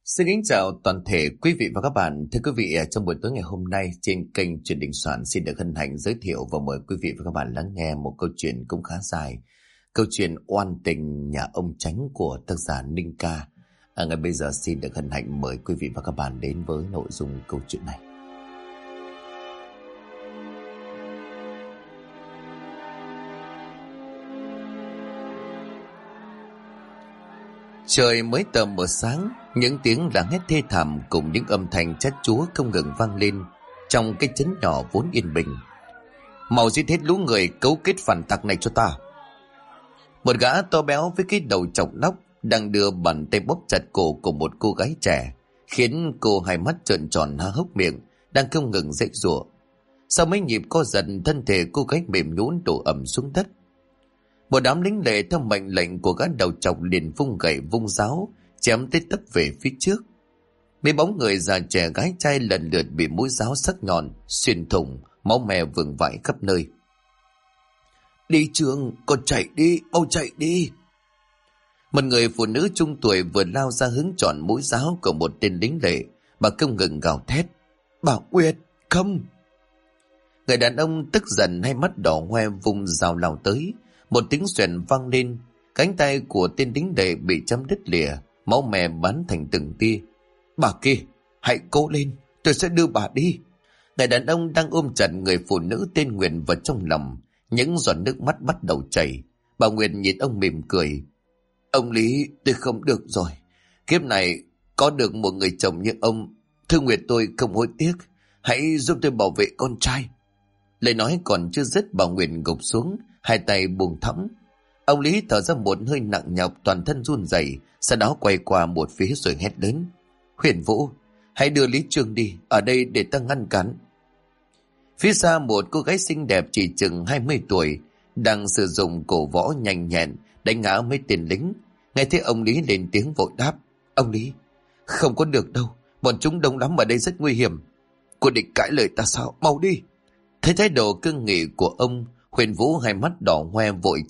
Xin kính chào toàn thể quý vị và các bạn. Thưa quý vị, trong buổi tối ngày hôm nay trên kênh Chuyện Đình Soạn xin được hân hạnh giới thiệu và mời quý vị và các bạn lắng nghe một câu chuyện cũng khá dài. Câu chuyện Oan Tình Nhà Ông Chánh của tác giả Ninh Ca. Ngay bây giờ xin được hân hạnh mời quý vị và các bạn đến với nội dung câu chuyện này. Trời mới tờ mờ sáng, những tiếng la hét thê thảm cùng những âm thanh chát chúa không ngừng vang lên trong cái trấn nhỏ vốn yên bình. Mau giết hết lũ người cấu kết phản tặc này cho ta. Một gã to béo với cái đầu chọc nóc đang đưa bàn tay bóp chặt cổ của một cô gái trẻ, khiến cô hai mắt trợn tròn há hốc miệng, đang không ngừng giãy giụa. Sau mấy nhịp co giật, thân thể cô gái mềm nhũn đổ ầm xuống đất. Một đám lính lệ theo mệnh lệnh của gã đầu chọc liền vung gậy vung giáo chém tới tấp về phía trước. Mấy bóng người già trẻ gái trai lần lượt bị mũi giáo sắc nhọn xuyên thủng, máu me vương vãi khắp nơi. Đi Trường, con chạy đi, mau chạy đi. Một người phụ nữ trung tuổi vừa lao ra hướng chọn mũi giáo của một tên lính lệ, bà không ngừng gào thét: "Bà Nguyệt, không!" Người đàn ông tức giận, hai mắt đỏ hoe vung dao lao tới. Một tiếng xoèn vang lên, cánh tay của tên lính lệ bị chém đứt lìa, máu me bắn thành từng tia. "Bà kia, hãy cố lên, tôi sẽ đưa bà đi." Người đàn ông đang ôm chặt người phụ nữ tên Nguyệt vào trong lòng, những giọt nước mắt bắt đầu chảy. Bà Nguyệt nhìn ông mỉm cười: "Ông Lý, tôi không được rồi. Kiếp này có được một người chồng như ông, thưa Nguyệt, tôi không hối tiếc. Hãy giúp tôi bảo vệ con trai." Lời nói còn chưa dứt, bà Nguyệt gục xuống, hai tay buông thõng. Ông Lý thở ra một hơi nặng nhọc, toàn thân run rẩy, sau đó quay qua một phía rồi hét lớn: "Huyền Vũ, hãy đưa Lý Trường đi, ở đây để ta ngăn cản." Phía xa, một cô gái xinh đẹp chỉ chừng 20 tuổi đang sử dụng cổ võ nhanh nhẹn đánh ngã mấy tên lính. Nghe thấy ông Lý lên tiếng vội đáp: "Ông Lý, không có được đâu, bọn chúng đông lắm, ở đây rất nguy hiểm." "Cô định cãi lời ta sao? Mau đi." Thấy thái độ cương nghị của ông, Huyền Vũ hai mắt đỏ hoe vội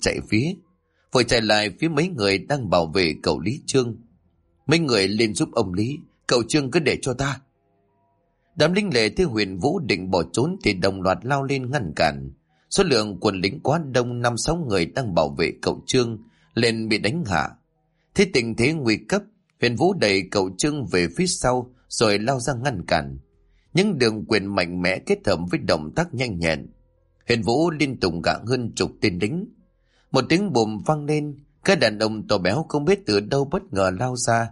chạy lại phía mấy người đang bảo vệ cậu Lý Trương. "Mấy người lên giúp ông Lý, cậu Trương cứ để cho ta." Đám lính lệ thấy Huyền Vũ định bỏ trốn thì đồng loạt lao lên ngăn cản. Số lượng quân lính quá đông, 5-6 người đang bảo vệ cậu Trương lên bị đánh hạ. Thấy tình thế nguy cấp, Huyền Vũ đẩy cậu Trương về phía sau rồi lao ra ngăn cản. Những đường quyền mạnh mẽ kết hợp với động tác nhanh nhẹn, Huyền Vũ liên tục gạ hơn chục tên lính. Một tiếng bùm vang lên, cái đàn ông to béo không biết từ đâu bất ngờ lao ra,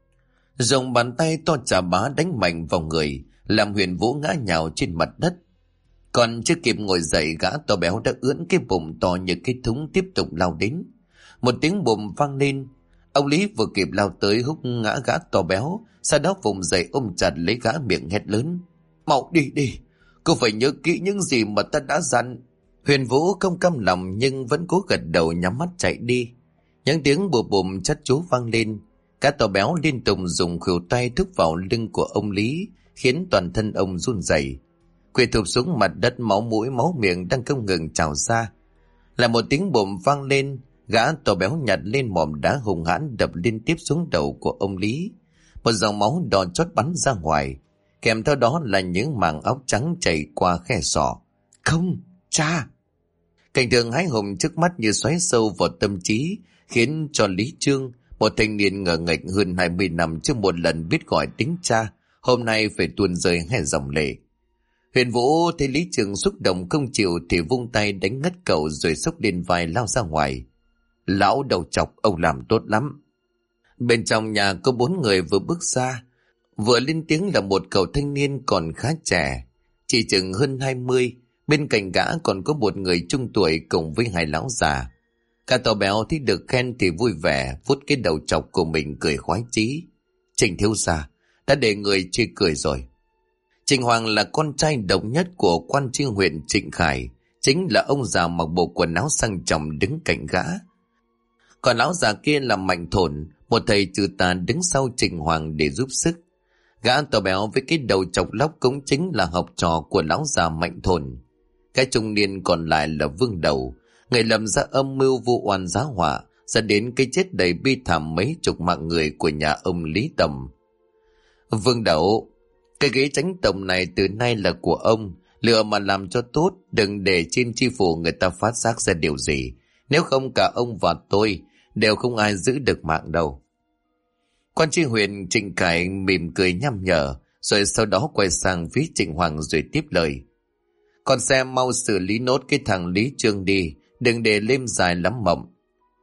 dùng bàn tay to chà bá đánh mạnh vào người, làm Huyền Vũ ngã nhào trên mặt đất. Còn chưa kịp ngồi dậy, gã to béo đã ưỡn cái bùm to như cái thúng tiếp tục lao đến. Một tiếng bùm vang lên, ông Lý vừa kịp lao tới húc ngã gã to béo, sau đó vùng dậy ôm chặt lấy gã, miệng hét lớn: "Mau đi đi, cô phải nhớ kỹ những gì mà ta đã dặn." Huyền Vũ không cam lòng nhưng vẫn cố gật đầu nhắm mắt chạy đi. Những tiếng bùm bùm chát chúa vang lên, cá to béo liên tục dùng khuỷu tay thúc vào lưng của ông Lý, khiến toàn thân ông run rẩy, quỳ thụp xuống mặt đất, máu mũi máu miệng đang không ngừng trào ra. Là một tiếng bùm vang lên, gã to béo nhặt lên mỏm đá hùng hãn đập liên tiếp xuống đầu của ông Lý. Một dòng máu đỏ chót bắn ra ngoài, kèm theo đó là những mảng óc trắng chảy qua khe sọ. "Không, cha!" Cảnh tượng hãi hùng trước mắt như xoáy sâu vào tâm trí, khiến cho Lý Trương, một thanh niên ngờ nghệch hơn 20 năm chưa một lần biết gọi tiếng cha, hôm nay phải tuôn rơi hai dòng lệ. Huyền Vũ thấy Lý Trương xúc động không chịu thì vung tay đánh ngất cậu rồi xốc lên vai lao ra ngoài. "Lão đầu chọc, ông làm tốt lắm." Bên trong nhà có 4 người vừa bước ra. Vừa lên tiếng là một cậu thanh niên còn khá trẻ, chỉ chừng hơn 20. Bên cạnh gã còn có một người trung tuổi cùng với hai lão già. Cả to béo thấy được khen thì vui vẻ, vuốt cái đầu chọc của mình cười khoái chí. "Trình thiếu gia đã để người chê cười rồi." Trình Hoàng là con trai độc nhất của quan tri huyện Trịnh Khải, chính là ông già mặc bộ quần áo sang trọng đứng cạnh gã. Còn lão già kia là Mạnh Thổn, một thầy trừ tà đứng sau Trình Hoàng để giúp sức. Gã to béo với cái đầu chọc lóc cũng chính là học trò của lão già Mạnh Thổn. Cái trung niên còn lại là Vương Đầu, người làm ra âm mưu vu oan giá họa, dẫn đến cái chết đầy bi thảm mấy chục mạng người của nhà ông Lý Tầm. Vương Đậu, cái ghế chánh tổng này từ nay là của ông. Lựa mà làm cho tốt, đừng để trên chi phủ người ta phát giác ra điều gì. Nếu không cả ông và tôi đều không ai giữ được mạng đâu. Quan tri huyện Trịnh Khải mỉm cười nham nhở, rồi sau đó quay sang phía Trịnh Hoàng rồi tiếp lời. Con xem mau xử lý nốt cái thằng Lý Trương đi, đừng để lêm dài lắm mộng.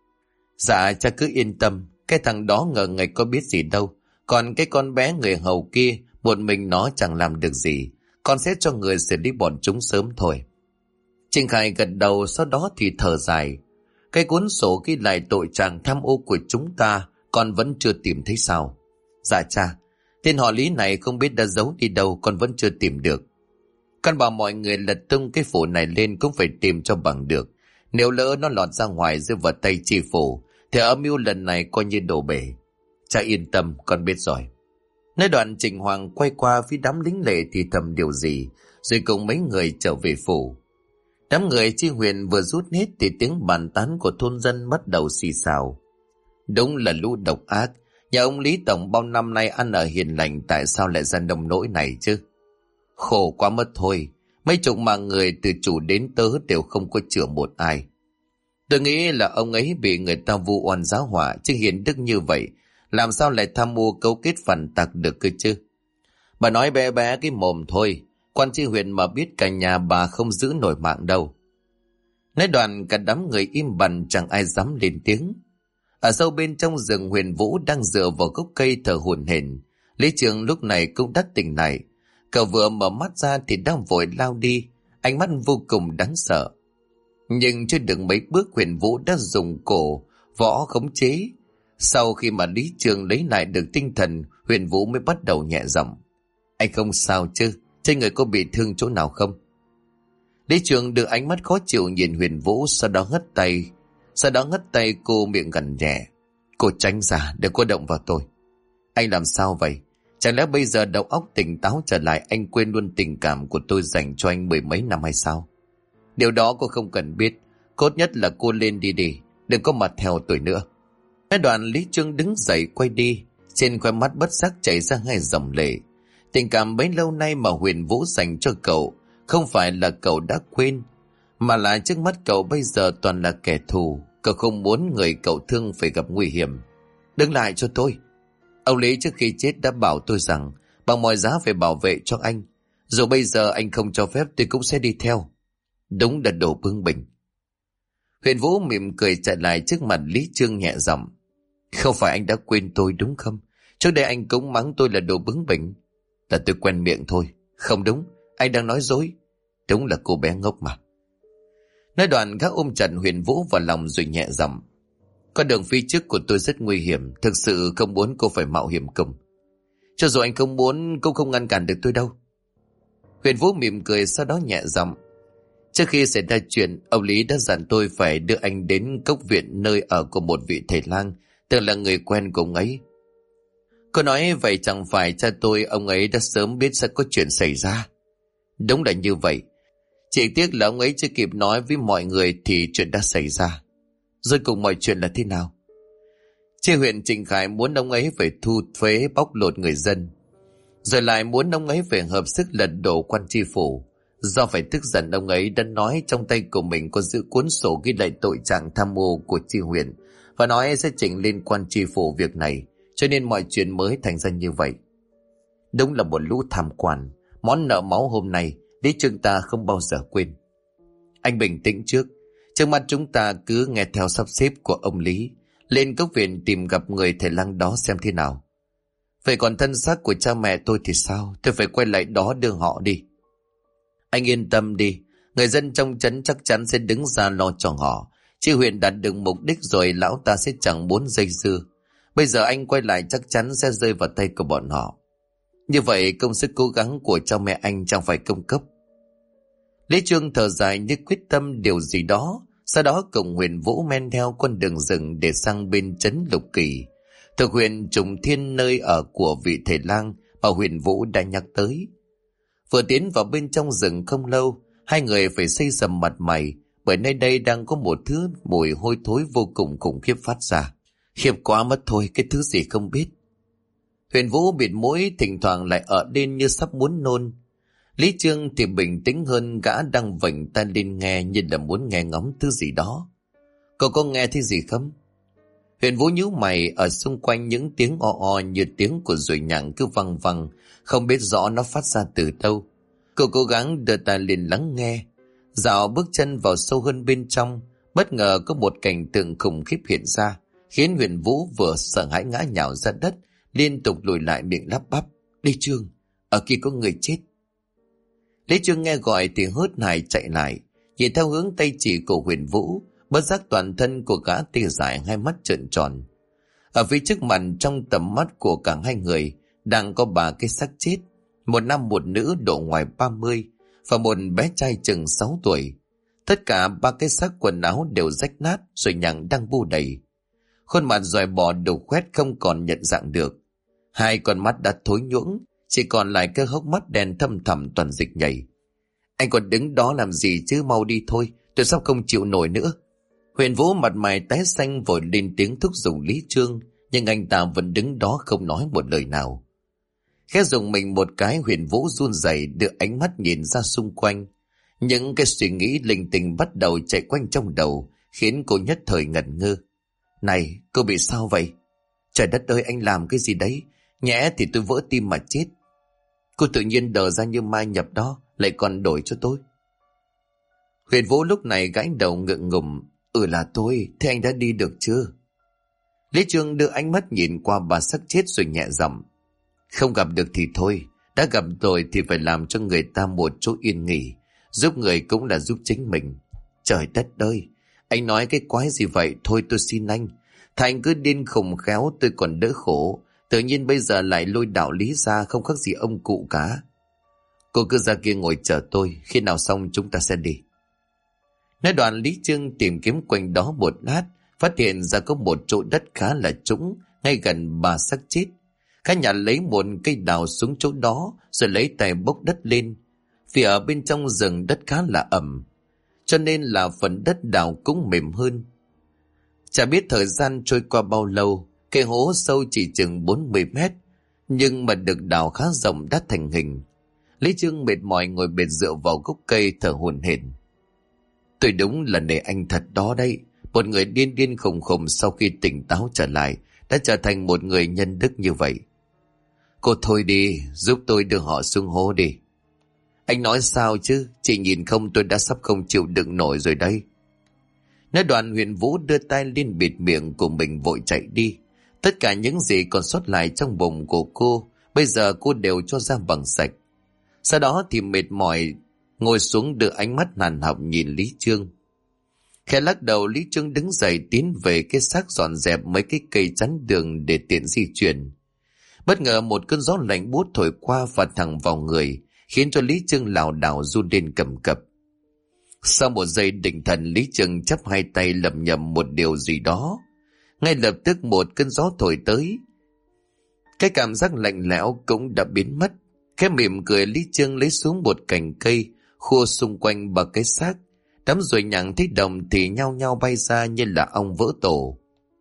Dạ cha cứ yên tâm, cái thằng đó ngờ ngày có biết gì đâu. Còn cái con bé người hầu kia, một mình nó chẳng làm được gì. Con sẽ cho người xử lý bọn chúng sớm thôi. Trịnh Khải gật đầu, sau đó thì thở dài. Cái cuốn sổ ghi lại tội trạng tham ô của chúng ta con vẫn chưa tìm thấy sao? Dạ cha, tên họ Lý này không biết đã giấu đi đâu, con vẫn chưa tìm được. Con bảo mọi người lật tung cái phủ này lên cũng phải tìm cho bằng được. Nếu lỡ nó lọt ra ngoài rơi vào tay tri phủ thì âm mưu lần này coi như đổ bể. Cha yên tâm, con biết rồi. Nói đoạn Trịnh Hoàng quay qua phía đám lính lệ thì thầm điều gì, rồi cùng mấy người trở về phủ. Đám người chi huyền vừa rút hết thì tiếng bàn tán của thôn dân bắt đầu xì xào. Đúng là lũ độc ác, nhà ông Lý Tổng bao năm nay ăn ở hiền lành, tại sao lại ra nông nỗi này chứ? Khổ quá mất thôi, mấy chục mạng người từ chủ đến tớ đều không có chữa một ai. Tôi nghĩ là ông ấy bị người ta vu oan giáo họa, chứ hiền đức như vậy làm sao lại tham mưu cấu kết phản tặc được cơ chứ? Bà nói bé bé cái mồm thôi, quan tri huyện mà biết cả nhà bà không giữ nổi mạng đâu. Nói đoạn cả đám người im bặt, chẳng ai dám lên tiếng. Ở sâu bên trong rừng, Huyền Vũ đang dựa vào gốc cây thở hổn hển. Lý Trường lúc này cũng đã tỉnh lại. Cậu vừa mở mắt ra thì đang vội lao đi, ánh mắt vô cùng đáng sợ. Nhưng chưa được mấy bước Huyền Vũ đã dùng cổ võ khống chế. Sau khi mà Lý Trường lấy lại được tinh thần, Huyền Vũ mới bắt đầu nhẹ giọng. Anh không sao chứ? Trên người có bị thương chỗ nào không? Lý Trường đưa ánh mắt khó chịu nhìn Huyền Vũ, sau đó hất tay cô, miệng gằn nhẹ. Cô tránh ra, đừng có động vào tôi. Anh làm sao vậy? Chẳng lẽ bây giờ đầu óc tỉnh táo trở lại anh quên luôn tình cảm của tôi dành cho anh mười mấy năm hay sao? Điều đó cô không cần biết. Cốt nhất là cô lên đi, đừng có mặt theo tôi nữa. Nói đoạn Lý Trương đứng dậy quay đi, trên khóe mắt bất giác chảy ra hai dòng lệ. Tình cảm bấy lâu nay mà Huyền Vũ dành cho cậu không phải là cậu đã quên, mà là trước mắt cậu bây giờ toàn là kẻ thù. Cậu không muốn người cậu thương phải gặp nguy hiểm. Đừng lại cho tôi. Ông Lý trước khi chết đã bảo tôi rằng bằng mọi giá phải bảo vệ cho anh. Dù bây giờ anh không cho phép tôi cũng sẽ đi theo. Đúng là đồ bướng bỉnh. Huyền Vũ mỉm cười chạy lại trước mặt Lý Trương nhẹ giọng. Không phải anh đã quên tôi đúng không? Trước đây anh cũng mắng tôi là đồ bướng bỉnh. Là tôi quen miệng thôi. Không đúng, anh đang nói dối. Đúng là cô bé ngốc mà. Nói đoạn gác ôm chặt Huyền Vũ vào lòng rồi nhẹ giọng. Con đường phía trước của tôi rất nguy hiểm, thực sự không muốn cô phải mạo hiểm cùng. Cho dù anh không muốn, cũng không ngăn cản được tôi đâu. Huyền Vũ mỉm cười, sau đó nhẹ giọng. Trước khi xảy ra chuyện, ông Lý đã dặn tôi phải đưa anh đến cốc viện nơi ở của một vị thầy lang, từng là người quen của ông ấy. Cô nói vậy chẳng phải cha tôi ông ấy đã sớm biết sẽ có chuyện xảy ra. Đúng là như vậy. Chỉ tiếc là ông ấy chưa kịp nói với mọi người thì chuyện đã xảy ra. Rồi cùng mọi chuyện là thế nào? Chi huyện Trịnh Khải muốn ông ấy phải thu thuế bóc lột người dân, rồi lại muốn ông ấy phải hợp sức lật đổ quan tri phủ. Do phải tức giận, ông ấy đã nói trong tay của mình có giữ cuốn sổ ghi lại tội trạng tham mô của chi huyện và nói sẽ chỉnh lên quan tri phủ việc này, cho nên mọi chuyện mới thành ra như vậy. Đúng là một lũ tham quan. Món nợ máu hôm nay Lý Trương ta không bao giờ quên. Anh bình tĩnh trước. Trước mắt chúng ta cứ nghe theo sắp xếp của ông Lý, lên cốc viện tìm gặp người thầy lang đó xem thế nào. Vậy còn thân xác của cha mẹ tôi thì sao? Tôi phải quay lại đó đưa họ đi. Anh yên tâm đi, người dân trong trấn chắc chắn sẽ đứng ra lo cho họ. Chi huyện đạt được mục đích rồi, lão ta sẽ chẳng muốn dây dưa. Bây giờ anh quay lại chắc chắn sẽ rơi vào tay của bọn họ. Như vậy công sức cố gắng của cha mẹ anh chẳng phải công cấp. Lý Trương thở dài như quyết tâm điều gì đó, sau đó cùng Huyền Vũ men theo con đường rừng để sang bên trấn Lục Kỳ, thực huyện Trùng Thiên, nơi ở của vị thầy lang mà Huyền Vũ đã nhắc tới. Vừa tiến vào bên trong rừng không lâu, hai người phải xây sầm mặt mày, bởi nơi đây đang có một thứ mùi hôi thối vô cùng khủng khiếp phát ra. Khiếp quá mất thôi, cái thứ gì không biết. Huyền Vũ bịt mũi, thỉnh thoảng lại ở lên như sắp muốn nôn. Lý Trương thì bình tĩnh hơn, gã đang vểnh tai lên nghe như là muốn nghe ngóng thứ gì đó. Cậu có nghe thấy gì không? Huyền Vũ nhíu mày, ở xung quanh những tiếng o như tiếng của ruồi nhặng cứ văng văng, không biết rõ nó phát ra từ đâu. Cậu cố gắng đưa tai lên lắng nghe. Dạo bước chân vào sâu hơn bên trong, bất ngờ có một cảnh tượng khủng khiếp hiện ra, khiến Huyền Vũ vừa sợ hãi ngã nhào ra đất, liên tục lùi lại miệng lắp bắp. Lý Trương, ở kia có người chết. Lý Trương nghe gọi thì hớt hải chạy lại, nhìn theo hướng tay chỉ của Huyền Vũ, bất giác toàn thân của gã tê dại, hai mắt trợn tròn. Ở phía trước mặt, trong tầm mắt của cả hai người, đang có ba cái xác chết, một nam một nữ độ ngoài 30 và một bé trai chừng 6 tuổi. Tất cả ba cái xác quần áo đều rách nát, rồi nhặng đang bu đầy. Khuôn mặt dòi bò đục khoét không còn nhận dạng được. Hai con mắt đã thối nhuỗng, chỉ còn lại cái hốc mắt đen thâm thẳm toàn dịch nhảy. Anh còn đứng đó làm gì chứ, mau đi thôi, tôi sắp không chịu nổi nữa. Huyền Vũ mặt mày tái xanh vội lên tiếng thúc giục Lý Trương, nhưng anh ta vẫn đứng đó không nói một lời nào. Khẽ dùng mình một cái, Huyền Vũ run rẩy đưa ánh mắt nhìn ra xung quanh. Những cái suy nghĩ linh tinh bắt đầu chạy quanh trong đầu, khiến cô nhất thời ngẩn ngơ. Này, cô bị sao vậy? Trời đất ơi, anh làm cái gì đấy? Nhẽ thì tôi vỡ tim mà chết. Cô tự nhiên đờ ra như mai nhập đó, lại còn đổi cho tôi. Huyền Vũ lúc này gãi đầu ngượng ngùng. Là tôi, thế anh đã đi được chưa? Lý Trương đưa ánh mắt nhìn qua bà xác chết rồi nhẹ giọng. Không gặp được thì thôi, đã gặp rồi thì phải làm cho người ta một chỗ yên nghỉ. Giúp người cũng là giúp chính mình. Trời đất ơi, anh nói cái quái gì vậy? Thôi tôi xin anh. Thành cứ điên khùng khéo tôi còn đỡ khổ. Tự nhiên bây giờ lại lôi đạo Lý ra, không khác gì ông cụ cả. Cô cứ ra kia ngồi chờ tôi, khi nào xong chúng ta sẽ đi. Nói đoạn, Lý Trương tìm kiếm quanh đó một lát, phát hiện ra có một chỗ đất khá là trũng ngay gần bà xác chết. Khá nhặt lấy một cây đào xuống chỗ đó, rồi lấy tay bốc đất lên. Vì ở bên trong rừng đất khá là ẩm, cho nên là phần đất đào cũng mềm hơn. Chả biết thời gian trôi qua bao lâu, cái hố sâu chỉ chừng 40 mét, nhưng mà được đào khá rộng đã thành hình. Lý Trương mệt mỏi ngồi bệt dựa vào gốc cây thở hổn hển. Tôi đúng là nể anh thật đó đấy. Một người điên điên khùng khùng sau khi tỉnh táo trở lại đã trở thành một người nhân đức như vậy. Cô thôi đi, giúp tôi đưa họ xuống hố đi. Anh nói sao chứ, chị nhìn không tôi đã sắp không chịu đựng nổi rồi đây. Nói đoạn, Huyền Vũ đưa tay lên bịt miệng của mình vội chạy đi. Tất cả những gì còn sót lại trong bụng của cô, bây giờ cô đều cho ra bằng sạch. Sau đó thì mệt mỏi ngồi xuống đưa ánh mắt hàn học nhìn Lý Trương. Khẽ lắc đầu, Lý Trương đứng dậy tiến về cái xác dọn dẹp mấy cái cây chắn đường để tiện di chuyển. Bất ngờ một cơn gió lạnh buốt thổi qua và thẳng vào người, khiến cho Lý Trương lảo đảo run lên cầm cập. Sau một giây định thần, Lý Trương chắp hai tay lẩm nhẩm một điều gì đó. Ngay lập tức một cơn gió thổi tới, cái cảm giác lạnh lẽo cũng đã biến mất. Khẽ mỉm cười, Lý Trương lấy xuống một cành cây khua xung quanh bằng cái xác. Đám ruồi nhặng thấy đồng thì nhao nhao bay ra như là ong vỡ tổ,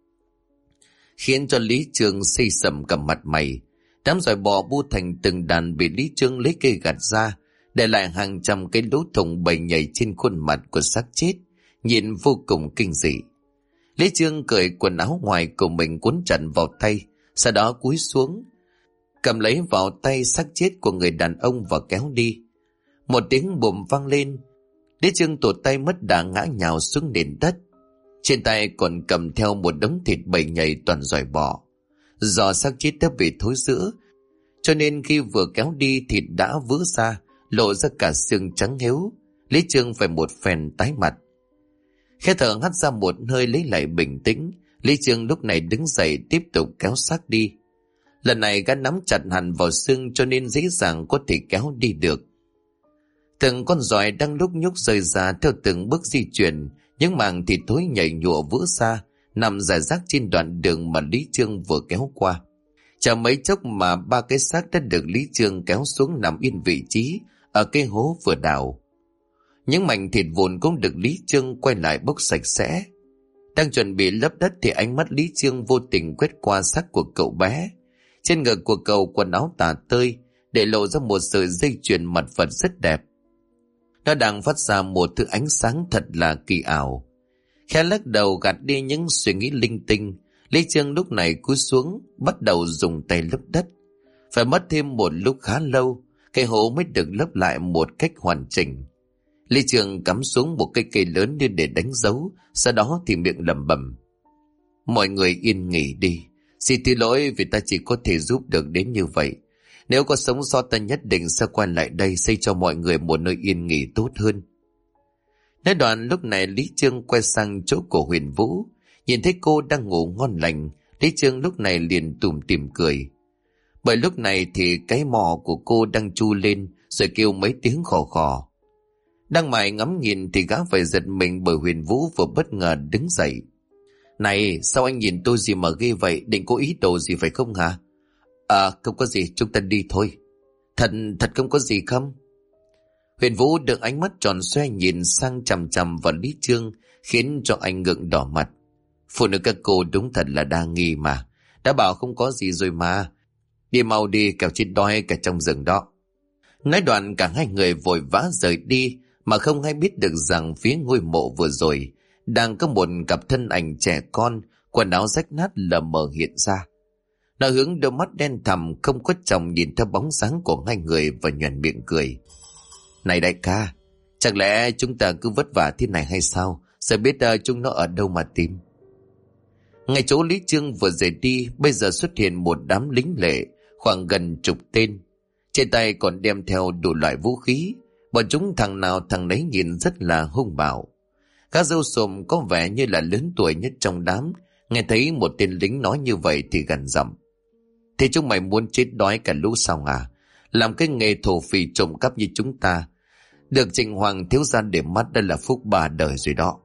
khiến cho Lý Trương xây sầm cả mặt mày. Đám ruồi bò bu thành từng đàn bị Lý Trương lấy cây gạt ra, để lại hàng trăm cái lỗ thủng bầy nhảy trên khuôn mặt của xác chết, nhìn vô cùng kinh dị. Lý Trương cởi quần áo ngoài của mình cuốn chặt vào tay, sau đó cúi xuống cầm lấy vào tay xác chết của người đàn ông và kéo đi. Một tiếng bùm vang lên, Lý Trương tụt tay mất đà ngã nhào xuống nền đất. Trên tay còn cầm theo một đống thịt bầy nhầy toàn giòi bò. Do xác chết đã bị thối rữa, cho nên khi vừa kéo đi thịt đã vỡ ra, lộ ra cả xương trắng héo. Lý Trương phải một phen tái mặt. Khẽ thở hắt ra một hơi lấy lại bình tĩnh, Lý Trương lúc này đứng dậy tiếp tục kéo xác đi. Lần này gã nắm chặt hẳn vào xương cho nên dễ dàng có thể kéo đi được. Từng con giòi đang lúc nhúc rời ra theo từng bước di chuyển, những mảng thịt thối nhảy nhụa vỡ ra, nằm rải rác trên đoạn đường mà Lý Trương vừa kéo qua. Chả mấy chốc mà ba cái xác đã được Lý Trương kéo xuống nằm yên vị trí ở cái hố vừa đào. Những mảnh thịt vụn cũng được Lý Trương quay lại bốc sạch sẽ. Đang chuẩn bị lấp đất thì ánh mắt Lý Trương vô tình quét qua xác của cậu bé. Trên ngực của cậu quần áo tả tơi, để lộ ra một sợi dây chuyền mặt Phật rất đẹp. Nó đang phát ra một thứ ánh sáng thật là kỳ ảo. Khẽ lắc đầu gạt đi những suy nghĩ linh tinh, Lý Trương lúc này cúi xuống, bắt đầu dùng tay lấp đất. Phải mất thêm một lúc khá lâu, cái hố mới được lấp lại một cách hoàn chỉnh. Lý Trương cắm xuống một cây cây lớn như để đánh dấu, sau đó thì miệng lẩm bẩm: mọi người yên nghỉ đi, xin thứ lỗi vì ta chỉ có thể giúp được đến như vậy. Nếu có sống sót ta nhất định sẽ quay lại đây xây cho mọi người một nơi yên nghỉ tốt hơn. Nói đoạn lúc này Lý Trương quay sang chỗ của Huyền Vũ, nhìn thấy cô đang ngủ ngon lành, Lý Trương lúc này liền tủm tỉm cười. Bởi lúc này thì cái mỏ của cô đang chu lên rồi kêu mấy tiếng khò khò. Đang mải ngắm nhìn thì gã phải giật mình bởi Huyền Vũ vừa bất ngờ đứng dậy. Này, sao anh nhìn tôi gì mà ghê vậy, định có ý đồ gì phải không hả? Không có gì, chúng ta đi thôi. Thật không có gì không? Huyền Vũ được ánh mắt tròn xoe nhìn sang chằm chằm vào Lý Trương, khiến cho anh ngượng đỏ mặt. Phụ nữ các cô đúng thật là đa nghi mà. Đã bảo không có gì rồi mà. Đi mau đi, kẻo chết đói cả trong rừng đó. Nói đoạn cả hai người vội vã rời đi, mà không hay biết được rằng phía ngôi mộ vừa rồi đang có một cặp thân ảnh trẻ con, quần áo rách nát lờ mờ hiện ra. Nó hướng đôi mắt đen thẳm không có chồng nhìn theo bóng dáng của hai người và nhoẻn miệng cười. Này đại ca, chẳng lẽ chúng ta cứ vất vả thế này hay sao? Sẽ biết chúng nó ở đâu mà tìm. Ngay chỗ Lý Trương vừa rời đi, bây giờ xuất hiện một đám lính lệ, khoảng gần chục tên. Trên tay còn đem theo đủ loại vũ khí. Bọn chúng thằng nào thằng nấy nhìn rất là hung bạo. Gã râu xồm có vẻ như là lớn tuổi nhất trong đám, nghe thấy một tên lính nói như vậy thì gằn giọng: thế chúng mày muốn chết đói cả lũ sao à? Làm cái nghề thổ phỉ trộm cắp như chúng ta, được Trịnh Hoàng thiếu gia để mắt đã là phúc ba đời rồi đó.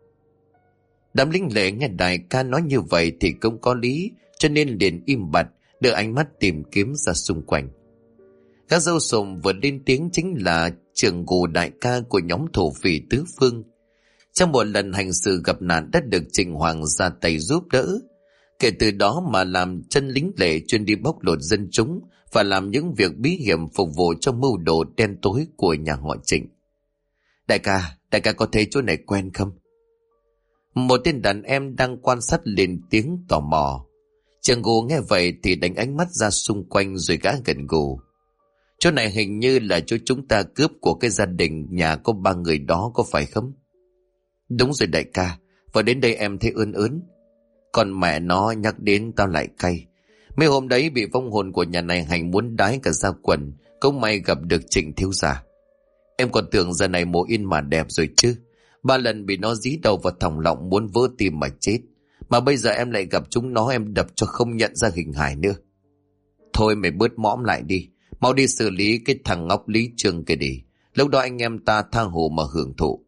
Đám lính lệ nghe đại ca nói như vậy thì cũng có lý, cho nên liền im bặt, đưa ánh mắt tìm kiếm ra xung quanh. Gã râu xồm vừa lên tiếng chính là trưởng gù đại ca của nhóm thổ phỉ tứ phương. Trong một lần hành sự gặp nạn đã được Trịnh Hoàng ra tay giúp đỡ. Kể từ đó mà làm chân lính lệ chuyên đi bóc lột dân chúng và làm những việc bí hiểm phục vụ cho mưu đồ đen tối của nhà họ Trịnh. Đại ca có thấy chỗ này quen không? Một tên đàn em đang quan sát lên tiếng tò mò. Chàng gù nghe vậy thì đánh ánh mắt ra xung quanh rồi gã gần gù. Chỗ này hình như là chỗ chúng ta cướp của cái gia đình nhà có 3 người đó có phải không? Đúng rồi đại ca, và đến đây em thấy ớn ớn. Còn mẹ nó nhắc đến tao lại cay. Mấy hôm đấy bị vong hồn của nhà này hành muốn đái cả ra quần, cũng may gặp được Trịnh thiếu gia. Em còn tưởng giờ này mồ yên mà đẹp rồi chứ. 3 lần bị nó dí đầu vào thòng lọng muốn vỡ tim mà chết. Mà bây giờ em lại gặp chúng nó, em đập cho không nhận ra hình hài nữa. Thôi mày bớt mõm lại đi, mau đi xử lý cái thằng ngốc Lý Trương kia đi. Lúc đó anh em ta tha hồ mà hưởng thụ.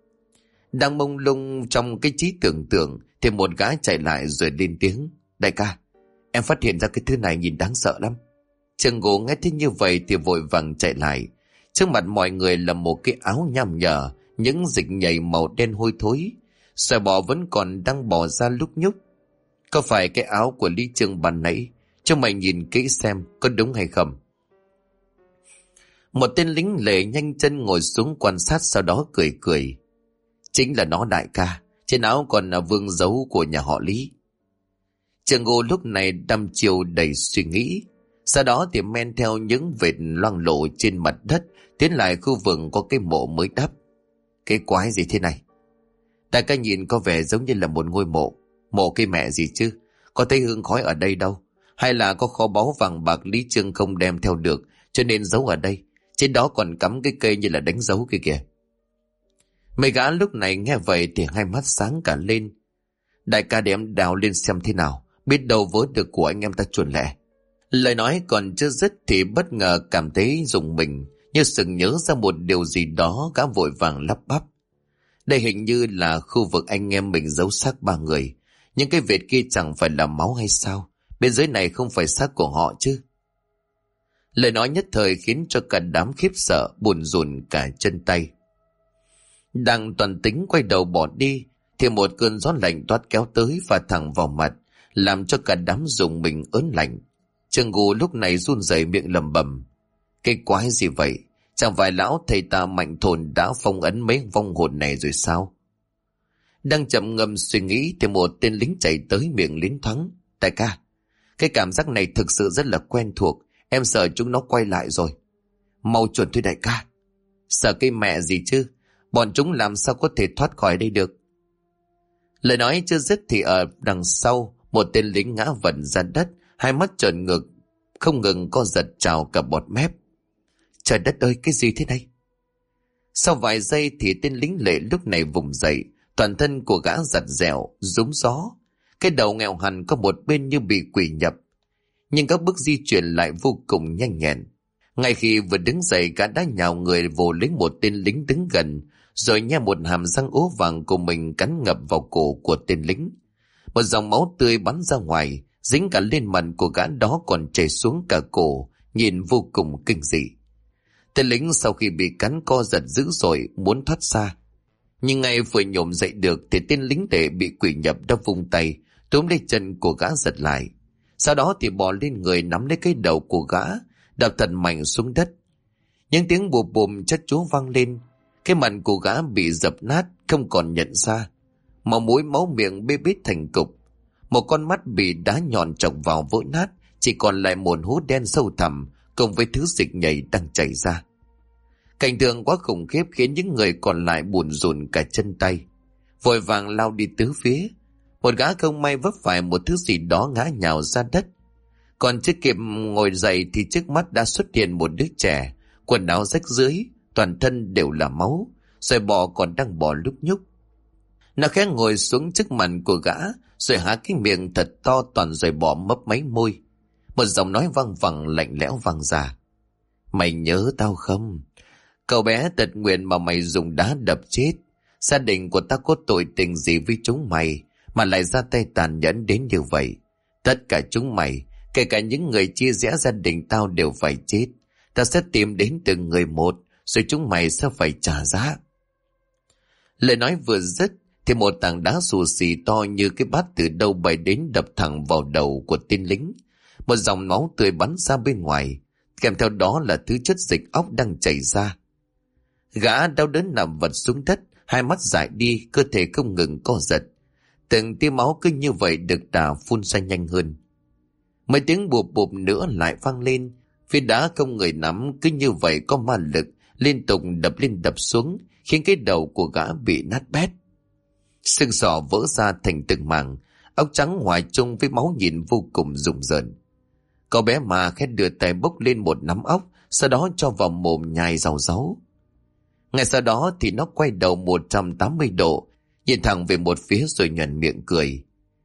Đang mông lung trong cái trí tưởng tượng thì một gã chạy lại rồi lên tiếng: đại ca, em phát hiện ra cái thứ này nhìn đáng sợ lắm. Trường gỗ nghe thấy như vậy thì vội vàng chạy lại. Trước mặt mọi người là một cái áo nham nhở, những dịch nhầy màu đen hôi thối, sợi bò vẫn còn đang bò ra lúc nhúc. Có phải cái áo của Lý Trương ban nãy? Cho mày nhìn kỹ xem có đúng hay không. Một tên lính lệ nhanh chân ngồi xuống quan sát, sau đó cười cười. Chính là nó đại ca, trên áo còn là vương dấu của nhà họ Lý. Trường Ngô lúc này đăm chiều đầy suy nghĩ, sau đó thì men theo những vệt loang lổ trên mặt đất tiến lại khu vực có cái mộ mới đắp. Cái quái gì thế này? Đại ca nhìn có vẻ giống như là một ngôi mộ. Mộ cái mẹ gì chứ? Có thấy hương khói ở đây đâu? Hay là có kho báu vàng bạc Lý Trương không đem theo được cho nên giấu ở đây? Trên đó còn cắm cái cây như là đánh dấu kia kìa. Mấy gã lúc này nghe vậy thì hai mắt sáng cả lên. Đại ca để em đào lên xem thế nào, biết đâu vớ được của anh em ta chuẩn lẹ. Lời nói còn chưa dứt thì bất ngờ cảm thấy rùng mình, như sực nhớ ra một điều gì đó, gã vội vàng lắp bắp. Đây hình như là khu vực anh em mình giấu xác 3 người. Những cái vệt kia chẳng phải là máu hay sao? Bên dưới này không phải xác của họ chứ? Lời nói nhất thời khiến cho cả đám khiếp sợ, buồn rùn cả chân tay. Đang toàn tính quay đầu bỏ đi thì một cơn gió lạnh toát kéo tới và thẳng vào mặt, làm cho cả đám rùng mình ớn lạnh. Trương Ngụ lúc này run rẩy miệng lẩm bẩm. Cái quái gì vậy? Chẳng phải lão thầy ta Mạnh Thồn đã phong ấn mấy vong hồn này rồi sao? Đang chậm ngâm suy nghĩ thì một tên lính chạy tới miệng liến thoáng. Đại ca, cái cảm giác này thực sự rất là quen thuộc. Em sợ chúng nó quay lại rồi. Mau chuẩn thôi đại ca. Sợ cái mẹ gì chứ? Bọn chúng làm sao có thể thoát khỏi đây được? Lời nói chưa dứt thì ở đằng sau, một tên lính ngã vật ra đất, hai mắt trợn ngược, không ngừng co giật trào cả bọt mép. Trời đất ơi, cái gì thế này? Sau vài giây thì tên lính lệ lúc này vùng dậy, toàn thân của gã giặt dẻo, rúng gió. Cái đầu nghèo hằn có một bên như bị quỷ nhập. Nhưng các bước di chuyển lại vô cùng nhanh nhẹn. Ngay khi vừa đứng dậy, gã đã nhào người vồ lấy một tên lính đứng gần, rồi nhe một hàm răng ố vàng của mình cắn ngập vào cổ của tên lính. Một dòng máu tươi bắn ra ngoài, dính cả lên mặt của gã đó còn chảy xuống cả cổ, nhìn vô cùng kinh dị. Tên lính sau khi bị cắn co giật dữ dội muốn thoát ra. Nhưng ngay vừa nhổm dậy được thì tên lính tệ bị quỷ nhập đã vung tay, túm lấy chân của gã giật lại. Sau đó thì bò lên người nắm lấy cái đầu của gã, đập thật mạnh xuống đất. Những tiếng bùm bùm chất chúa vang lên, cái mặt của gã bị dập nát, không còn nhận ra. Máu mũi máu miệng bê bết thành cục. Một con mắt bị đá nhọn chọc vào vỡ nát, chỉ còn lại một hố đen sâu thẳm cùng với thứ dịch nhầy đang chảy ra. Cảnh tượng quá khủng khiếp khiến những người còn lại bủn rủn cả chân tay, vội vàng lao đi tứ phía. Một gã không may vấp phải một thứ gì đó ngã nhào ra đất. Còn chưa kịp ngồi dậy thì trước mắt đã xuất hiện một đứa trẻ, quần áo rách rưới, toàn thân đều là máu, rồi bò còn đang bò lúc nhúc. Nó khẽ ngồi xuống trước mặt của gã, rồi há cái miệng thật to toàn rồi bò mấp máy môi. Một giọng nói vang vẳng lạnh lẽo vang ra. Mày nhớ tao không? Cậu bé tật nguyện mà mày dùng đá đập chết. Gia đình của tao có tội tình gì với chúng mày mà lại ra tay tàn nhẫn đến như vậy? Tất cả chúng mày, kể cả những người chia rẽ gia đình tao đều phải chết. Tao sẽ tìm đến từng người một, rồi chúng mày sẽ phải trả giá. Lời nói vừa dứt thì một tảng đá xù xì to như cái bát từ đâu bay đến đập thẳng vào đầu của tên lính. Một dòng máu tươi bắn ra bên ngoài, kèm theo đó là thứ chất dịch óc đang chảy ra. Gã đau đớn nằm vật xuống đất, hai mắt dại đi, cơ thể không ngừng co giật. Từng tia máu cứ như vậy được đà phun ra nhanh hơn. Mấy tiếng bụp bụp nữa lại vang lên, phía đá không người nắm cứ như vậy có ma lực liên tục đập lên đập xuống, khiến cái đầu của gã bị nát bét. Xương sọ vỡ ra thành từng mảng, óc trắng hòa chung với máu nhìn vô cùng rùng rợn. Cậu bé mà khẽ đưa tay bốc lên một nắm óc, sau đó cho vào mồm nhai rau ráu. Ngay sau đó thì nó quay đầu 180 độ, nhìn thẳng về một phía rồi nhoẻn miệng cười.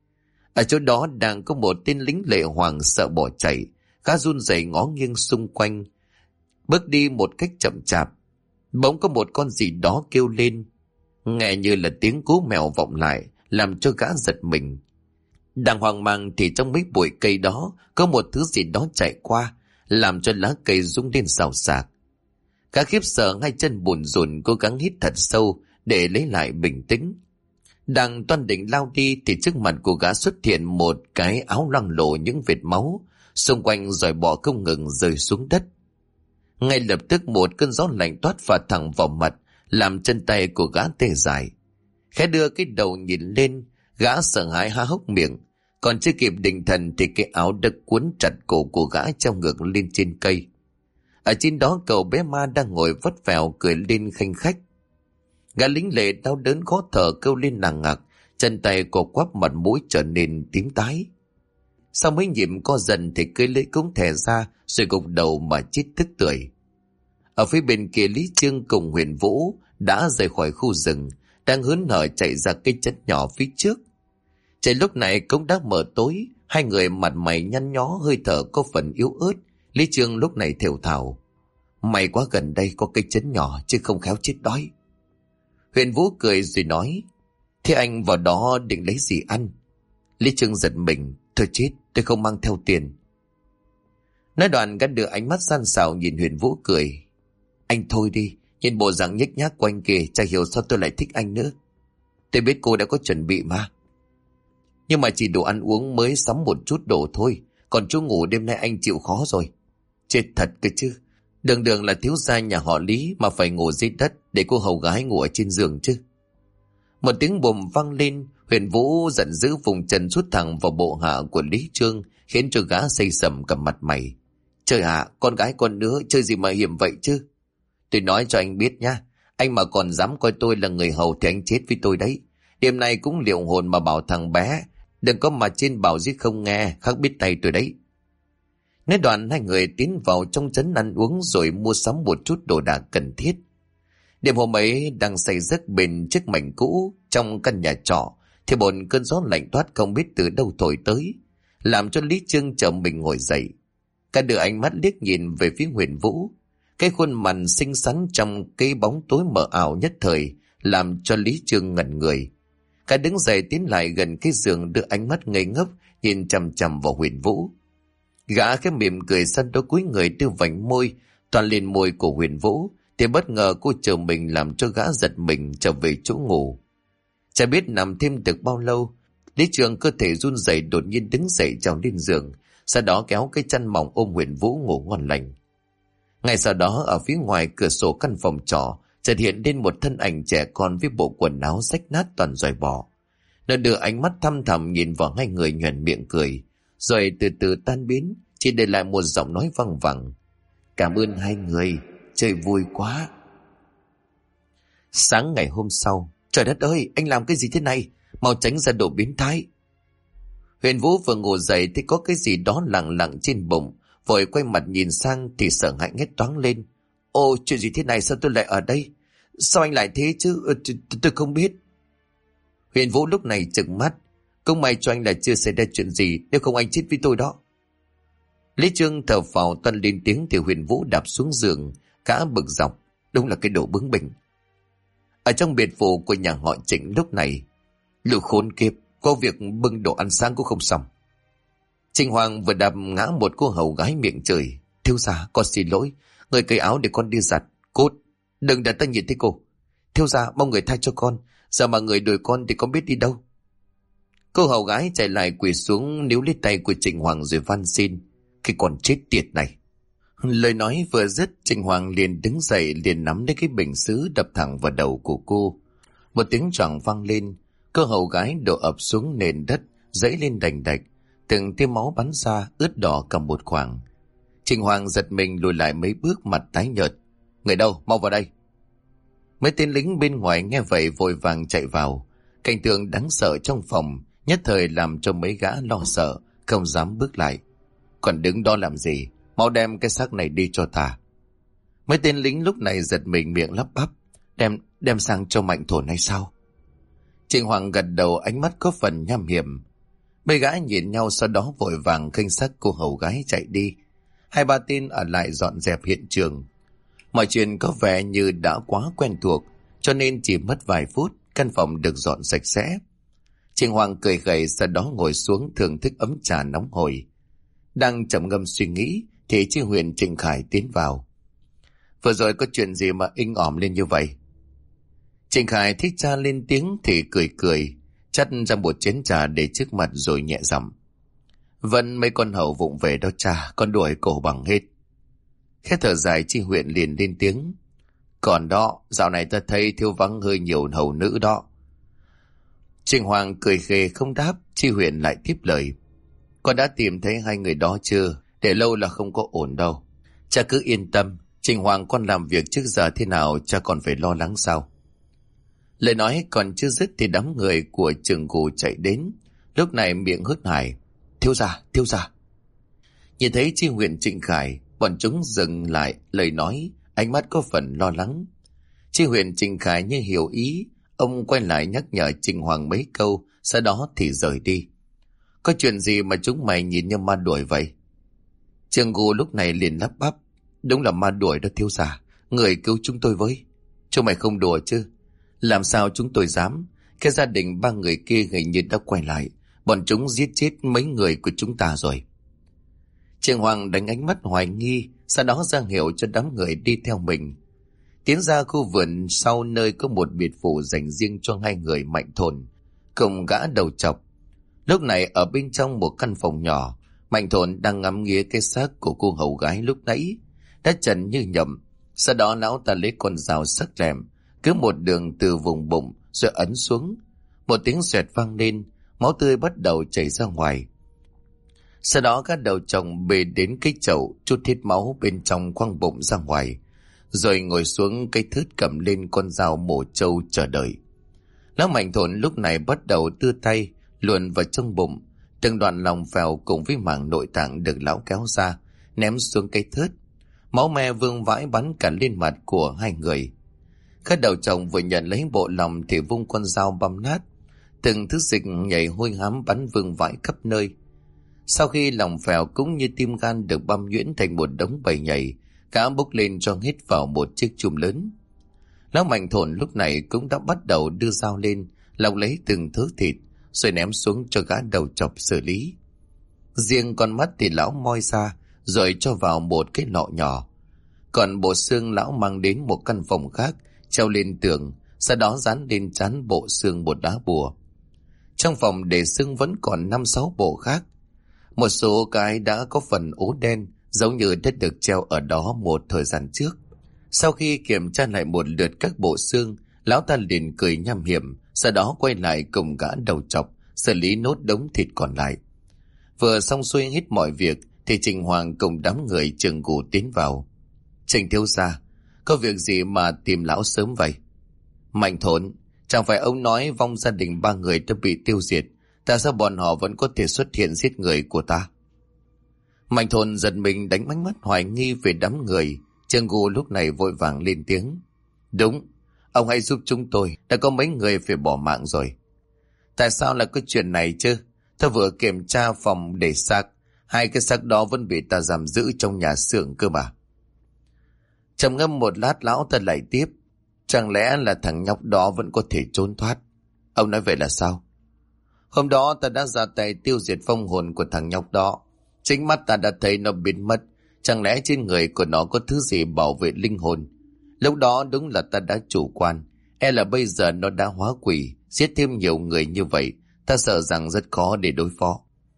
Ở chỗ đó đang có một tên lính lệ hoảng sợ bỏ chạy, gã run rẩy ngó nghiêng xung quanh, bước đi một cách chậm chạp. Bỗng có một con gì đó kêu lên, nghe như là tiếng cú mèo vọng lại, làm cho gã giật mình. Đang hoang mang thì trong mấy bụi cây đó có một thứ gì đó chạy qua, làm cho lá cây rung lên xào xạc. Gã khiếp sợ, hai chân bủn rủn cố gắng hít thật sâu để lấy lại bình tĩnh. Đang toan định lao đi thì trước mặt của gã xuất hiện một cái áo loang lổ những vệt máu, xung quanh giòi bọ không ngừng rơi xuống đất. Ngay lập tức một cơn gió lạnh toát phả thẳng vào mặt, làm chân tay của gã tê dại. Khẽ đưa cái đầu nhìn lên, gã sợ hãi há hốc miệng, còn chưa kịp định thần thì cái áo đã cuốn chặt cổ của gã treo ngược lên trên cây. Ở trên đó cậu bé ma đang ngồi vắt vẻo cười lên khanh khách. Gã lính lệ đau đớn khó thở kêu lên nằng ngặc, chân tay co quắp, mặt mũi trở nên tím tái. Sau mấy nhịp co dần thì cây lưỡi cũng thè ra rồi gục đầu mà chết tức tưởi. Ở phía bên kia Lý Chương cùng Huyền Vũ đã rời khỏi khu rừng, đang hớn hở chạy ra cái chấn nhỏ phía trước. Trời lúc này cũng đã mờ tối, hai người mặt mày nhăn nhó, hơi thở có phần yếu ớt. Lý Chương lúc này thều thào, may quá gần đây có cái chấn nhỏ chứ không khéo chết đói. Huyền Vũ cười rồi nói, thế anh vào đó định lấy gì ăn? Lý Chương giật mình, thôi chết, tôi không mang theo tiền. Nói đoạn gã đưa ánh mắt gian xảo nhìn Huyền Vũ cười, anh thôi đi, nhìn bộ dạng nhếch nhác của anh kìa, chả hiểu sao tôi lại thích anh nữa. Tôi biết cô đã có chuẩn bị mà, nhưng mà chỉ đồ ăn uống mới sắm một chút đồ thôi, Còn chú ngủ đêm nay anh chịu khó rồi. Chết thật cơ chứ. Đường đường là thiếu gia nhà họ Lý mà phải ngủ dưới đất để cô hầu gái ngủ ở trên giường chứ. Một tiếng bùm vang lên, Huyền Vũ giận dữ vùng chân sút thẳng vào bộ hạ của Lý Trương, khiến cho gã xây sầm cả mặt mày. Trời ạ, con gái con nữa chơi gì mà hiểm vậy chứ? Tôi nói cho anh biết nhá, anh mà còn dám coi tôi là người hầu thì anh chết với tôi đấy. Đêm nay cũng liệu hồn mà bảo thằng bé, đừng có mà trên bảo giết không nghe, khác biết tay tôi đấy. Nói đoạn hai người tiến vào trong trấn ăn uống rồi mua sắm một chút đồ đạc cần thiết. Đêm hôm ấy đang say giấc bên chiếc mảnh cũ trong căn nhà trọ thì một cơn gió lạnh toát không biết từ đâu thổi tới, làm cho Lý Trương chợm mình ngồi dậy. Cả đưa ánh mắt liếc nhìn về phía Huyền Vũ. Cái khuôn mặt xinh xắn trong cái bóng tối mờ ảo nhất thời làm cho Lý Trương ngẩn người. Cả đứng dậy tiến lại gần cái giường, đưa ánh mắt ngây ngốc nhìn chằm chằm vào Huyền Vũ. Gã cái mỉm cười săn đó cúi người đưa vành môi toàn lên môi của Huyền Vũ, thì bất ngờ cô chờ mình làm cho gã giật mình trở về chỗ ngủ. Chả biết nằm thêm được bao lâu, Lý Trường cơ thể run rẩy đột nhiên đứng dậy trèo lên giường, sau đó kéo cái chăn mỏng ôm Huyền Vũ ngủ ngon lành. Ngay sau đó ở phía ngoài cửa sổ căn phòng trọ chợt hiện lên một thân ảnh trẻ con với bộ quần áo rách nát toàn giòi bọ. Nó đưa ánh mắt thăm thẳm nhìn vào hai người, nhoẻn miệng cười, rồi từ từ tan biến, chỉ để lại một giọng nói văng vẳng: cảm ơn hai người, chơi vui quá. Sáng ngày hôm sau, trời đất ơi, anh làm cái gì thế này? Mau tránh ra đồ biến thái. Huyền Vũ vừa ngủ dậy thì có cái gì đó lặng lặng trên bụng, vội quay mặt nhìn sang thì sợ hãi hét toáng lên: Ồ, chuyện gì thế này, sao tôi lại ở đây? Sao anh lại thế chứ? Tôi không biết. Huyền Vũ lúc này trừng mắt: Không may cho anh là chưa xảy ra chuyện gì, nếu không anh chết với tôi đó. Lý Trương thở phào toan lên tiếng thì Huyền Vũ đạp xuống giường, gã bực dọc: Đúng là cái đồ bướng bỉnh. Ở trong biệt phủ của nhà họ Trịnh lúc này, lũ khốn kiếp, có việc bưng đồ ăn sáng cũng không xong. Trịnh Hoàng vừa đạp ngã một cô hầu gái miệng chửi: Thiếu gia, con xin lỗi, người cởi áo để con đi giặt. Cút, đừng để ta nhìn thấy cô. Thiếu gia, mong người tha cho con, giờ mà người đuổi con thì con biết đi đâu. Cô hầu gái chạy lại quỳ xuống níu lấy tay của Trịnh Hoàng rồi van xin: Cái con chết tiệt này. Lời nói vừa dứt, Trịnh Hoàng liền đứng dậy, liền nắm lấy cái bình sứ đập thẳng vào đầu của cô. Một tiếng choàng vang lên, cô hầu gái đổ ập xuống nền đất, dãy lên đành đạch, từng tia máu bắn ra ướt đỏ cả một khoảng. Trịnh Hoàng giật mình lùi lại mấy bước, mặt tái nhợt: Người đâu, mau vào đây. Mấy tên lính bên ngoài nghe vậy vội vàng chạy vào. Cảnh tượng đáng sợ trong phòng nhất thời làm cho mấy gã lo sợ, không dám bước lại. Còn đứng đó làm gì, mau đem cái xác này đi cho ta. Mấy tên lính lúc này giật mình miệng lắp bắp: Đem sang cho Mạnh Thổn hay sao? Trịnh Hoàng gật đầu, ánh mắt có phần nham hiểm. Mấy gã nhìn nhau sau đó vội vàng khênh xác cô hầu gái chạy đi. Hai ba tên ở lại dọn dẹp hiện trường. Mọi chuyện có vẻ như đã quá quen thuộc, cho nên chỉ mất vài phút căn phòng được dọn sạch sẽ. Trịnh Hoàng cười gầy, sau đó ngồi xuống thưởng thức ấm trà nóng hổi. Đang trầm ngâm suy nghĩ thì Chi Huyền Trịnh Khải tiến vào. Vừa rồi có chuyện gì mà inh ỏm lên như vậy? Trịnh Khải thích cha lên tiếng thì cười cười, chắt ra một chén trà để trước mặt rồi nhẹ giọng: Vẫn mấy con hầu vụng về đó cha, con đuổi cổ bằng hết. Khẽ thở dài, Chi Huyền liền lên tiếng: Còn đó, dạo này ta thấy thiếu vắng hơi nhiều hầu nữ đó. Trịnh Hoàng cười khề không đáp. Chi Huyền lại tiếp lời: Con đã tìm thấy hai người đó chưa? Để lâu là không có ổn đâu. Cha cứ yên tâm, Trịnh Hoàng con làm việc trước giờ thế nào cha còn phải lo lắng sao? Lời nói còn chưa dứt thì đám người của Trường Cù chạy đến, lúc này miệng hớt hải: Thiếu gia, thiếu gia. Nhìn thấy Chi Huyền Trịnh Khải, bọn chúng dừng lại lời nói, ánh mắt có phần lo lắng. Chi Huyền Trịnh Khải như hiểu ý, ông quay lại nhắc nhở Trịnh Hoàng mấy câu, sau đó thì rời đi. Có chuyện gì mà chúng mày nhìn như ma đuổi vậy? Trường Cù lúc này liền lắp bắp: Đúng là ma đuổi đó thiếu gia, người cứu chúng tôi với. Chúng mày không đùa chứ? Làm sao chúng tôi dám? Cái gia đình ba người kia hình như đã quay lại, bọn chúng giết chết mấy người của chúng ta rồi. Trịnh Hoàng đánh ánh mắt hoài nghi, sau đó ra hiệu cho đám người đi theo mình. Tiến ra khu vườn sau nơi có một biệt phủ dành riêng cho hai người Mạnh Thổn cùng gã đầu trọc. Lúc này ở bên trong một căn phòng nhỏ, Mạnh Thổn đang ngắm nghía cái xác của cô hầu gái lúc nãy, đã trần như nhầm. Sau đó lão ta lấy con dao sắc lẹm, cứ một đường từ vùng bụng rồi ấn xuống. Một tiếng xoẹt vang lên, máu tươi bắt đầu chảy ra ngoài. Sau đó các đầu chồng bê đến cái chậu chút hết máu bên trong khoang bụng ra ngoài, rồi ngồi xuống cây thớt cầm lên con dao mổ trâu chờ đợi. Lão Mạnh Thổn lúc này bắt đầu đưa tay luồn vào trong bụng, từng đoạn lòng phèo cùng với mảng nội tạng được lão kéo ra, ném xuống cây thớt. Máu me vương vãi bắn cả lên mặt của hai người. Các đầu chồng vừa nhận lấy bộ lòng thì vung con dao băm nát, từng thứ dịch nhảy hôi hám bắn vương vãi khắp nơi. Sau khi lòng phèo cũng như tim gan được băm nhuyễn thành một đống bầy nhảy, cả bốc lên cho hết vào một chiếc chum lớn. Lão Mạnh Thổn lúc này cũng đã bắt đầu đưa dao lên, lọc lấy từng thớ thịt, rồi ném xuống cho gã đầu chọc xử lý. Riêng con mắt thì lão moi ra, rồi cho vào một cái lọ nhỏ. Còn bộ xương lão mang đến một căn phòng khác, treo lên tường, sau đó dán lên trán bộ xương một đá bùa. Trong phòng để xương vẫn còn 5-6 bộ khác. Một số cái đã có phần ố đen, giống như đã được treo ở đó một thời gian trước. Sau khi kiểm tra lại một lượt các bộ xương, lão ta liền cười nham hiểm, sau đó quay lại cùng gã đầu chọc, xử lý nốt đống thịt còn lại. Vừa xong xuôi hết mọi việc, thì Trình Hoàng cùng đám người Trường Gù tiến vào. Trình thiếu gia, có việc gì mà tìm lão sớm vậy? Mạnh Thổn, chẳng phải ông nói vong gia đình 3 người đã bị tiêu diệt, tại sao bọn họ vẫn có thể xuất hiện giết người của ta? Mạnh Thổn giật mình đánh ánh mắt hoài nghi về đám người. Trường Gù lúc này vội vàng lên tiếng. Đúng, ông hãy giúp chúng tôi, đã có mấy người phải bỏ mạng rồi. Tại sao lại có chuyện này chứ? Ta vừa kiểm tra phòng để xác, 2 cái xác đó vẫn bị ta giam giữ trong nhà xưởng cơ mà. Trầm ngâm một lát, lão ta lại tiếp. Chẳng lẽ là thằng nhóc đó vẫn có thể trốn thoát? Ông nói vậy là sao? Hôm đó ta đã ra tay tiêu diệt phong hồn của thằng nhóc đó. Chính mắt ta đã thấy nó biến mất. Chẳng lẽ trên người của nó có thứ gì bảo vệ linh hồn? Lúc đó đúng là ta đã chủ quan. E là bây giờ nó đã hóa quỷ, giết thêm nhiều người như vậy. Ta sợ rằng rất khó để đối phó.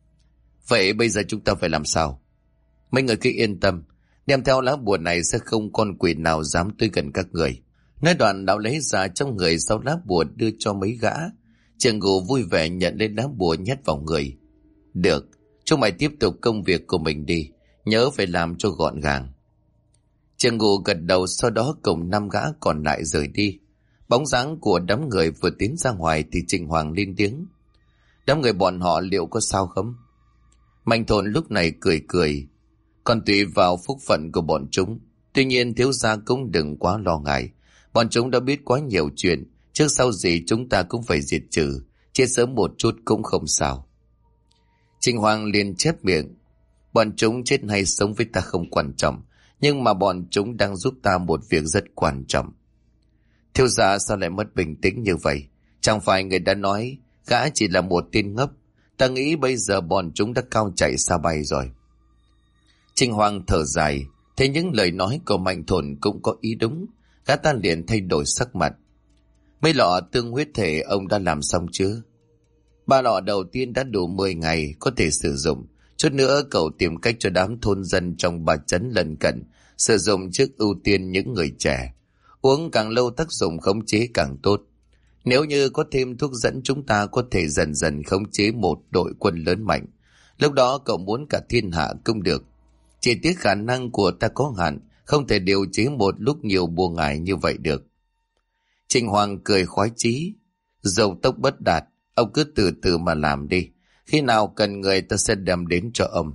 Vậy bây giờ chúng ta phải làm sao? Mấy người cứ yên tâm, đem theo lá bùa này sẽ không con quỷ nào dám tới gần các người. Nói đoạn lão lấy ra trong người 6 lá bùa đưa cho mấy gã. Trường Gù vui vẻ nhận lên lá bùa nhét vào người. Được, chúng mày tiếp tục công việc của mình đi, nhớ phải làm cho gọn gàng. Trường Gù gật đầu, sau đó cùng 5 gã còn lại rời đi. Bóng dáng của đám người vừa tiến ra ngoài thì Trình Hoàng lên tiếng. Đám người bọn họ liệu có sao không? Mạnh Thổn lúc này cười cười. Còn tùy vào phúc phận của bọn chúng. Tuy nhiên thiếu gia cũng đừng quá lo ngại. Bọn chúng đã biết quá nhiều chuyện. Trước sau gì chúng ta cũng phải diệt trừ. Chết sớm một chút cũng không sao. Trình Hoàng liền chép miệng. Bọn chúng chết hay sống với ta không quan trọng. Nhưng mà bọn chúng đang giúp ta một việc rất quan trọng. Thiếu gia sao lại mất bình tĩnh như vậy? Chẳng phải người đã nói gã chỉ là một tên ngốc. Ta nghĩ bây giờ bọn chúng đã cao chạy xa bay rồi. Trình Hoàng thở dài. Thế những lời nói của Mạnh Thổn cũng có ý đúng. Gã ta liền thay đổi sắc mặt. Mấy lọ tương huyết thể ông đã làm xong chưa? 3 lọ đầu tiên đã đủ 10 ngày có thể sử dụng. Chút nữa cậu tìm cách cho đám thôn dân trong 3 trấn lân cận sử dụng trước ưu tiên những người trẻ. Uống càng lâu tác dụng khống chế càng tốt. Nếu như có thêm thuốc dẫn, chúng ta có thể dần dần khống chế một đội quân lớn mạnh. Lúc đó cậu muốn cả thiên hạ cũng được. Chỉ tiếc khả năng của ta có hạn, không thể điều chế một lúc nhiều bùa ngải như vậy được. Trình Hoàng cười khoái chí. Dầu tốc bất đạt, ông cứ từ từ mà làm đi. Khi nào cần người ta sẽ đem đến cho ông.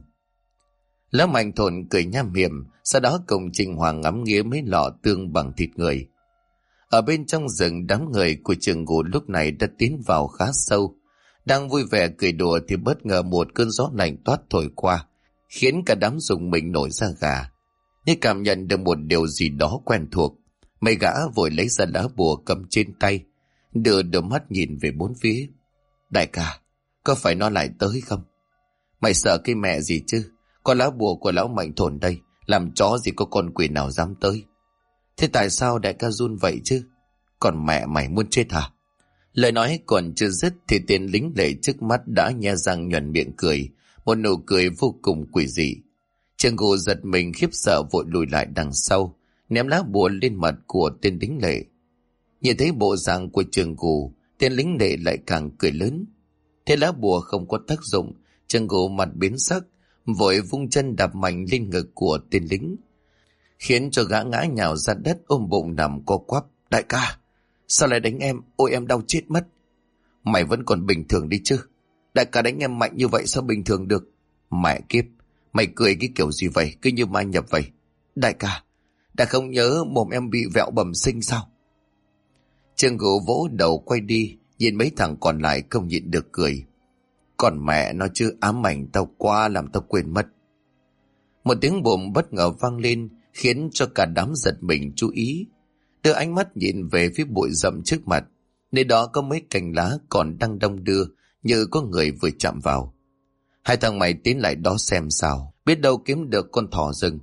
Lão Mạnh Thổn cười nham hiểm, sau đó cùng Trình Hoàng ngắm nghía mấy lọ tương bằng thịt người. Ở bên trong rừng, đám người của Trường Gù lúc này đã tiến vào khá sâu. Đang vui vẻ cười đùa thì bất ngờ một cơn gió lạnh toát thổi qua, khiến cả đám rùng mình nổi da gà. Như cảm nhận được một điều gì đó quen thuộc, mấy gã vội lấy ra lá bùa cầm trên tay, đưa đôi mắt nhìn về bốn phía. Đại ca, có phải nó lại tới không? Mày sợ cái mẹ gì chứ? Có lá bùa của lão Mạnh Thổn đây, làm chó gì có con quỷ nào dám tới. Thế tại sao đại ca run vậy chứ? Còn mẹ mày muốn chết hả? Lời nói còn chưa dứt thì tên lính lệ trước mắt đã nhe răng nhuận miệng cười. một nụ cười vô cùng quỷ dị. Trường Gù giật mình khiếp sợ vội lùi lại đằng sau, ném lá bùa lên mặt của tên lính lệ. Nhìn thấy bộ dạng của Trường Gù, tên lính lệ lại càng cười lớn. Thế lá bùa không có tác dụng, Trường Gù mặt biến sắc, vội vung chân đạp mạnh lên ngực của tên lính, khiến cho gã ngã nhào ra đất ôm bụng nằm co quắp. Đại ca, sao lại đánh em? Ôi em đau chết mất. Mày vẫn còn bình thường đi chứ? Đại ca đánh em mạnh như vậy sao bình thường được? Mẹ kiếp, mày cười cái kiểu gì vậy? Cứ như ma nhập vậy. Đại ca, đã không nhớ mồm em bị vẹo bẩm sinh sao? Trường Gù vỗ đầu quay đi, nhìn mấy thằng còn lại không nhịn được cười. Còn mẹ nó chứ, ám ảnh tao quá làm tao quên mất. Một tiếng bùm bất ngờ vang lên, khiến cho cả đám giật mình chú ý. Đưa ánh mắt nhìn về phía bụi rậm trước mặt, nơi đó có mấy cành lá còn đang đong đưa, như có người vừa chạm vào. Hai thằng mày tiến lại đó xem sao, biết đâu kiếm được con thỏ rừng.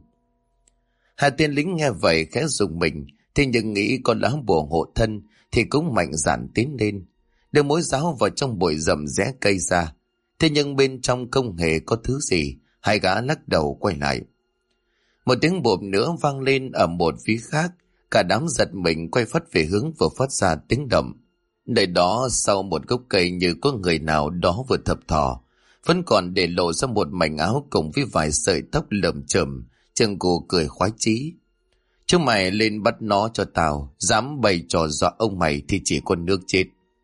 Hai tên lính nghe vậy khẽ rùng mình, thế nhưng nghĩ con lá bùa hộ thân thì cũng mạnh dạn tiến lên, đưa mối giáo vào trong bụi rậm rẽ cây ra. Thế nhưng bên trong không hề có thứ gì. Hai gã lắc đầu quay lại. Một tiếng bộp nữa vang lên ở một phía khác. Cả đám giật mình quay phắt về hướng vừa phát ra tiếng động. Nơi đó sau một gốc cây như có người nào đó vừa thập thò, vẫn còn để lộ ra một mảnh áo cùng với vài sợi tóc lởm chởm. Trường Gù cười khoái chí. Chúng mày lên bắt nó cho tao, dám bày trò dọa ông mày thì chỉ có nước chết.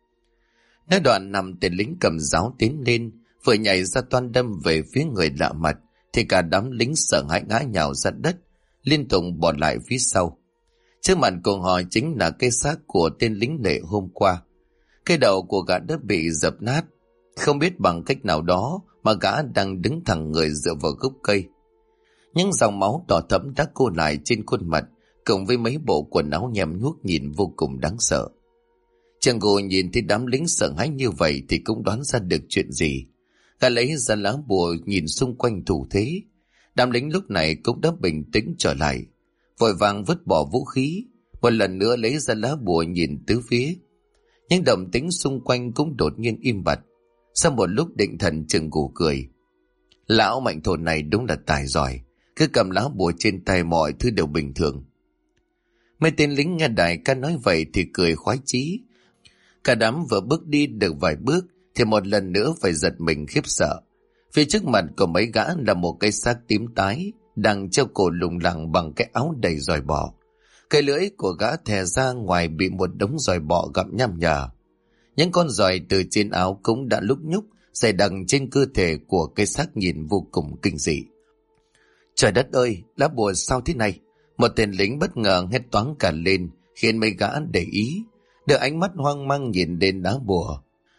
Nói đoạn nằm tên lính cầm giáo tiến lên, vừa nhảy ra toan đâm về phía người lạ mặt, thì cả đám lính sợ hãi ngã nhào ra đất, liên tục bỏ lại phía sau. Trước mặt của họ chính là cái xác của tên lính lệ hôm qua. Cái đầu của gã đã bị dập nát, không biết bằng cách nào đó mà gã đang đứng thẳng người dựa vào gốc cây. Những dòng máu đỏ thẫm đã cô lại trên khuôn mặt, cùng với mấy bộ quần áo nhem nhuốc nhìn vô cùng đáng sợ. Trường Gù nhìn thấy đám lính sợ hãi như vậy thì cũng đoán ra được chuyện gì. Gã lấy ra lá bùa nhìn xung quanh thủ thế. Đám lính lúc này cũng đã bình tĩnh trở lại, vội vàng vứt bỏ vũ khí, một lần nữa lấy ra lá bùa nhìn tứ phía. Nhưng động tĩnh xung quanh cũng đột nhiên im bặt. Sau một lúc định thần, Trường Gù cười. Lão Mạnh Thổ này đúng là tài giỏi, cứ cầm lá bùa trên tay mọi thứ đều bình thường. Mấy tên lính nghe đại ca nói vậy thì cười khoái chí. Cả đám vừa bước đi được vài bước thì một lần nữa phải giật mình khiếp sợ. Phía trước mặt của mấy gã là một cái xác tím tái đang treo cổ lủng lẳng bằng cái áo đầy giòi bọ. Cái lưỡi của gã thè ra ngoài bị một đống giòi bọ gặm nham nhở. Những con giòi từ trên áo cũng đã lúc nhúc dày đặc trên cơ thể của cái xác nhìn vô cùng kinh dị. Trời đất ơi, lá bùa sao thế này? Một tên lính bất ngờ hét toáng cả lên, khiến mấy gã để ý, đưa ánh mắt hoang mang nhìn lên lá bùa.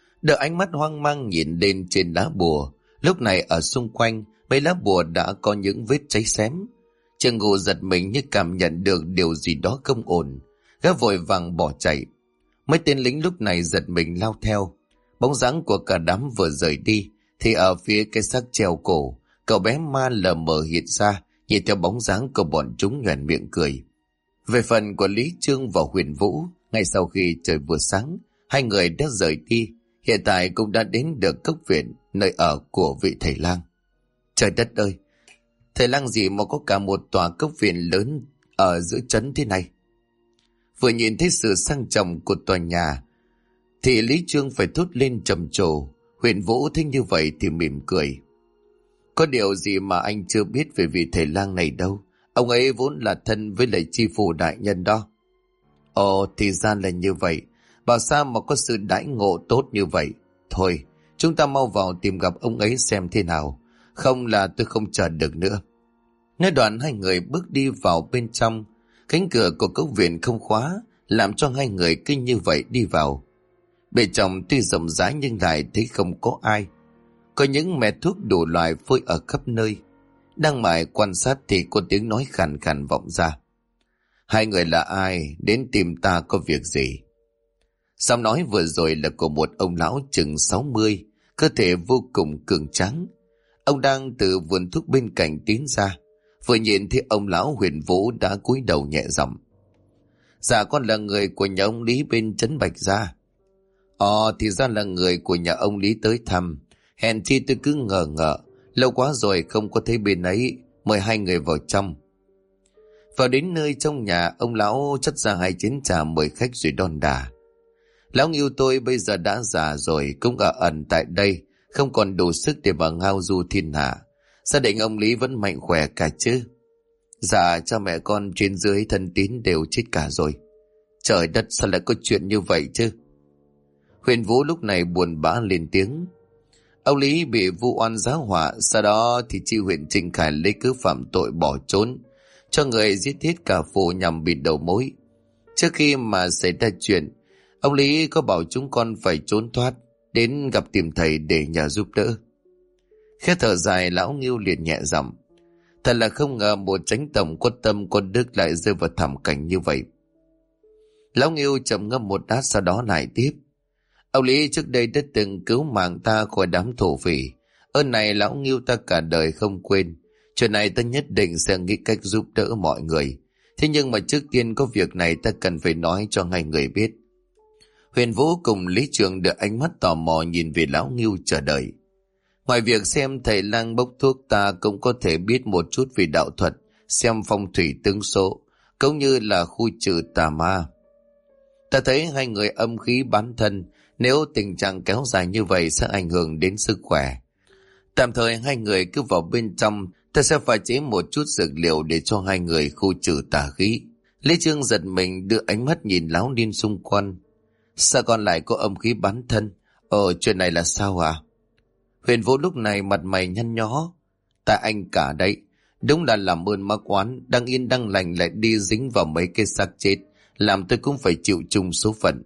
Trên lá bùa, lúc này ở xung quanh mấy lá bùa đã có những vết cháy xém. Trường Gù giật mình như cảm nhận được điều gì đó không ổn, gã vội vàng bỏ chạy. Mấy tên lính lúc này giật mình lao theo. Bóng dáng của cả đám vừa rời đi thì ở phía cái xác treo cổ, cậu bé ma lờ mờ hiện ra, nhìn theo bóng dáng của bọn chúng nhoẻn miệng cười. Về phần của Lý Chương và Huyền Vũ, ngay sau khi trời vừa sáng, hai người đã rời đi, hiện tại cũng đã đến được cốc viện, nơi ở của vị thầy lang. Trời đất ơi, thầy lang gì mà có cả một tòa cốc viện lớn ở giữa trấn thế này? Vừa nhìn thấy sự sang trọng của tòa nhà thì Lý Chương phải thốt lên trầm trồ. Huyền Vũ thấy như vậy thì mỉm cười. Có điều gì mà anh chưa biết về vị thầy lang này đâu. Ông ấy vốn là thân với lại chi phủ đại nhân đó. Ồ, thì ra là như vậy. Bảo sao mà có sự đãi ngộ tốt như vậy. Thôi, chúng ta mau vào tìm gặp ông ấy xem thế nào. Không là tôi không chờ được nữa. Nói đoạn hai người bước đi vào bên trong. Cánh cửa của cốc viện không khóa, làm cho hai người cứ như vậy đi vào. Bên trong tuy rộng rãi nhưng lại thấy không có ai. Có những mẹ thuốc đủ loại phơi ở khắp nơi. Đang mải quan sát thì có tiếng nói khàn khàn vọng ra. Hai người là ai, đến tìm ta có việc gì? Giọng nói vừa rồi là của một ông lão chừng 60, cơ thể vô cùng cường tráng. Ông đang từ vườn thuốc bên cạnh tiến ra. Vừa nhìn thấy ông lão Huyền Vũ đã cúi đầu nhẹ giọng. Dạ con là người của nhà ông Lý bên trấn Bạch Gia. Thì ra là người của nhà ông Lý tới thăm. Hèn chi tôi cứ ngờ ngợ Lâu quá rồi không có thấy bên ấy, mời hai người vào trong. Vào đến nơi trong nhà, ông lão chất ra 2 chén trà mời khách rồi đon đả. Lão Ngưu tôi bây giờ đã già rồi, cũng ở ẩn tại đây, không còn đủ sức để mà ngao du thiên hạ. Gia đình ông Lý vẫn mạnh khỏe cả chứ? Dạ, cha mẹ con trên dưới thân tín đều chết cả rồi. Trời đất, sao lại có chuyện như vậy chứ? Huyền Vũ lúc này buồn bã lên tiếng. Ông Lý bị vu oan giáo họa, sau đó thì chi huyện Trinh Khải lấy cớ phạm tội bỏ trốn, cho người giết hết cả phủ nhằm bịt đầu mối. Trước khi mà xảy ra chuyện, ông Lý có bảo chúng con phải trốn thoát, đến gặp tìm thầy để nhờ giúp đỡ. Khẽ thở dài, lão Ngưu liền nhẹ giọng. Thật là không ngờ một chánh tổng có tâm có đức lại rơi vào thảm cảnh như vậy. Lão Ngưu trầm ngâm một lát sau đó lại tiếp. Ông Lý trước đây đã từng cứu mạng ta khỏi đám thổ phỉ. Ơn này lão Ngưu ta cả đời không quên. Chuyện này ta nhất định sẽ nghĩ cách giúp đỡ mọi người. Thế nhưng mà trước tiên có việc này ta cần phải nói cho hai người biết. Huyền Vũ cùng Lý Trường đưa ánh mắt tò mò nhìn về lão Ngưu chờ đợi. Ngoài việc xem thầy lang bốc thuốc, ta cũng có thể biết một chút về đạo thuật, xem phong thủy tương số, cũng như là khu trừ tà ma. Ta thấy hai người âm khí bán thân, nếu tình trạng kéo dài như vậy sẽ ảnh hưởng đến sức khỏe. Tạm thời hai người cứ vào bên trong, ta sẽ pha chế một chút dược liệu để cho hai người khu trừ tà khí. Lý Trương giật mình đưa ánh mắt nhìn lão niên xung quanh. Sao con lại có âm khí bán thân? Chuyện này là sao à? Huyền Vũ lúc này mặt mày nhăn nhó. Tại anh cả đấy, đúng là làm ơn mắc oán, đang yên đang lành lại đi dính vào mấy cái xác chết, làm tôi cũng phải chịu chung số phận.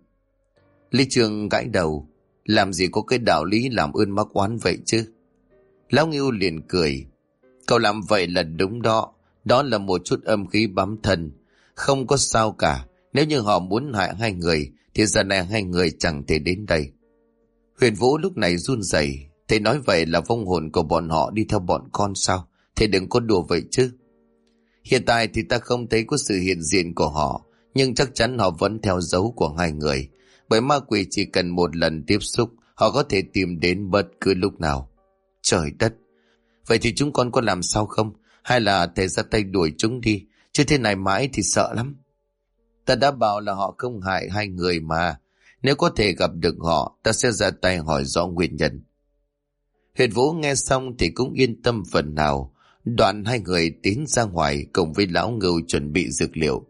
Lý Trường gãi đầu. Làm gì có cái đạo lý làm ơn mắc oán vậy chứ? Lão Ngưu liền cười. Cậu làm vậy là đúng đó. Đó là một chút âm khí bám thân. Không có sao cả. Nếu như họ muốn hại hai người thì giờ này hai người chẳng thể đến đây. Huyền Vũ lúc này run rẩy. Thầy nói vậy là vong hồn của bọn họ đi theo bọn con sao? Thầy đừng có đùa vậy chứ. Hiện tại thì ta không thấy có sự hiện diện của họ, nhưng chắc chắn họ vẫn theo dấu của hai người. Bởi ma quỷ chỉ cần một lần tiếp xúc, họ có thể tìm đến bất cứ lúc nào. Trời đất! Vậy thì chúng con có làm sao không? Hay là thầy ra tay đuổi chúng đi? Chứ thế này mãi thì sợ lắm. Ta đã bảo là họ không hại hai người mà. Nếu có thể gặp được họ, ta sẽ ra tay hỏi rõ nguyên nhân. Huyền Vũ nghe xong thì cũng yên tâm phần nào. Đoạn hai người tiến ra ngoài cùng với lão Ngưu chuẩn bị dược liệu.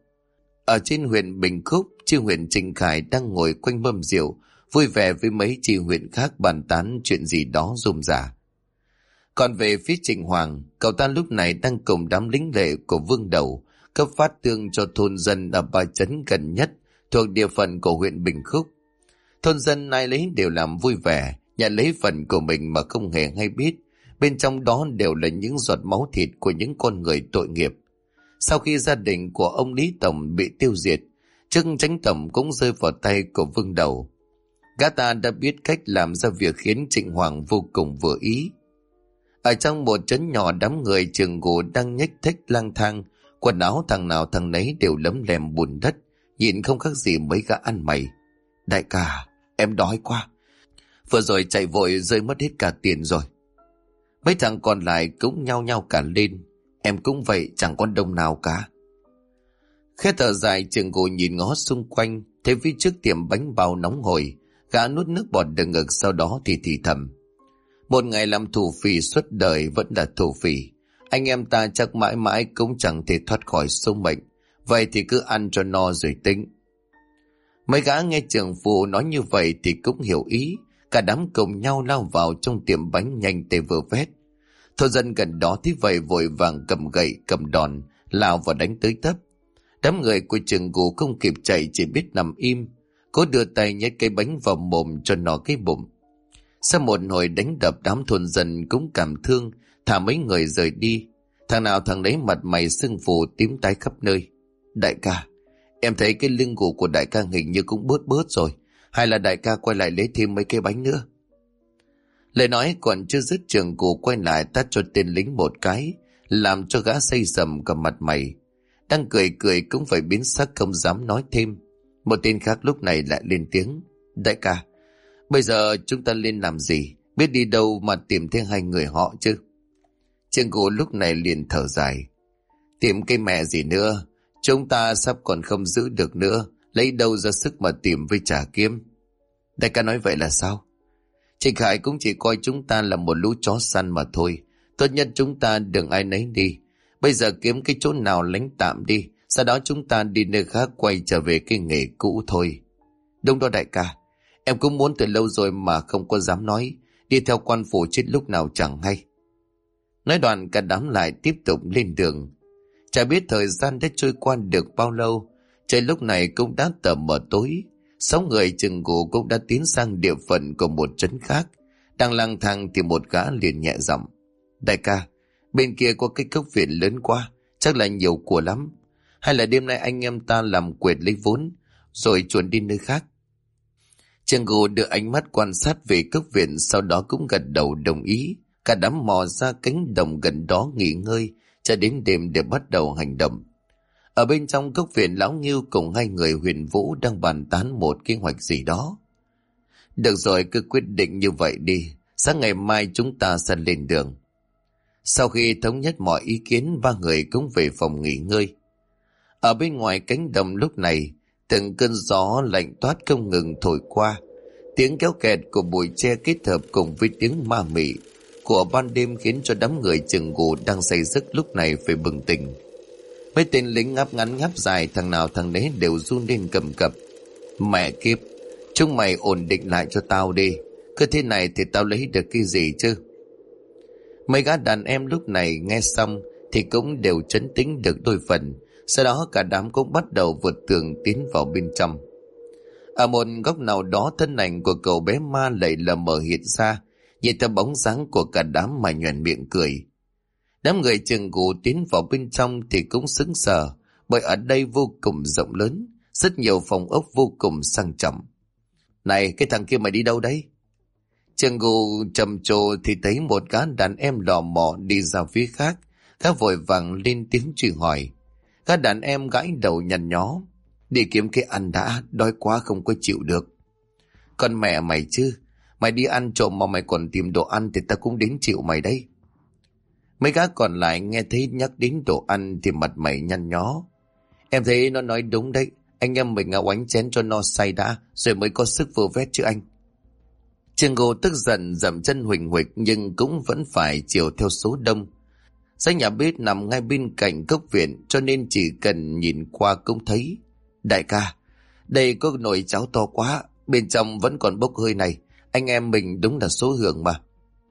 Ở trên huyện Bình Khúc, chi huyện Trinh Khải đang ngồi quanh mâm rượu, vui vẻ với mấy chi huyện khác bàn tán chuyện gì đó rôm rả. Còn về phía Trịnh Hoàng, cậu ta lúc này đang cùng đám lính lệ của Vương Đầu cấp phát tương cho thôn dân ở 3 trấn gần nhất thuộc địa phận của huyện Bình Khúc. Thôn dân ai lấy đều làm vui vẻ, nhận lấy phần của mình mà không hề hay biết. Bên trong đó đều là những giọt máu thịt của những con người tội nghiệp. Sau khi gia đình của ông Lý Tổng bị tiêu diệt, chức chánh tổng cũng rơi vào tay của Vương Đầu. Gã ta đã biết cách làm ra việc khiến Trịnh Hoàng vô cùng vừa ý. Ở trong một trấn nhỏ, đám người trường gù đang nhếch thếch lang thang, quần áo thằng nào thằng nấy đều lấm lem bùn đất, nhìn không khác gì mấy gã ăn mày. Đại ca, em đói quá. Vừa rồi chạy vội rơi mất hết cả tiền rồi. Mấy thằng còn lại cũng nhao nhao cả lên. Em cũng vậy, chẳng có đồng nào cả. Khẽ thở dài, trường gù nhìn ngó xung quanh, thấy phía trước tiệm bánh bao nóng hổi, gã nuốt nước bọt đằng ngực, sau đó thì thầm. Một ngày làm thủ phỉ suốt đời vẫn là thủ phỉ. Anh em ta chắc mãi mãi cũng chẳng thể thoát khỏi số mệnh. Vậy thì cứ ăn cho no rồi tính. Mấy gã nghe trưởng phụ nói như vậy thì cũng hiểu ý. Cả đám cùng nhau lao vào trong tiệm bánh nhanh tê vừa vét. Thôn dân gần đó thấy vậy vội vàng cầm gậy cầm đòn lao vào đánh tới tấp. Đám người của trường gù không kịp chạy, chỉ biết nằm im, cố đưa tay nhét cái bánh vào mồm cho nó cái bụng. Sau một hồi đánh đập, đám thôn dân cũng cảm thương, thả mấy người rời đi. Thằng nào thằng đấy mặt mày sưng phù tím tái khắp nơi. Đại ca, em thấy cái lưng gù của đại ca hình như cũng bớt bớt rồi. Hay là đại ca quay lại lấy thêm mấy cái bánh nữa? Lời nói còn chưa dứt, trường gù quay lại tát cho tên lính một cái, làm cho gã xây sầm cả mặt mày. Đang cười cười cũng phải biến sắc, không dám nói thêm. Một tên khác lúc này lại lên tiếng. Đại ca, bây giờ chúng ta lên làm gì? Biết đi đâu mà tìm thấy hai người họ chứ? Trương Gù lúc này liền thở dài. Tìm cái mẹ gì nữa, chúng ta sắp còn không giữ được nữa, lấy đâu ra sức mà tìm với trả kiếm. Đại ca nói vậy là sao? Trịnh Khải cũng chỉ coi chúng ta là một lũ chó săn mà thôi. Tốt nhất chúng ta đừng ai nấy đi. Bây giờ kiếm cái chỗ nào lánh tạm đi, sau đó chúng ta đi nơi khác quay trở về cái nghề cũ thôi. Đúng đó đại ca, em cũng muốn từ lâu rồi mà không có dám nói. Đi theo quan phủ chết lúc nào chẳng hay. Nói đoạn cả đám lại tiếp tục lên đường. Chả biết thời gian đã trôi qua được bao lâu, trời lúc này cũng đã tờ mờ tối. 6 người Trương Gù cũng đã tiến sang địa phận của một trấn khác. Đang lang thang thì một gã liền nhẹ giọng. Đại ca, bên kia có cái cốc viện lớn quá, chắc là nhiều của lắm. Hay là đêm nay anh em ta làm quệt lấy vốn, rồi chuồn đi nơi khác. Trương Gù đưa ánh mắt quan sát về cốc viện, sau đó cũng gật đầu đồng ý. Cả đám mò ra cánh đồng gần đó nghỉ ngơi, cho đến đêm để bắt đầu hành động. Ở bên trong cốc viện, lão Ngưu cùng 2 người Huyền Vũ đang bàn tán một kế hoạch gì đó. Được rồi, cứ quyết định như vậy đi, sáng ngày mai chúng ta sẽ lên đường. Sau khi thống nhất mọi ý kiến, 3 người cũng về phòng nghỉ ngơi. Ở bên ngoài cánh đồng lúc này, từng cơn gió lạnh toát không ngừng thổi qua. Tiếng kéo kẹt của bụi tre kết hợp cùng với tiếng ma mị của ban đêm khiến cho đám người Trương Gù đang say giấc lúc này phải bừng tỉnh. Mấy tên lính ngáp ngắn ngáp dài, thằng nào thằng đấy đều run lên cầm cập. Mẹ kiếp, chúng mày ổn định lại cho tao đi, cứ thế này thì tao lấy được cái gì chứ? Mấy gã đàn em lúc này nghe xong thì cũng đều trấn tĩnh được đôi phần. Sau đó cả đám cũng bắt đầu vượt tường tiến vào bên trong. Ở một góc nào đó, thân ảnh của cậu bé ma lại lờ mờ hiện ra, nhìn theo bóng dáng của cả đám mà nhoẻn miệng cười. Đám người Trương Gù tiến vào bên trong thì cũng sững sờ, bởi ở đây vô cùng rộng lớn, rất nhiều phòng ốc vô cùng sang trọng. Này, cái thằng kia mày đi đâu đấy? Trương Gù trầm trồ thì thấy một gã đàn em lò mò đi ra phía khác. Gã vội vàng lên tiếng truy hỏi. Gã đàn em gãi đầu nhăn nhó. Đi kiếm cái ăn đã, đói quá không có chịu được. Con mẹ mày chứ, mày đi ăn trộm mà mày còn tìm đồ ăn thì ta cũng đến chịu mày đấy. Mấy gã còn lại nghe thấy nhắc đến đồ ăn thì mặt mày nhăn nhó. Em thấy nó nói đúng đấy, anh em mình oánh chén cho no say đã, rồi mới có sức vơ vét chứ anh. Trương Gù tức giận dậm chân huỳnh huỵch nhưng cũng vẫn phải chiều theo số đông. Dãy nhà bếp nằm ngay bên cạnh cốc viện, cho nên chỉ cần nhìn qua cũng thấy. Đại ca, đây có nồi cháo to quá, bên trong vẫn còn bốc hơi này, anh em mình đúng là số hưởng mà.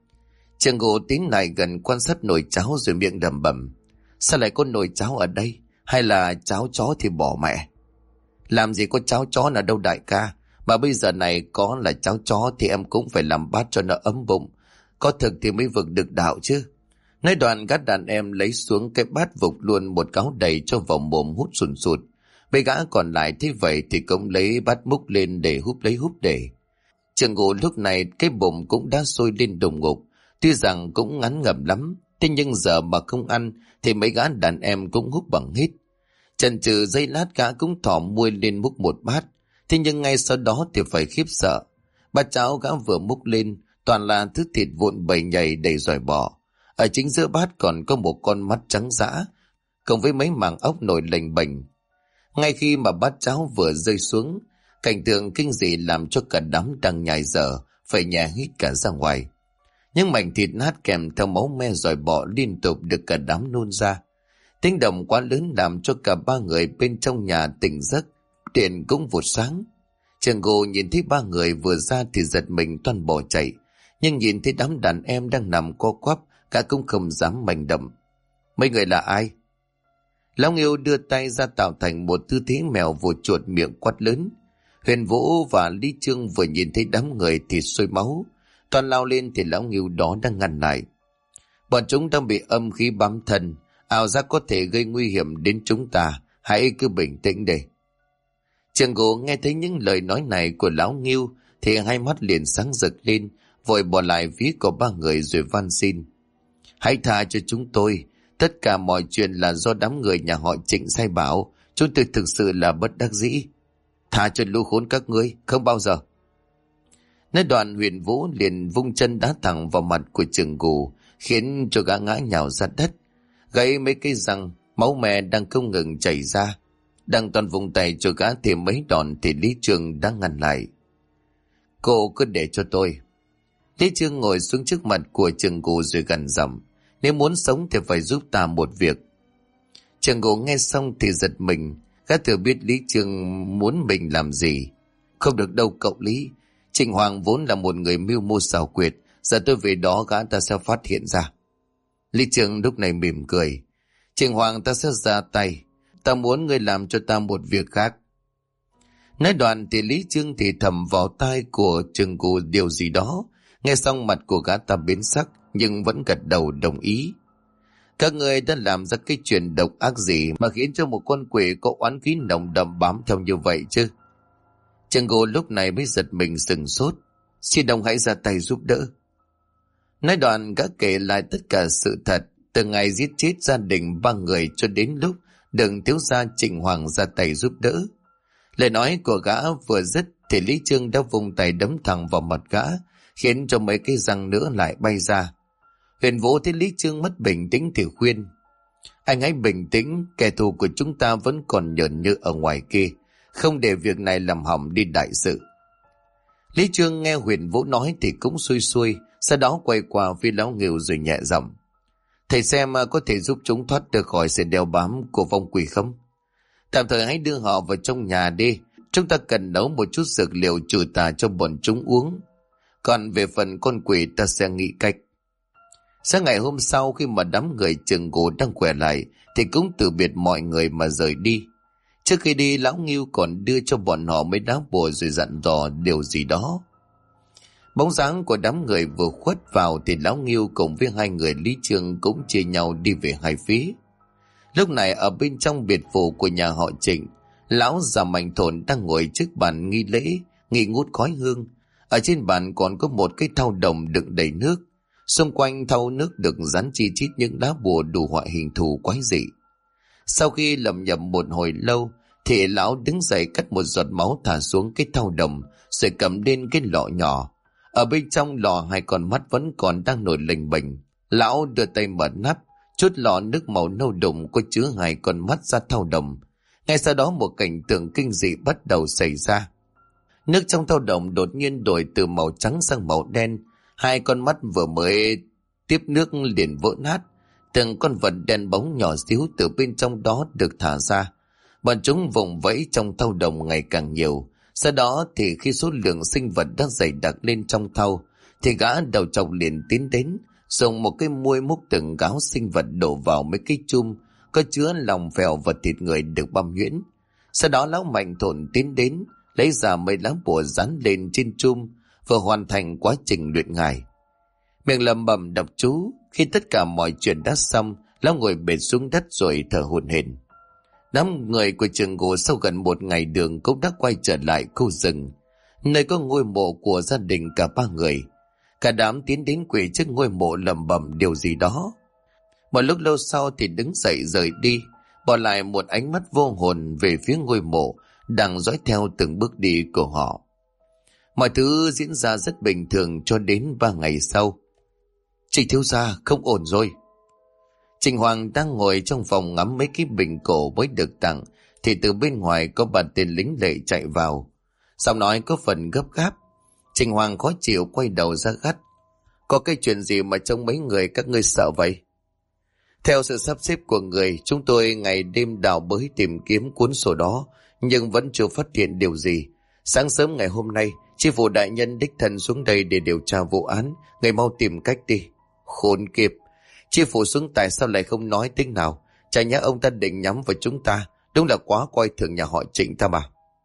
Trương Gù tiến lại gần quan sát nồi cháo rồi miệng đầm bầm. Sao lại có nồi cháo ở đây? Hay là cháo chó thì bỏ mẹ? Làm gì có cháo chó nào đâu đại ca, mà bây giờ này có là cháo chó thì em cũng phải làm bát cho nó ấm bụng. Có thực thì mới vực được đạo chứ. Nói đoạn gắt đàn em lấy xuống cái bát vục luôn một gáo đầy cho vào mồm hút sùn sụt. Mấy gã còn lại thấy vậy thì cũng lấy bát múc lên để húp lấy húp để. Trương Gù lúc này cái bụng cũng đã sôi lên đùng ngục. Tuy rằng cũng ngắn ngẩm lắm, thế nhưng giờ mà không ăn thì mấy gã đàn em cũng húp bằng hít. Chần chừ giây lát gã cũng thỏ muôi lên múc một bát. Thế nhưng ngay sau đó thì phải khiếp sợ. Bát cháo gã vừa múc lên toàn là thứ thịt vụn bầy nhầy đầy dòi bò. Ở chính giữa bát còn có một con mắt trắng dã, cộng với mấy mảng ốc nổi lềnh bềnh. Ngay khi mà bát cháo vừa rơi xuống, cảnh tượng kinh dị làm cho cả đám đang nhai dở phải nhả hít cả ra ngoài. Những mảnh thịt nát kèm theo máu me dòi bọ liên tục được cả đám nôn ra. Tiếng động quá lớn làm cho cả 3 người bên trong nhà tỉnh giấc, điện cũng vụt sáng. Trương Gù nhìn thấy 3 người vừa ra thì giật mình toan bỏ chạy, nhưng nhìn thấy đám đàn em đang nằm co quắp, cả cũng không dám manh động. Mấy người là ai? Lão Nghiêu đưa tay ra tạo thành một tư thế mèo vồ chuột miệng quát lớn. Huyền Vũ và Lý Trương vừa nhìn thấy đám người thì sôi máu, toàn lao lên thì lão Nghiêu đó đang ngăn lại. Bọn chúng đang bị âm khí bám thân, ảo giác có thể gây nguy hiểm đến chúng ta, hãy cứ bình tĩnh để. Trương Gù nghe thấy những lời nói này của lão Nghiêu thì hai mắt liền sáng rực lên, vội bỏ lại phía của 3 người rồi van xin. Hãy tha cho chúng tôi, tất cả mọi chuyện là do đám người nhà họ Trịnh sai bảo, chúng tôi thực sự là bất đắc dĩ. Tha cho lũ khốn các ngươi, không bao giờ. Nói đoạn Huyền Vũ liền vung chân đá thẳng vào mặt của Trương Gù, khiến cho gã ngã nhào ra đất, gãy mấy cây răng, máu me đang không ngừng chảy ra. Đang toàn vùng tay cho gã thêm mấy đòn thì Lý Trường đã ngăn lại. Cô cứ để cho tôi. Lý Trường ngồi xuống trước mặt của Trường Gù rồi gằn giọng, nếu muốn sống thì phải giúp ta một việc. Trường Gù nghe xong thì giật mình, gã thừa biết Lý Trường muốn mình làm gì. Không được đâu cậu Lý, Trịnh Hoàng vốn là một người mưu mô xảo quyệt, giờ tôi về đó gã ta sẽ phát hiện ra. Lý Trường lúc này mỉm cười. Trịnh Hoàng ta sẽ ra tay, ta muốn ngươi làm cho ta một việc khác. Nói đoạn thì Lý Trương thì thầm vào tai của Trường Gù điều gì đó. Nghe xong mặt của gã ta biến sắc nhưng vẫn gật đầu đồng ý. Các người đã làm ra cái chuyện độc ác gì mà khiến cho một con quỷ có oán khí nồng đậm bám theo như vậy chứ? Trường Gù lúc này mới giật mình sừng sốt. Xin ông hãy ra tay giúp đỡ. Nói đoạn gã kể lại tất cả sự thật, từ ngày giết chết gia đình 3 người cho đến lúc Đường thiếu gia Trịnh Hoàng ra tay giúp đỡ. Lời nói của gã vừa dứt thì Lý Trương đã vùng tay đấm thẳng vào mặt gã, khiến cho mấy cái răng nữa lại bay ra. Huyền Vũ thấy Lý Trương mất bình tĩnh thì khuyên: anh hãy bình tĩnh, kẻ thù của chúng ta vẫn còn nhởn nhơ ở ngoài kia, không để việc này làm hỏng đi đại sự. Lý Trương nghe Huyền Vũ nói thì cũng xuôi xuôi, sau đó quay qua phía Lão Ngưu rồi nhẹ giọng: thầy xem có thể giúp chúng thoát được khỏi sự đeo bám của vong quỷ không? Tạm thời hãy đưa họ vào trong nhà đi, chúng ta cần nấu một chút dược liệu trừ tà cho bọn chúng uống. Còn về phần con quỷ ta sẽ nghĩ cách. Sáng ngày hôm sau khi mà đám người Trường Gù đang khỏe lại thì cũng từ biệt mọi người mà rời đi. Trước khi đi, Lão Ngưu còn đưa cho bọn họ mấy đá bùa rồi dặn dò điều gì đó. Bóng dáng của đám người vừa khuất vào thì Lão Ngưu cùng với 2 người Lý Trương cũng chia nhau đi về hai phía. Lúc này ở bên trong biệt phủ của nhà họ Trịnh, Lão già Mạnh Thồn đang ngồi trước bàn nghi lễ, nghi ngút khói hương. Ở trên bàn còn có một cái thau đồng đựng đầy nước. Xung quanh thau nước được dán chi chít những lá bùa đủ loại hình thù quái dị. Sau khi lẩm nhẩm một hồi lâu thì lão đứng dậy cắt một giọt máu thả xuống cái thau đồng rồi cầm lên cái lọ nhỏ. Ở bên trong lọ 2 con mắt vẫn còn đang nổi lềnh bềnh. Lão đưa tay mở nắp, chút lọ nước màu nâu đục có chứa 2 con mắt ra thau đồng. Ngay sau đó một cảnh tượng kinh dị bắt đầu xảy ra. Nước trong thau đồng đột nhiên đổi từ màu trắng sang màu đen. 2 con mắt vừa mới tiếp nước liền vỡ nát. Từng con vật đen bóng nhỏ xíu từ bên trong đó được thả ra. Bọn chúng vùng vẫy trong thau đồng ngày càng nhiều. Sau đó thì khi số lượng sinh vật đã dày đặc lên trong thau thì gã đầu trọc liền tiến đến, dùng một cái muôi múc từng gáo sinh vật đổ vào mấy cái chum có chứa lòng phèo và thịt người được băm nhuyễn. Sau đó Lão Mạnh Thồn tiến đến, lấy ra mấy lá bùa dán lên trên chum, vừa hoàn thành quá trình luyện ngài. Miệng lẩm bẩm đọc chú. Khi tất cả mọi chuyện đã xong, Lão ngồi bệt xuống đất rồi thở hổn hển. Đám người của Trường Gù sau gần 1 ngày đường cũng đã quay trở lại khu rừng, nơi có ngôi mộ của gia đình cả 3 người. Cả đám tiến đến quỳ trước ngôi mộ lẩm bẩm điều gì đó. Một lúc lâu sau thì đứng dậy rời đi, bỏ lại một ánh mắt vô hồn về phía ngôi mộ đang dõi theo từng bước đi của họ. Mọi thứ diễn ra rất bình thường cho đến 3 ngày sau. Trịnh thiếu gia, không ổn rồi. Trịnh Hoàng đang ngồi trong phòng ngắm mấy cái bình cổ mới được tặng thì từ bên ngoài có 3 tên lính lệ chạy vào. Giọng nói có phần gấp gáp. Trịnh Hoàng khó chịu quay đầu ra gắt: có cái chuyện gì mà trông mấy người các ngươi sợ vậy? Theo sự sắp xếp của người, chúng tôi ngày đêm đào bới tìm kiếm cuốn sổ đó nhưng vẫn chưa phát hiện điều gì. Sáng sớm ngày hôm nay, chi phủ đại nhân đích thân xuống đây để điều tra vụ án. Người mau tìm cách đi. Khốn kiếp, chi phủ xuống tại sao lại không nói tiếng nào? Chả nhẽ ông ta định nhắm vào chúng ta? Đúng là quá coi thường nhà họ Trịnh ta mà.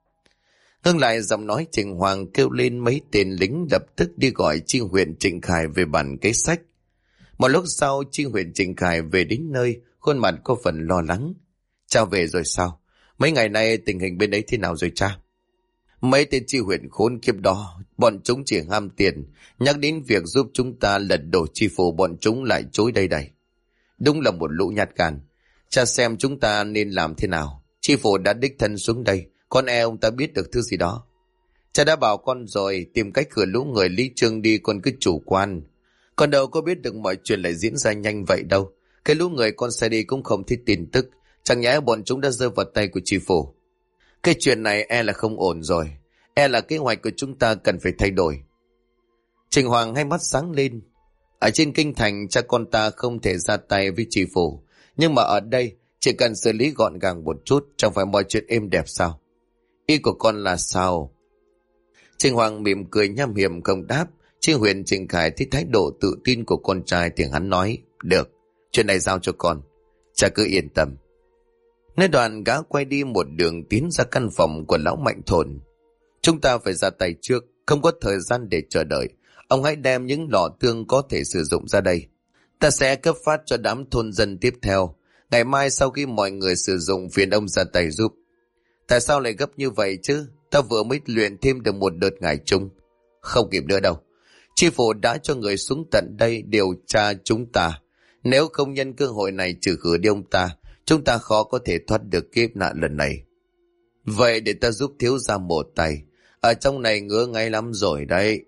Ngưng lại giọng nói, Trịnh Hoàng kêu lên mấy tên lính lập tức đi gọi chi huyện Trịnh Khải về bàn kế sách. Một lúc sau, chi huyện Trịnh Khải về đến nơi, khuôn mặt có phần lo lắng. Cha về rồi sao? Mấy ngày nay tình hình bên ấy thế nào rồi cha? Mấy tên chi huyện khốn kiếp đó, bọn chúng chỉ ham tiền, nhắc đến việc giúp chúng ta lật đổ chi phủ bọn chúng lại chối đây đây. Đúng là một lũ nhát gan. Cha xem chúng ta nên làm thế nào. Chi phủ đã đích thân xuống đây, con e ông ta biết được thứ gì đó. Cha đã bảo con rồi, tìm cách cử lũ người Lý Trương đi, con cứ chủ quan. Còn đâu có biết được mọi chuyện lại diễn ra nhanh vậy đâu. Cái lũ người con xe đi cũng không thấy tin tức. Chẳng nhẽ bọn chúng đã rơi vào tay của tri phủ. Cái chuyện này e là không ổn rồi. E là kế hoạch của chúng ta cần phải thay đổi. Trình Hoàng hai mắt sáng lên. Ở trên kinh thành cha con ta không thể ra tay với tri phủ. Nhưng mà ở đây chỉ cần xử lý gọn gàng một chút, chẳng phải mọi chuyện êm đẹp sao? Ý của con là sao? Trình Hoàng mỉm cười nham hiểm không đáp. Tri huyện Trình Khải thấy thái độ tự tin của con trai thì hắn nói, được, chuyện này giao cho con. Cha cứ yên tâm. Nói đoạn gã quay đi một đường tiến ra căn phòng của lão Mạnh Thồn. Chúng ta phải ra tay trước, không có thời gian để chờ đợi. Ông hãy đem những lọ tương có thể sử dụng ra đây. Ta sẽ cấp phát cho đám thôn dân tiếp theo. Ngày mai sau khi mọi người sử dụng phiền ông ra tay giúp. Tại sao lại gấp như vậy chứ? Ta vừa mới luyện thêm được một đợt ngải chung. Không kịp nữa đâu. Tri phủ đã cho người xuống tận đây điều tra chúng ta. Nếu không nhân cơ hội này trừ khử đi ông ta, chúng ta khó có thể thoát được kiếp nạn lần này. Vậy để ta giúp thiếu gia một tay. Ở trong này ngứa ngay lắm rồi đấy.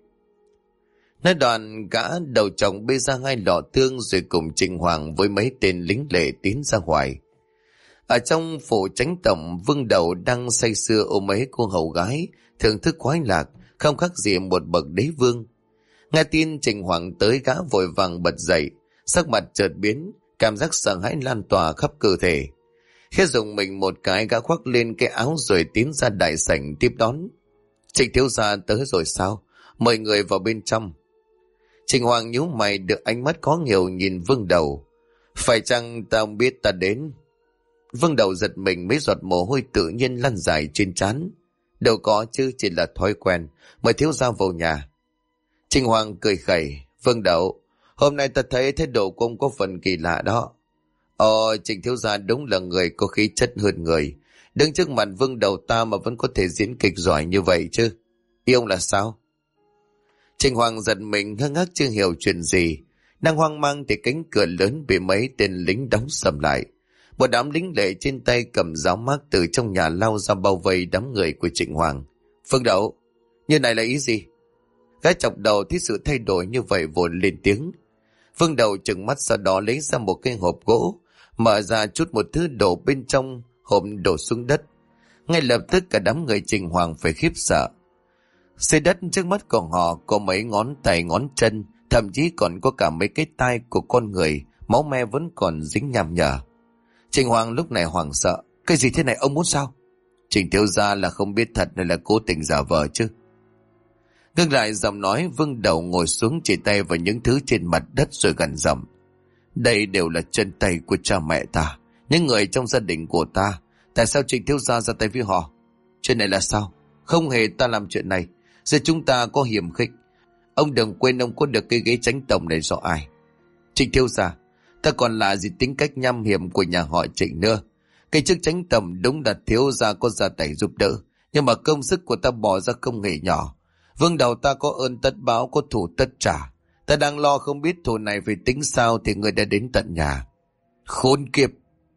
Nói đoạn gã đầu chồng bê ra 2 lọ tương rồi cùng Trình Hoàng với mấy tên lính lệ tiến ra ngoài. Ở trong phủ chánh tổng, Vương Đầu đang say sưa ôm mấy cô hầu gái, thưởng thức khoái lạc, không khác gì một bậc đế vương. Nghe tin Trình Hoàng tới, gã vội vàng bật dậy, sắc mặt chợt biến, cảm giác sợ hãi lan tỏa khắp cơ thể. Khi dùng mình một cái, gã khoác lên cái áo rồi tiến ra đại sảnh tiếp đón. Trịnh thiếu gia tới rồi sao? Mời người vào bên trong. Trình Hoàng nhíu mày, được ánh mắt khó hiểu nhìn Vương Đầu. Phải chăng ta không biết ta đến? Vương Đầu giật mình, mấy giọt mồ hôi tự nhiên lăn dài trên trán. Đâu có chứ, chỉ là thói quen. Mời thiếu gia vào nhà. Trình Hoàng cười khẩy. Vương Đầu, hôm nay ta thấy thái độ của ông có phần kỳ lạ đó. Trịnh thiếu gia đúng là người có khí chất hơn người. Đứng trước mặt Vương Đầu ta mà vẫn có thể diễn kịch giỏi như vậy chứ. Ý ông là sao? Trình Hoàng giật mình, ngơ ngác chưa hiểu chuyện gì. Đang hoang mang thì cánh cửa lớn bị mấy tên lính đóng sầm lại. Một đám lính lệ trên tay cầm giáo mác từ trong nhà lao ra bao vây đám người của Trịnh Hoàng. Vương Đầu, như này là ý gì? Gái chọc đầu thấy sự thay đổi như vậy vội lên tiếng. Vương Đầu trừng mắt, sau đó lấy ra một cái hộp gỗ, mở ra chút một thứ đổ bên trong, hộp đổ xuống đất. Ngay lập tức cả đám người Trình Hoàng phải khiếp sợ. Dưới đất trước mắt của họ có mấy ngón tay ngón chân, thậm chí còn có cả mấy cái tai của con người, máu me vẫn còn dính nham nhở. Trình Hoàng lúc này hoảng sợ. Cái gì thế này, ông muốn sao? Trình thiếu gia là không biết thật hay là cố tình giả vờ chứ? Ngưng lại giọng nói, Vương Đầu ngồi xuống chỉ tay vào những thứ trên mặt đất rồi gằn giọng. Đây đều là chân tay của cha mẹ ta, những người trong gia đình của ta. Tại sao Trình thiếu gia ra tay với họ? Chuyện này là sao? Không hề ta làm chuyện này. Giờ chúng ta có hiểm khích. Ông đừng quên ông có được cái ghế chánh tổng này do ai. Trình thiếu gia, ta còn là gì tính cách nham hiểm của nhà họ Trịnh nữa. Cái chức chánh tổng đúng là thiếu gia có ra tay giúp đỡ, nhưng mà công sức của ta bỏ ra không hề nhỏ. Vương Đầu ta có ơn tất báo, có thù tất trả. Ta đang lo không biết thù này phải tính sao thì người đã đến tận nhà. Khốn kiếp!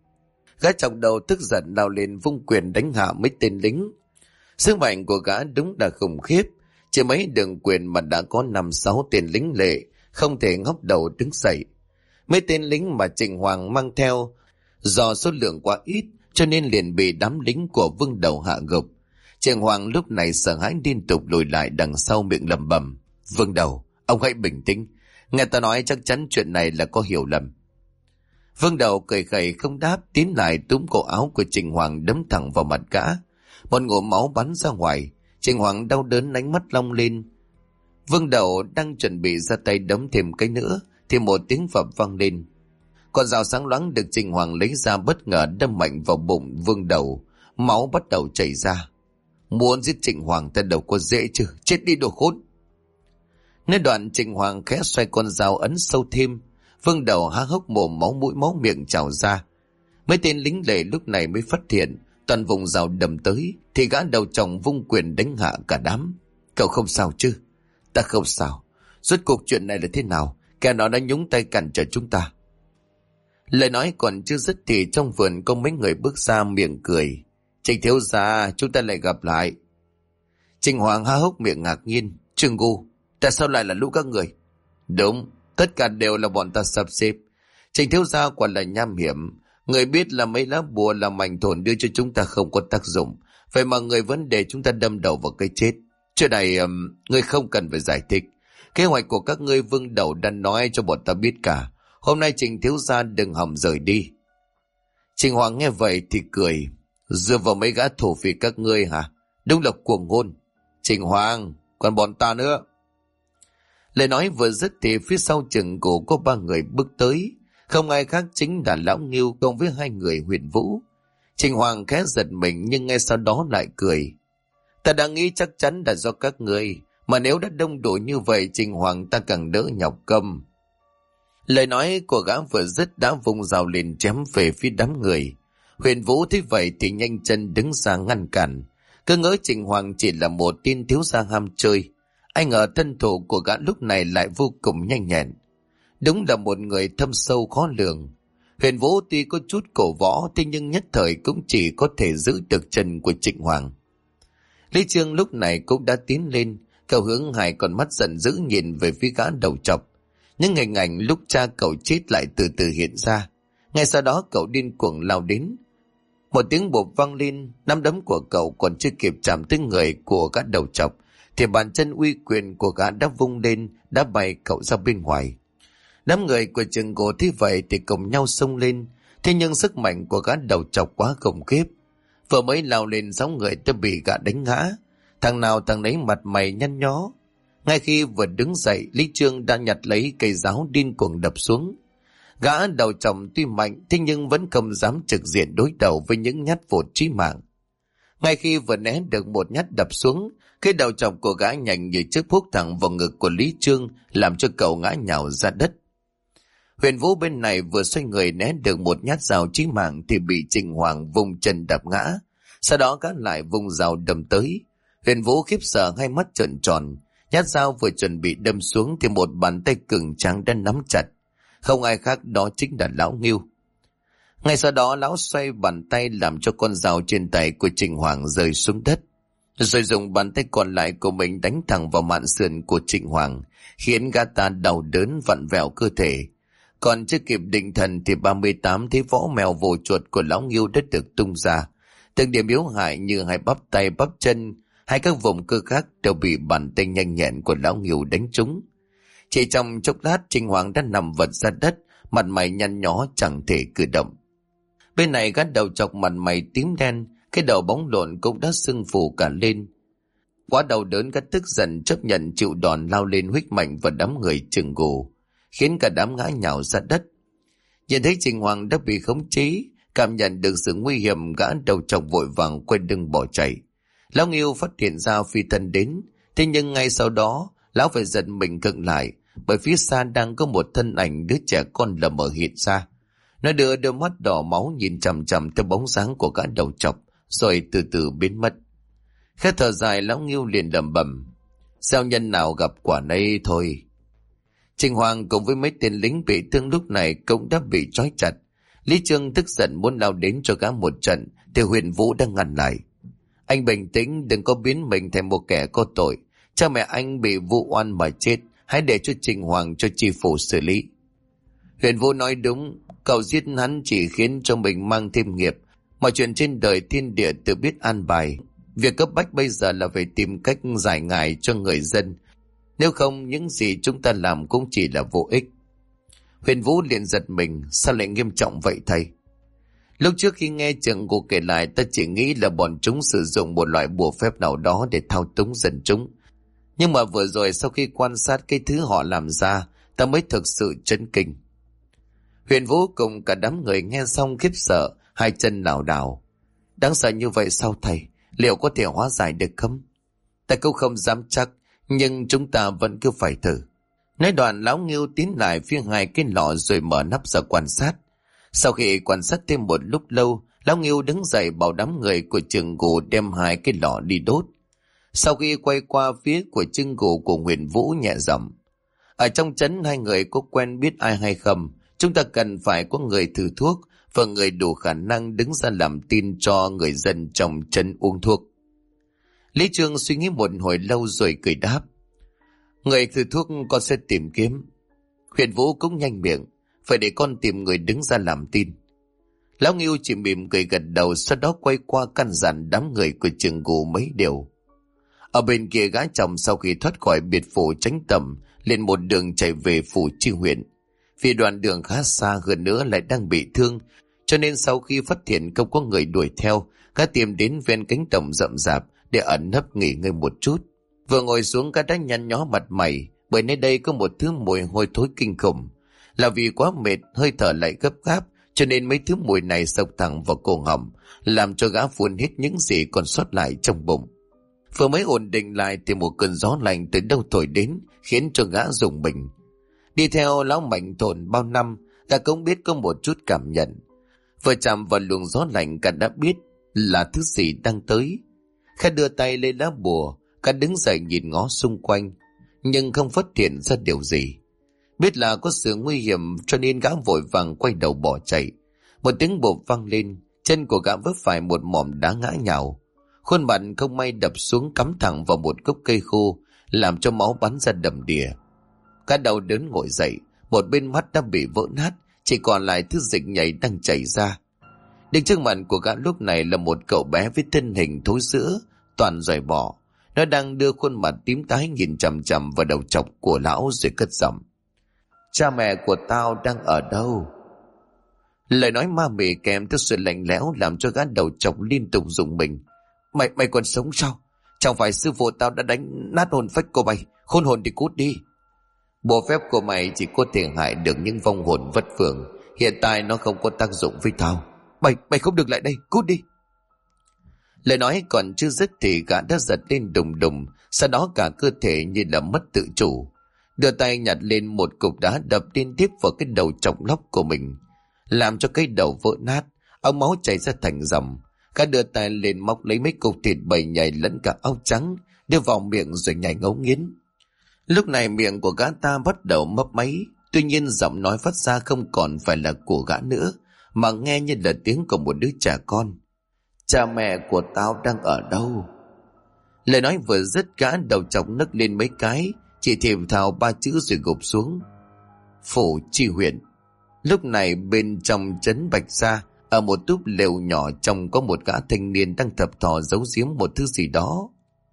Gã trọng đầu tức giận lao lên vung quyền đánh hạ mấy tên lính. Sức mạnh của gã đúng là khủng khiếp. Chỉ mấy đường quyền mà đã có 5-6 tên lính lệ không thể ngóc đầu đứng dậy. Mấy tên lính mà Trình Hoàng mang theo do số lượng quá ít cho nên liền bị đám lính của Vương Đầu hạ gục. Trình Hoàng lúc này sợ hãi liên tục lùi lại đằng sau, miệng lẩm bẩm. Vương Đầu, ông hãy bình tĩnh. Nghe ta nói chắc chắn chuyện này là có hiểu lầm. Vương Đầu cười khẩy không đáp, tiến lại túm cổ áo của Trình Hoàng đấm thẳng vào mặt gã. Một ngụm máu bắn ra ngoài. Trình Hoàng đau đớn ánh mắt long lên. Vương Đầu đang chuẩn bị ra tay đấm thêm cái nữa thì một tiếng phập vang lên. Con dao sáng loáng được Trình Hoàng lấy ra bất ngờ đâm mạnh vào bụng Vương Đầu. Máu bắt đầu chảy ra. Muốn giết Trình Hoàng ta đâu có dễ chứ. Chết đi đồ khốn! Nơi đoạn Trình Hoàng khẽ xoay con dao ấn sâu thêm. Vương Đầu há hốc mồm, máu mũi máu miệng trào ra. Mấy tên lính lệ lúc này mới phát hiện toàn vùng dao đâm tới thì gã đầu chồng vung quyền đánh hạ cả đám. Cậu không sao chứ? Ta không sao. Rốt cuộc chuyện này là thế nào? Kẻ nó đã nhúng tay cản trở chúng ta. Lời nói còn chưa dứt thì trong vườn có mấy người bước ra miệng cười. Trình thiếu gia, chúng ta lại gặp lại. Trình Hoàng há hốc miệng ngạc nhiên. Trương Gu, tại sao lại là lũ các người? Đúng, Tất cả đều là bọn ta sắp xếp. Trình thiếu gia quả là nham hiểm. Người biết là mấy lá bùa làm ảnh thổn đưa cho chúng ta không có tác dụng. Vậy mà người vẫn để chúng ta đâm đầu vào cái chết. Chuyện này người không cần phải giải thích. Kế hoạch của các ngươi vương đầu đã nói cho bọn ta biết cả. Hôm nay Trình thiếu gia đừng hòng rời đi. Trình Hoàng nghe vậy thì cười. Dựa vào mấy gã thổ phỉ các ngươi hả? Đúng là cuồng ngôn. Trình Hoàng, còn bọn ta nữa. Lời nói vừa dứt thì phía sau chừng cổ có 3 người bước tới. Không ai khác chính là Lão Ngưu cộng với 2 người Huyền Vũ. Trình Hoàng khẽ giật mình nhưng ngay sau đó lại cười. Ta đã nghĩ chắc chắn là do các ngươi. Mà nếu đã đông đủ như vậy Trình Hoàng ta càng đỡ nhọc công. Lời nói của gã vừa dứt đã vùng rào lên chém về phía đám người. Huyền Vũ thấy vậy thì nhanh chân đứng ra ngăn cản. Cứ ngỡ Trình Hoàng chỉ là một tin thiếu gia ham chơi. Ai ngờ thân thủ của gã lúc này lại vô cùng nhanh nhẹn. Đúng là một người thâm sâu khó lường. Huyền Vũ tuy có chút cổ võ thế nhưng nhất thời cũng chỉ có thể giữ được chân của Trịnh Hoàng. Lý Chương lúc này cũng đã tiến lên. Cậu hướng hai con mắt giận dữ nhìn về phía gã đầu trọc. Nhưng hình ảnh lúc cha cậu chết lại từ từ hiện ra. Ngay sau đó cậu điên cuồng lao đến. Một tiếng bộp vang lên, nắm đấm của cậu còn chưa kịp chạm tới người của gã đầu trọc thì bàn chân uy quyền của gã đã vung lên, đã bay cậu ra bên ngoài. Đám người của Trừng Cổ thế vậy thì cùng nhau xông lên, thế nhưng sức mạnh của gã đầu trọc quá khủng khiếp. Vừa mới lao lên 6 người đã bị gã đánh ngã, thằng nào thằng nấy mặt mày nhăn nhó. Ngay khi vừa đứng dậy, Lý Chương đã nhặt lấy cây giáo điên cuồng đập xuống. Gã đầu trọc tuy mạnh thế nhưng vẫn không dám trực diện đối đầu với những nhát vụt chí mạng. Ngay khi vừa né được một nhát đập xuống, cái đầu trọc của gã nhanh như chớp húc thẳng vào ngực của Lý Chương, làm cho cậu ngã nhào ra đất. Huyền Vũ bên này vừa xoay người né được một nhát dao chí mạng thì bị Trình Hoàng vùng chân đạp ngã. Sau đó gã lại vùng dao đâm tới. Huyền Vũ khiếp sợ hai mắt trợn tròn. Nhát dao vừa chuẩn bị đâm xuống thì một bàn tay cường tráng đã nắm chặt. Không ai khác đó chính là Lão Ngưu. Ngay sau đó lão xoay bàn tay làm cho con dao trên tay của Trình Hoàng rơi xuống đất, rồi dùng bàn tay còn lại của mình đánh thẳng vào mạn sườn của Trình Hoàng, khiến gã ta đau đớn vặn vẹo cơ thể. Còn chưa kịp định thần thì 38 thế võ mèo vồ chuột của Lão Ngưu đã được tung ra. Từng điểm yếu hại như hai bắp tay bắp chân hay các vùng cơ khác đều bị bàn tay nhanh nhẹn của Lão Ngưu đánh trúng. Chỉ trong chốc lát Trình Hoàng đã nằm vật ra đất, mặt mày nhăn nhó chẳng thể cử động. Bên này gã đầu chọc mặt mày tím đen, cái đầu bóng lộn cũng đã sưng phù cả lên. Quá đau đớn gã tức giận chấp nhận chịu đòn lao lên huých mạnh vào đám người Trừng Gù, khiến cả đám ngã nhào ra đất. Nhìn thấy Trình Hoàng đã bị khống chế, cảm nhận được sự nguy hiểm, gã đầu chọc vội vàng quay lưng bỏ chạy. Lão Ngưu phát hiện ra phi thân đến, thế nhưng ngay sau đó lão phải giật mình khựng lại, bởi phía xa đang có một thân ảnh đứa trẻ con lờ mờ hiện ra. Nó đưa đôi mắt đỏ máu nhìn chằm chằm theo bóng dáng của gã đầu trọc, rồi từ từ biến mất. Khẽ thở dài, Lão Ngưu liền lẩm bẩm: gieo nhân nào gặp quả nấy thôi. Trình Hoàng cùng với mấy tên lính bị thương lúc này cũng đã bị trói chặt. Lý Chương tức giận muốn lao đến cho gã một trận thì Huyền Vũ đang ngăn lại. Anh bình tĩnh, đừng có biến mình thành một kẻ có tội. Cha mẹ anh bị vu oan mà chết, hãy để cho Trình Hoàng cho chi phủ xử lý. Huyền Vũ nói đúng, cậu giết hắn chỉ khiến cho mình mang thêm nghiệp. Mọi chuyện trên đời thiên địa tự biết an bài. Việc cấp bách bây giờ là phải tìm cách giải ngại cho người dân. Nếu không những gì chúng ta làm cũng chỉ là vô ích. Huyền Vũ liền giật mình, sao lại nghiêm trọng vậy thầy? Lúc trước khi nghe Trừng Cổ kể lại, ta chỉ nghĩ là bọn chúng sử dụng một loại bùa phép nào đó để thao túng dân chúng. Nhưng mà vừa rồi sau khi quan sát cái thứ họ làm ra, ta mới thực sự chấn kinh. Huyền Vũ cùng cả đám người nghe xong khiếp sợ, hai chân lảo đảo. Đáng sợ như vậy sao thầy? Liệu có thể hóa giải được không? Ta cũng không dám chắc, nhưng chúng ta vẫn cứ phải thử. Nói đoạn, Lão Ngưu tiến lại phía hai cái lọ rồi mở nắp ra quan sát. Sau khi quan sát thêm một lúc lâu, Lão Ngưu đứng dậy bảo đám người của Trừng Gù đem hai cái lọ đi đốt. Sau khi quay qua phía của Trừng Gù của Huyền Vũ nhẹ giọng: ở trong trấn hai người có quen biết ai hay không? Chúng ta cần phải có người thử thuốc và người đủ khả năng đứng ra làm tin cho người dân trong trấn uống thuốc. Lý Chương suy nghĩ một hồi lâu rồi cười đáp: người thử thuốc con sẽ tìm kiếm. Huyền Vũ cũng nhanh miệng, phải để con tìm người đứng ra làm tin. Lão Ngưu chỉ mỉm cười gật đầu, sau đó quay qua căn dặn đám người của Trường Gù mấy điều. Ở bên kia gã chồng sau khi thoát khỏi biệt phủ Chánh Tầm, liền một đường chạy về phủ Chi huyện. Vì đoạn đường khá xa, hơn nữa lại đang bị thương, cho nên sau khi phát hiện không có người đuổi theo, gã tìm đến ven cánh đồng rậm rạp để ẩn nấp nghỉ ngơi một chút. Vừa ngồi xuống, gã đã nhăn nhó mặt mày, bởi nơi đây có một thứ mùi hôi thối kinh khủng. Là vì quá mệt, hơi thở lại gấp gáp, cho nên mấy thứ mùi này xộc thẳng vào cổ họng, làm cho gã phun hết những gì còn sót lại trong bụng. Vừa mới ổn định lại thì một cơn gió lạnh từ đâu thổi đến, khiến cho gã rùng mình. Đi theo lão Mạnh Thồn bao năm, gã cũng biết có một chút cảm nhận. Vừa chạm vào luồng gió lạnh, gã đã biết là thứ gì đang tới. Gã đưa tay lên lá bùa, gã đứng dậy nhìn ngó xung quanh, nhưng không phát hiện ra điều gì. Biết là có sự nguy hiểm, cho nên gã vội vàng quay đầu bỏ chạy. Một tiếng bộp vang lên, chân của gã vấp phải một mỏm đá ngã nhào. Khuôn mặt không may đập xuống, cắm thẳng vào một gốc cây khô, làm cho máu bắn ra đầm đìa. Gã đau đớn ngồi dậy, một bên mắt đã bị vỡ nát, chỉ còn lại thứ dịch nhầy đang chảy ra. Đứng trước mặt của gã lúc này là một cậu bé với thân hình thối rữa, toàn giỏi bỏ. Nó đang đưa khuôn mặt tím tái nhìn chằm chằm vào đầu chọc của lão rồi cất giọng: "Cha mẹ của tao đang ở đâu?" Lời nói ma mị kèm theo sự lạnh lẽo làm cho gã đầu chọc liên tục rùng mình. Mày còn sống sao? Chẳng phải sư phụ tao đã đánh nát hồn phách của mày? Khôn hồn thì cút đi. Bộ phép của mày chỉ có thể hại được những vong hồn vất vưởng. Hiện tại nó không có tác dụng với tao. Mày không được lại đây, cút đi. Lời nói còn chưa dứt thì gã đã giật lên đùng đùng, sau đó cả cơ thể như là mất tự chủ. Đưa tay nhặt lên một cục đá đập liên tiếp vào cái đầu chọc lóc của mình, làm cho cái đầu vỡ nát, ống máu chảy ra thành dòng. Gã đưa tay lên móc lấy mấy cục thịt bầy nhầy lẫn cả áo trắng, đưa vào miệng rồi nhai ngấu nghiến. Lúc này miệng của gã ta bắt đầu mấp máy, tuy nhiên giọng nói phát ra không còn phải là của gã nữa, mà nghe như là tiếng của một đứa trẻ con. Cha mẹ của tao đang ở đâu? Lời nói vừa dứt, gã đầu chọc nấc lên mấy cái, chỉ thều thào ba chữ rồi gục xuống. Phủ Chi huyện. Lúc này bên trong trấn Bạch Gia, ở một túp lều nhỏ trong có một gã thanh niên đang thập thò giấu giếm một thứ gì đó.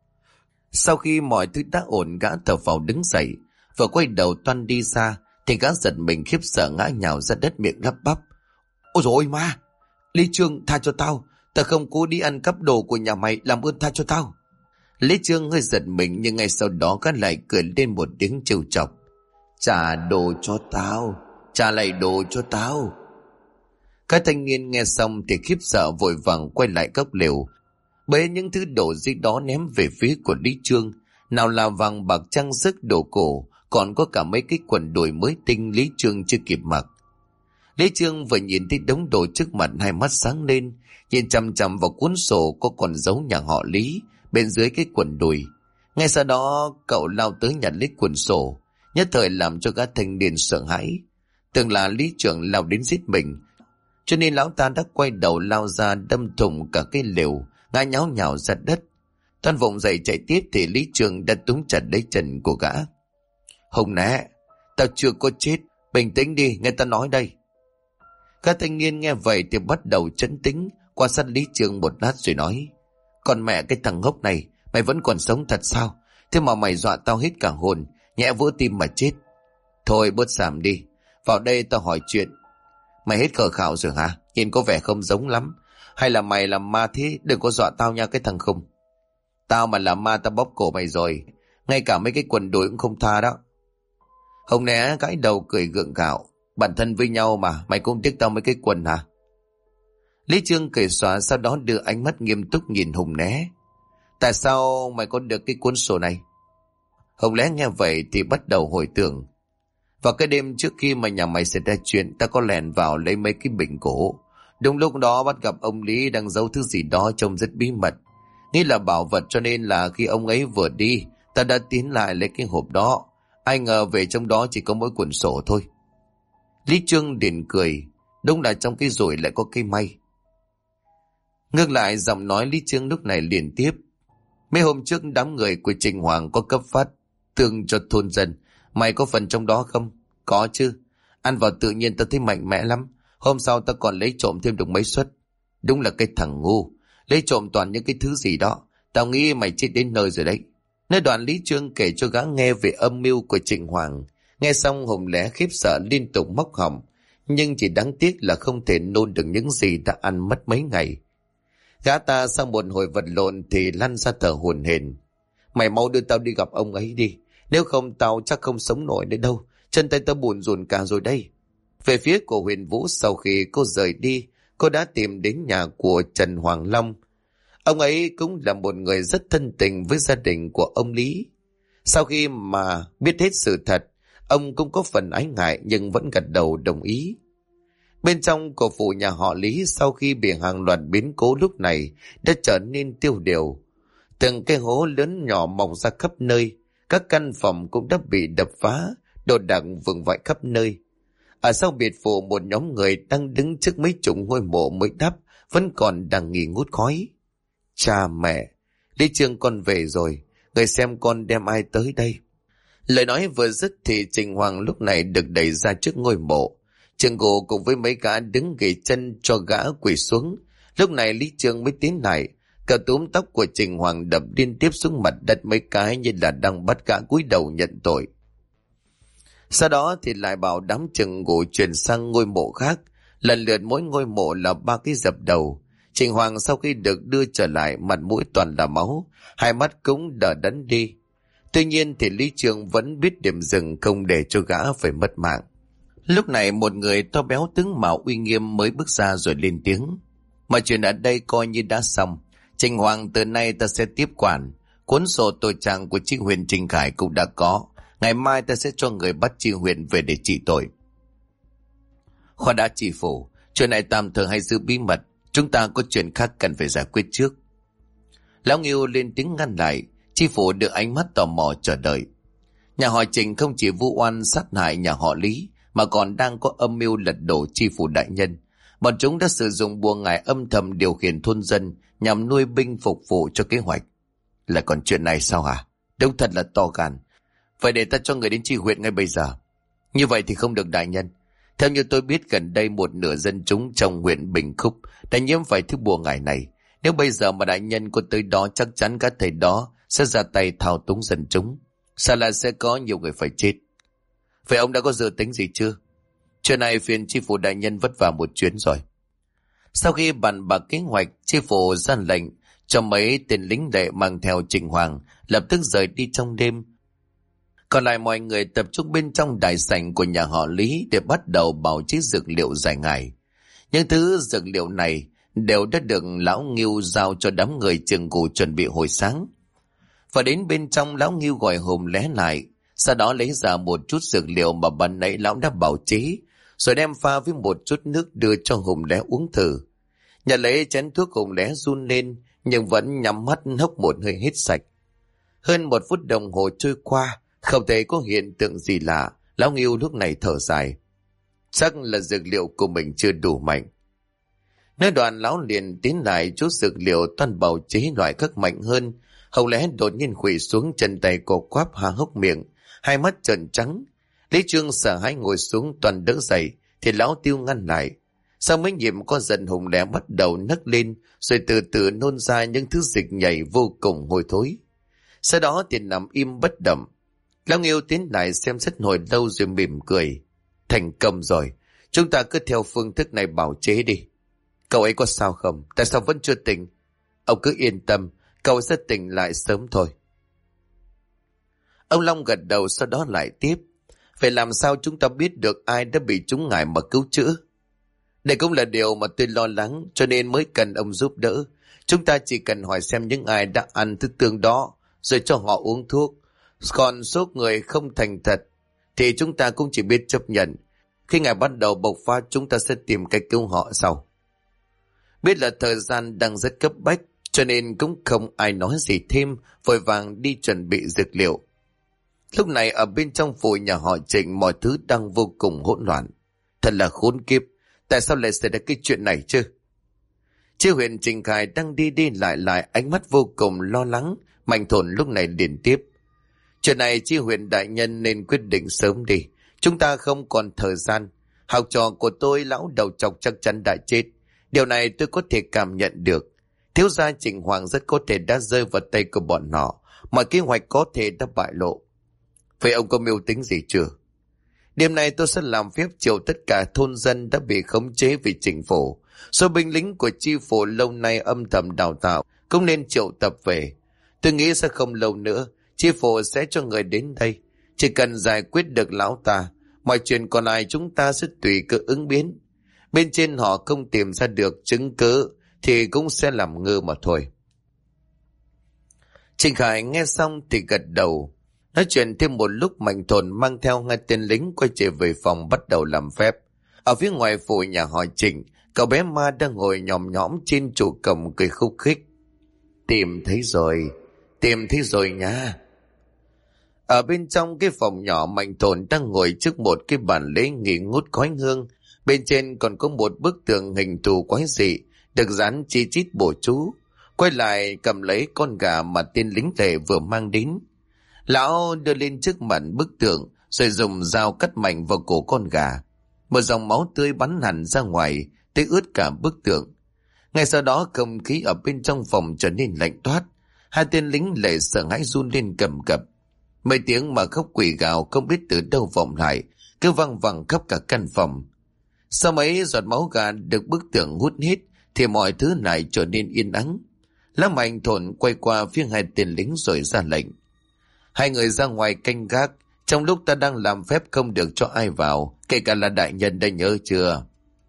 Sau khi mọi thứ đã ổn, gã thở phào đứng dậy, vừa quay đầu toan đi xa thì gã giật mình khiếp sợ ngã nhào ra đất, miệng lắp bắp: "Ôi dồi ôi ma! Lý Trương, tha cho tao! Tao không cố đi ăn cắp đồ của nhà mày, làm ơn tha cho tao!" Lý Trương hơi giật mình, nhưng ngay sau đó gã lại cười lên một tiếng trêu chọc: "Trả đồ cho tao! Trả lại đồ cho tao!" Các thanh niên nghe xong thì khiếp sợ vội vàng quay lại góc lều, bế những thứ đồ dưới đó ném về phía của Lý Trương. Nào là vàng bạc trang sức đồ cổ, còn có cả mấy cái quần đùi mới tinh Lý Trương chưa kịp mặc. Lý Trương vừa nhìn thấy đống đồ trước mặt, hai mắt sáng lên, nhìn chằm chằm vào cuốn sổ có còn dấu nhà họ Lý bên dưới cái quần đùi. Ngay sau đó cậu lao tới nhặt lấy quần sổ, nhất thời làm cho gã thanh niên sợ hãi. Tưởng là Lý trưởng lao đến giết mình, cho nên lão ta đã quay đầu lao ra đâm thủng cả cái lều, ngã nháo nhào ra đất. Toan vùng dậy chạy tiếp thì Lý Trường đã túm chặt lấy chân của gã. "Hùng nè, tao chưa có chết, bình tĩnh đi, nghe ta nói đây." Các thanh niên nghe vậy thì bắt đầu trấn tĩnh, quan sát Lý Trường một lát rồi nói: "Còn mẹ cái thằng ngốc này, mày vẫn còn sống thật sao? Thế mà mày dọa tao hết cả hồn, nhẹ vỡ tim mà chết. Thôi bớt xàm đi, vào đây tao hỏi chuyện. Mày hết khờ khạo rồi hả? Nhìn có vẻ không giống lắm. Hay là mày làm ma thế? Đừng có dọa tao nha cái thằng khùng. Tao mà làm ma tao bóp cổ mày rồi, ngay cả mấy cái quần đùi cũng không tha đó." Hồng né gãi đầu cười gượng gạo: "Bản thân với nhau mà, mày cũng tiếc tao mấy cái quần hả?" Lý Trương cười xóa, sau đó đưa ánh mắt nghiêm túc nhìn Hùng né: "Tại sao mày có được cái cuốn sổ này?" Hồng né nghe vậy thì bắt đầu hồi tưởng: "Vào cái đêm trước khi mà nhà mày xảy ra chuyện, ta có lẻn vào lấy mấy cái bình cổ. Đúng lúc đó bắt gặp ông Lý đang giấu thứ gì đó trông rất bí mật, nghĩ là bảo vật, cho nên là khi ông ấy vừa đi, ta đã tiến lại lấy cái hộp đó. Ai ngờ về trong đó chỉ có mỗi cuốn sổ thôi." Lý Trương liền cười: "Đúng là trong cái rủi lại có cái may." Ngược lại giọng nói Lý Trương lúc này liền tiếp: "Mấy hôm trước đám người của Trình Hoàng có cấp phát tương cho thôn dân, mày có phần trong đó không?" Có chứ. Ăn vào tự nhiên tao thấy mạnh mẽ lắm. Hôm sau tao còn lấy trộm thêm được mấy suất. Đúng là cái thằng ngu. Lấy trộm toàn những cái thứ gì đó. Tao nghĩ mày chết đến nơi rồi đấy. Nơi đoạn Lý Trương kể cho gã nghe về âm mưu của Trịnh Hoàng. Nghe xong Hùng Lé khiếp sợ liên tục móc họng. Nhưng chỉ đáng tiếc là không thể nôn được những gì đã ăn mất mấy ngày. Gã ta sau một hồi vật lộn thì lăn ra thở hổn hển. Mày mau đưa tao đi gặp ông ấy đi. Nếu không tao chắc không sống nổi nữa đâu. Chân tay tao buồn rùn cả rồi đây. Về phía của Huyền Vũ, sau khi cô rời đi, cô đã tìm đến nhà của Trần Hoàng Long. Ông ấy cũng là một người rất thân tình với gia đình của ông Lý. Sau khi mà biết hết sự thật, ông cũng có phần ái ngại nhưng vẫn gật đầu đồng ý. Bên trong của phủ nhà họ Lý sau khi bị hàng loạt biến cố lúc này đã trở nên tiêu điều. Từng cái hố lớn nhỏ mọc ra khắp nơi, các căn phòng cũng đã bị đập phá, đồ đạc vương vãi khắp nơi. Ở sau biệt phủ một nhóm người đang đứng trước mấy chục ngôi mộ mới đắp vẫn còn đang nghi ngút khói. Cha mẹ, Lý Trương con về rồi, người xem con đem ai tới đây. Lời nói vừa dứt thì Trịnh Hoàng lúc này được đẩy ra trước ngôi mộ. Trương Gù cùng với mấy gã đứng ghì chân cho gã quỳ xuống. Lúc này Lý Trương mới tiến lại, cả túm tóc của Trịnh Hoàng đập liên tiếp xuống mặt đất mấy cái như là đang bắt gã cúi đầu nhận tội. Sau đó thì lại bảo đám Trương Gù chuyển sang ngôi mộ khác, lần lượt mỗi ngôi mộ là 3 cái dập đầu. Trịnh Hoàng sau khi được đưa trở lại, mặt mũi toàn là máu, hai mắt cũng đờ đẫn đi. Tuy nhiên thì Lý Trương vẫn biết điểm dừng, không để cho gã phải mất mạng. Lúc này một người to béo tướng mạo uy nghiêm mới bước ra rồi lên tiếng. Mọi chuyện ở đây coi như đã xong. Trịnh Hoàng từ nay ta sẽ tiếp quản. Cuốn sổ tội trạng của chi huyện Trình Khải cũng đã có. Ngày mai ta sẽ cho người bắt chi huyện về để trị tội. Khoan đã chi phủ, chuyện này tạm thời hãy giữ bí mật. Chúng ta có chuyện khác cần phải giải quyết trước. Lão Nghiêu lên tiếng ngăn lại. Chi phủ đưa ánh mắt tò mò chờ đợi. Nhà họ Trịnh không chỉ vu oan sát hại nhà họ Lý, mà còn đang có âm mưu lật đổ chi phủ đại nhân. Bọn chúng đã sử dụng bùa ngải âm thầm điều khiển thôn dân nhằm nuôi binh phục vụ cho kế hoạch. Lại còn chuyện này sao hả? Đúng thật là to gan. Phải để ta cho người đến chi huyện ngay bây giờ. Như vậy thì không được đại nhân. Theo như tôi biết gần đây một nửa dân chúng trong huyện Bình Khúc đã nhiễm phải thứ bùa ngải này. Nếu bây giờ mà đại nhân có tới đó chắc chắn các thầy đó sẽ ra tay thao túng dân chúng. Sợ là sẽ có nhiều người phải chết. Vậy ông đã có dự tính gì chưa? Chuyện này phiền chi phủ đại nhân vất vả một chuyến rồi. Sau khi bàn bạc kế hoạch, chi phủ ra lệnh cho mấy tên lính đệ mang theo Trịnh Hoàng lập tức rời đi trong đêm. Còn lại mọi người tập trung bên trong đại sảnh của nhà họ Lý để bắt đầu bào chế dược liệu giải ngải. Những thứ dược liệu này đều đã được lão Nghiêu giao cho đám người Trương Gù chuẩn bị hồi sáng. Và đến bên trong, lão Nghiêu gọi Hùng Lé lại, sau đó lấy ra một chút dược liệu mà ban nãy lão đã bào chế, rồi đem pha với một chút nước đưa cho Hùng Lé uống thử. Nhận lấy chén thuốc, Hùng Lé run lên nhưng vẫn nhắm mắt hốc một hơi hết sạch. Hơn 1 phút đồng hồ trôi qua, không thấy có hiện tượng gì lạ. Lão Nghiêu lúc này thở dài, chắc là dược liệu của mình chưa đủ mạnh. Nói đoạn lão liền tiến lại chút dược liệu toàn bào chế loại khác mạnh hơn. Hồng Lẽ đột nhiên khuỵu xuống, chân tay cổ quắp há hốc miệng, hai mắt trợn trắng. Lý Trương sợ hãi ngồi xuống toàn đỡ dậy thì lão Tiêu ngăn lại. Sau mấy nhịp có dần, Hồng Lẽ bắt đầu nấc lên rồi từ từ nôn ra những thứ dịch nhảy vô cùng hôi thối. Sau đó thì nằm im bất động. Lão Nghiêu tiến lại xem xét hồi lâu rồi mỉm cười. Thành công rồi, chúng ta cứ theo phương thức này bào chế đi. Cậu ấy có sao không? Tại sao vẫn chưa tỉnh? Ông cứ yên tâm, cậu sẽ tỉnh lại sớm thôi. Ông Long gật đầu, sau đó lại tiếp. Phải làm sao chúng ta biết được ai đã bị trúng ngải mà cứu chữa? Đây cũng là điều mà tôi lo lắng, cho nên mới cần ông giúp đỡ. Chúng ta chỉ cần hỏi xem những ai đã ăn thức tương đó, rồi cho họ uống thuốc. Còn số người không thành thật thì chúng ta cũng chỉ biết chấp nhận. Khi ngài bắt đầu bộc phát, chúng ta sẽ tìm cách cứu họ sau. Biết là thời gian đang rất cấp bách, cho nên cũng không ai nói gì thêm, vội vàng đi chuẩn bị dược liệu. Lúc này ở bên trong phủ nhà họ Trịnh, mọi thứ đang vô cùng hỗn loạn. Thật là khốn kiếp, tại sao lại xảy ra cái chuyện này chứ? Chi huyện Trình Khải đang đi đi lại, ánh mắt vô cùng lo lắng. Mạnh Thổn lúc này liền tiếp. Chuyện này chi huyện đại nhân nên quyết định sớm đi. Chúng ta không còn thời gian. Học trò của tôi lão đầu trọc chắc chắn đã chết. Điều này tôi có thể cảm nhận được. Thiếu gia Trịnh Hoàng rất có thể đã rơi vào tay của bọn họ. Mọi kế hoạch có thể đã bại lộ. Vậy ông có mưu tính gì chưa? Đêm nay tôi sẽ làm phép triệu tất cả thôn dân đã bị khống chế vì chính phủ. Số binh lính của chi phủ lâu nay âm thầm đào tạo cũng nên triệu tập về. Tôi nghĩ sẽ không lâu nữa chi phủ sẽ cho người đến đây. Chỉ cần giải quyết được lão ta, mọi chuyện còn lại chúng ta sẽ tùy cơ ứng biến. Bên trên họ không tìm ra được chứng cứ thì cũng sẽ làm ngơ mà thôi. Trịnh Khải nghe xong thì gật đầu. Nói chuyện thêm một lúc, Mạnh Thồn mang theo 2 tên lính quay trở về phòng bắt đầu làm phép. Ở phía ngoài phủ nhà họ Trịnh, cậu bé Ma đang ngồi nhòm nhõm trên trụ cổng cười khúc khích. Tìm thấy rồi nha. Ở bên trong cái phòng nhỏ, Mạnh Thồn đang ngồi trước một cái bàn lễ nghỉ ngút khói hương. Bên trên còn có một bức tường hình thù quái dị được dán chi chít bổ chú. Quay lại cầm lấy con gà mà tên lính tề vừa mang đến. Lão đưa lên trước mặt bức tượng rồi dùng dao cắt mạnh vào cổ con gà. Một dòng máu tươi bắn hẳn ra ngoài, tới ướt cả bức tượng. Ngay sau đó không khí ở bên trong phòng trở nên lạnh toát. 2 tên lính lệ sợ hãi run lên cầm cập. Mấy tiếng mà khóc quỷ gào không biết từ đâu vọng lại, cứ văng vẳng khắp cả căn phòng. Sau mấy giọt máu gà được bức tượng hút hết thì mọi thứ lại trở nên yên ắng. Lão Mạnh Thồn quay qua phía 2 tên lính rồi ra lệnh. 2 người ra ngoài canh gác. Trong lúc ta đang làm phép không được cho ai vào, kể cả là đại nhân, đã nhớ chưa?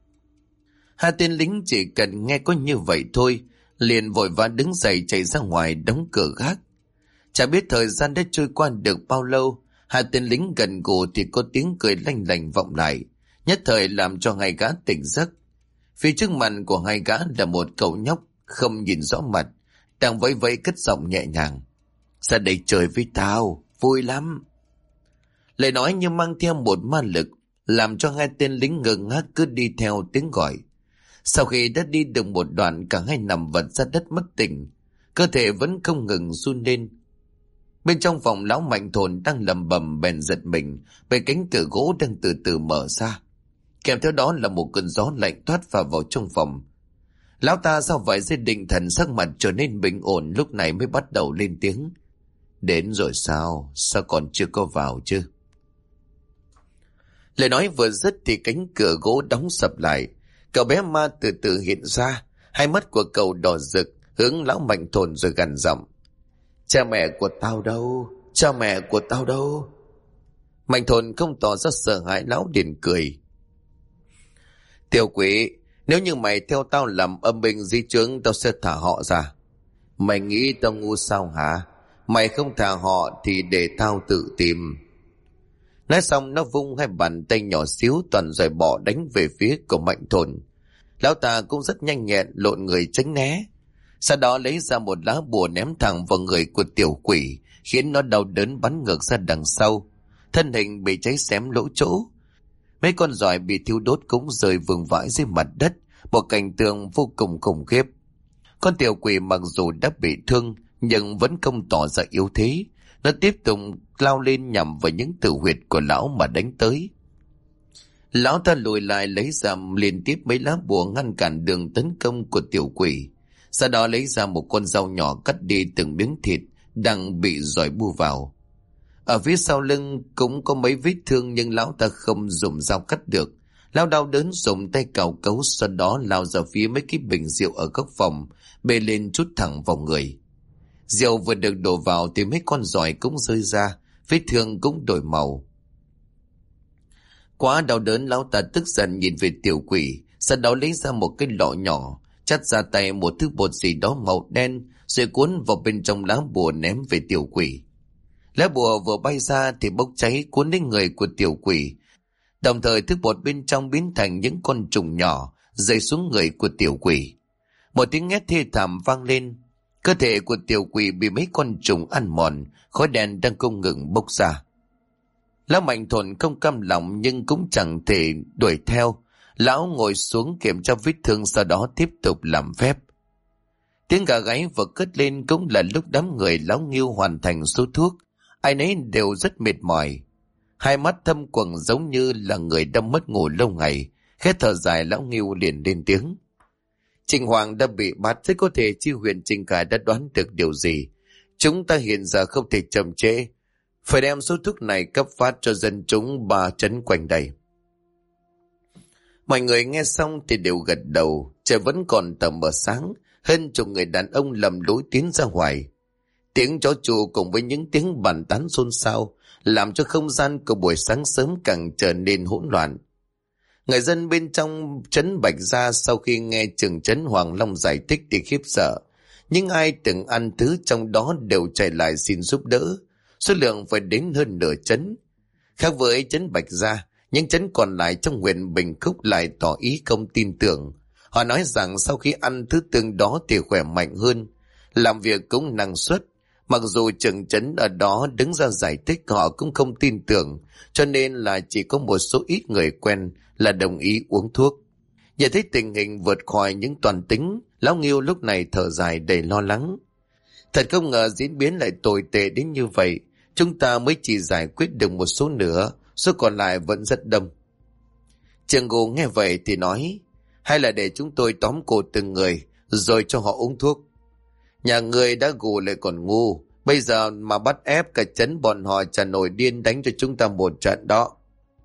2 tên lính chỉ cần nghe có như vậy thôi, liền vội vã đứng dậy chạy ra ngoài đóng cửa gác. Chả biết thời gian đã trôi qua được bao lâu, 2 tên lính gần gù thì có tiếng cười lanh lành vọng lại, nhất thời làm cho 2 gã tỉnh giấc. Phía trước mặt của 2 gã là một cậu nhóc không nhìn rõ mặt, đang vẫy vẫy cất giọng nhẹ nhàng. Ra đây chơi với tao, vui lắm. Lời nói như mang theo một ma lực, làm cho 2 tên lính ngơ ngác cứ đi theo tiếng gọi. Sau khi đã đi được một đoạn, cả hai nằm vật ra đất mất tỉnh, cơ thể vẫn không ngừng run lên. Bên trong phòng, lão Mạnh Thồn đang lầm bầm bèn giật mình bởi cánh cửa gỗ đang từ từ mở ra, kèm theo đó là một cơn gió lạnh thoát vào trong phòng. Lão ta sau vài giây định thần, sắc mặt trở nên bình ổn, lúc này mới bắt đầu lên tiếng. Đến rồi sao? Sao còn chưa có vào chứ? Lời nói vừa dứt thì cánh cửa gỗ đóng sập lại. Cậu bé Ma từ từ hiện ra, 2 mắt của cậu đỏ rực, hướng lão Mạnh Thồn rồi gằn giọng. Cha mẹ của tao đâu? Cha mẹ của tao đâu? Mạnh Thồn không tỏ ra sợ hãi, lão liền cười. Tiểu quỷ, nếu như mày theo tao làm âm binh di chướng, tao sẽ thả họ ra. Mày nghĩ tao ngu sao hả? Mày không thả họ thì để tao tự tìm. Nói xong nó vung 2 bàn tay nhỏ xíu toàn rồi bỏ đánh về phía của Mạnh Thồn. Lão ta cũng rất nhanh nhẹn lộn người tránh né. Sau đó lấy ra một lá bùa ném thẳng vào người của tiểu quỷ, khiến nó đau đớn bắn ngược ra đằng sau. Thân hình bị cháy xém lỗ chỗ. Mấy con giòi bị thiêu đốt cũng rơi vương vãi dưới mặt đất, một cảnh tượng vô cùng khủng khiếp. Con tiểu quỷ mặc dù đã bị thương nhưng vẫn không tỏ ra yếu thế. Nó tiếp tục lao lên nhằm vào những tử huyệt của lão mà đánh tới. Lão ta lùi lại lấy ra liên tiếp mấy lá bùa ngăn cản đường tấn công của tiểu quỷ. Sau đó lấy ra một con dao nhỏ cắt đi từng miếng thịt đang bị giòi bu vào. Ở phía sau lưng cũng có mấy vết thương nhưng lão ta không dùng dao cắt được. Lão đau đớn dùng tay cào cấu, sau đó lao ra phía mấy cái bình rượu ở góc phòng, bê lên trút thẳng vào người. Rượu vừa được đổ vào thì mấy con giòi cũng rơi ra, vết thương cũng đổi màu. Quá đau đớn, lão ta tức giận nhìn về tiểu quỷ, sau đó lấy ra một cái lọ nhỏ, chắt ra tay một thứ bột gì đó màu đen, rồi cuốn vào bên trong lá bùa ném về tiểu quỷ. Lá bùa vừa bay ra thì bốc cháy cuốn đến người của tiểu quỷ, đồng thời thứ bột bên trong biến thành những con trùng nhỏ rơi xuống người của tiểu quỷ. Một tiếng hét thê thảm vang lên. Cơ thể của tiểu quỷ bị mấy con trùng ăn mòn, khói đen đang không ngừng bốc ra. Lão Mạnh Thồn không cam lòng nhưng cũng chẳng thể đuổi theo. Lão ngồi xuống kiểm tra vết thương, sau đó tiếp tục làm phép. Tiếng gà gáy vừa cất lên cũng là lúc đám người lão Nghiêu hoàn thành số thuốc. Ai nấy đều rất mệt mỏi. Hai mắt thâm quầng giống như là người đã mất ngủ lâu ngày. Khẽ thở dài, lão Ngưu liền lên tiếng. Trình Hoàng đã bị bắt, thế có thể chi huyện Trình Khải đã đoán được điều gì. Chúng ta hiện giờ không thể chậm trễ, phải đem số thuốc này cấp phát cho dân chúng 3 trấn quanh đây. Mọi người nghe xong thì đều gật đầu. Trời vẫn còn tờ mờ sáng, hơn chục người đàn ông lầm lũi tiến ra ngoài. Tiếng chó tru cùng với những tiếng bàn tán xôn xao làm cho không gian của buổi sáng sớm càng trở nên hỗn loạn. Người dân bên trong trấn Bạch Gia sau khi nghe trưởng trấn Hoàng Long giải thích thì khiếp sợ. Nhưng ai từng ăn thứ trong đó đều chạy lại xin giúp đỡ. Số lượng phải đến hơn nửa trấn. Khác với trấn Bạch Gia, những trấn còn lại trong huyện Bình Khúc lại tỏ ý không tin tưởng. Họ nói rằng sau khi ăn thứ tương đó thì khỏe mạnh hơn, làm việc cũng năng suất. Mặc dù trưởng trấn ở đó đứng ra giải thích, họ cũng không tin tưởng, cho nên là chỉ có một số ít người quen là đồng ý uống thuốc. Nhìn thấy tình hình vượt khỏi những toàn tính, lão Nghiêu lúc này thở dài đầy lo lắng. Thật không ngờ diễn biến lại tồi tệ đến như vậy. Chúng ta mới chỉ giải quyết được một số nữa, số còn lại vẫn rất đông. Trường Ngô nghe vậy thì nói, hay là để chúng tôi tóm cổ từng người rồi cho họ uống thuốc. Nhà người đã gù lại còn ngu, bây giờ mà bắt ép cả trấn bọn họ chả nổi điên đánh cho chúng ta một trận đó.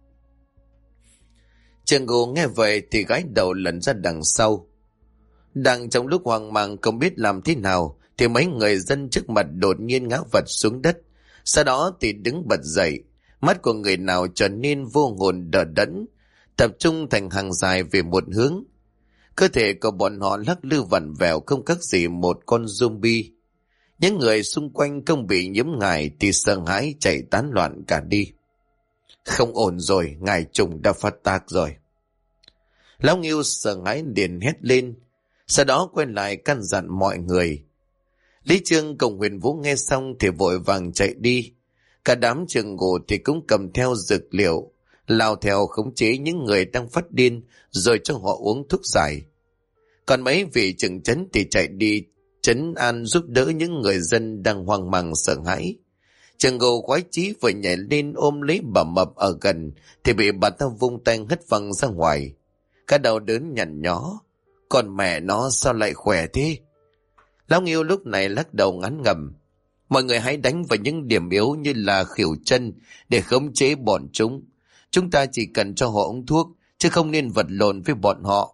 Trường Ngô nghe vậy thì gái đầu lẩn ra đằng sau. Đang trong lúc hoang mang không biết làm thế nào thì mấy người dân trước mặt đột nhiên ngã vật xuống đất. Sau đó thì đứng bật dậy, mắt của người nào trở nên vô hồn đờ đẫn, tập trung thành hàng dài về một hướng. Cơ thể của bọn họ lắc lư vặn vẹo không khác gì một con zombie. Những người xung quanh không bị nhiễm ngài thì sợ hãi chạy tán loạn cả đi. Không ổn rồi, ngài trùng đã phát tác rồi. Lão Nghiêu sợ hãi liền hét lên, sau đó quay lại căn dặn mọi người. Lý Trương cùng Huyền Vũ nghe xong thì vội vàng chạy đi. Cả đám Trường Ngô thì cũng cầm theo dược liệu, lao theo khống chế những người đang phát điên rồi cho họ uống thuốc giải. Còn mấy vị trưởng trấn thì chạy đi trấn an giúp đỡ những người dân đang hoang mang sợ hãi. Trường Ngô khoái chí vừa nhảy lên ôm lấy bà Mập ở gần thì bị bà ta vung tay hất văng ra ngoài. Cả đầu đớn nhằn nhó, còn mẹ nó sao lại khỏe thế? Lão Nghiêu lúc này lắc đầu ngán ngẩm. Mọi người hãy đánh vào những điểm yếu như là khuỷu chân để khống chế bọn chúng. Chúng ta chỉ cần cho họ uống thuốc, chứ không nên vật lộn với bọn họ.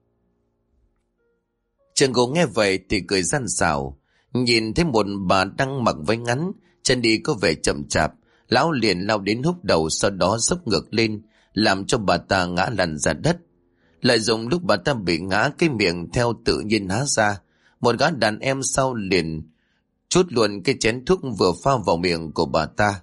Trường Ngô nghe vậy thì cười gian xảo. Nhìn thấy một bà đang mặc váy ngắn, chân đi có vẻ chậm chạp, lão liền lao đến húc đầu, sau đó xốc ngược lên, làm cho bà ta ngã lăn ra đất. Lợi dụng lúc bà ta bị ngã, cái miệng theo tự nhiên há ra, một gã đàn em sau liền trút luôn cái chén thuốc vừa pha vào miệng của bà ta.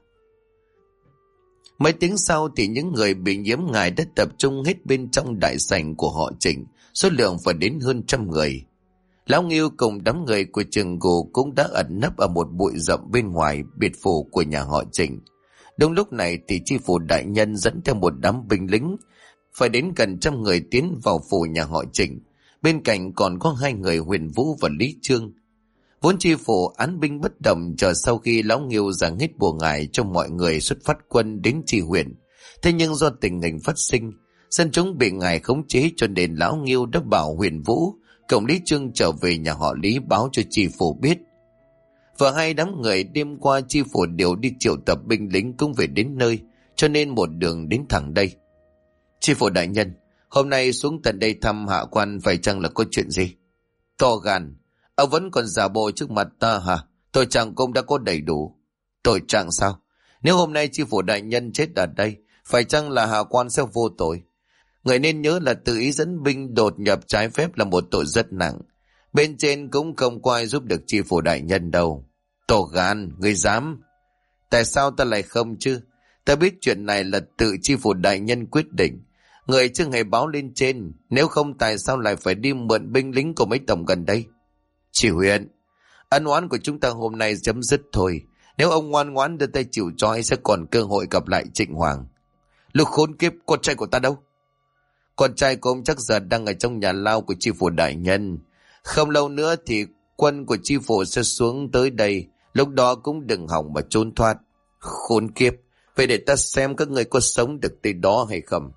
Mấy tiếng sau thì những người bị nhiễm ngài đã tập trung hết bên trong đại sảnh của họ Trịnh, số lượng phải đến hơn 100 người. Lão Nghiêu cùng đám người của Trường Ngô cũng đã ẩn nấp ở một bụi rậm bên ngoài biệt phủ của nhà họ Trịnh. Đúng lúc này thì chi phủ đại nhân dẫn theo một đám binh lính phải đến gần 100 người tiến vào phủ nhà họ Trịnh. Bên cạnh còn có 2 người Huyền Vũ và Lý Trương. Vốn chi phủ án binh bất động chờ sau khi lão Nghiêu giảng hết bùa ngải cho mọi người xuất phát quân đến chi huyện. Thế nhưng do tình hình phát sinh, dân chúng bị ngài khống chế cho nên lão Nghiêu đã bảo Huyền Vũ cộng Lý Trương trở về nhà họ Lý báo cho chi phủ biết. Và hai đám người đêm qua chi phủ đều đi triệu tập binh lính cũng về đến nơi, cho nên một đường đến thẳng đây. Chi phủ đại nhân, hôm nay xuống tận đây thăm hạ quan phải chăng là có chuyện gì? To gan, ông vẫn còn giả bộ trước mặt ta hả? Tội trạng cũng đã có đầy đủ. Tội trạng sao? Nếu hôm nay chi phủ đại nhân chết ở đây, phải chăng là hạ quan sẽ vô tội? Người nên nhớ là tự ý dẫn binh đột nhập trái phép là một tội rất nặng. Bên trên cũng không có ai giúp được chi phủ đại nhân đâu. To gan, người dám? Tại sao ta lại không chứ? Ta biết chuyện này là tự chi phủ đại nhân quyết định. Người chưa hề báo lên trên, nếu không tại sao lại phải đi mượn binh lính của mấy tổng gần đây? Chỉ huyện, ân oán của chúng ta hôm nay chấm dứt thôi. Nếu ông ngoan ngoãn đưa tay chịu trói sẽ còn cơ hội gặp lại Trịnh Hoàng. Lúc khốn kiếp, con trai của ta đâu? Con trai của ông chắc giờ đang ở trong nhà lao của chi phủ đại nhân. Không lâu nữa thì quân của chi phủ sẽ xuống tới đây, lúc đó cũng đừng hỏng mà trốn thoát. Khốn kiếp, Vậy để ta xem các ngươi có sống được tới đó hay không.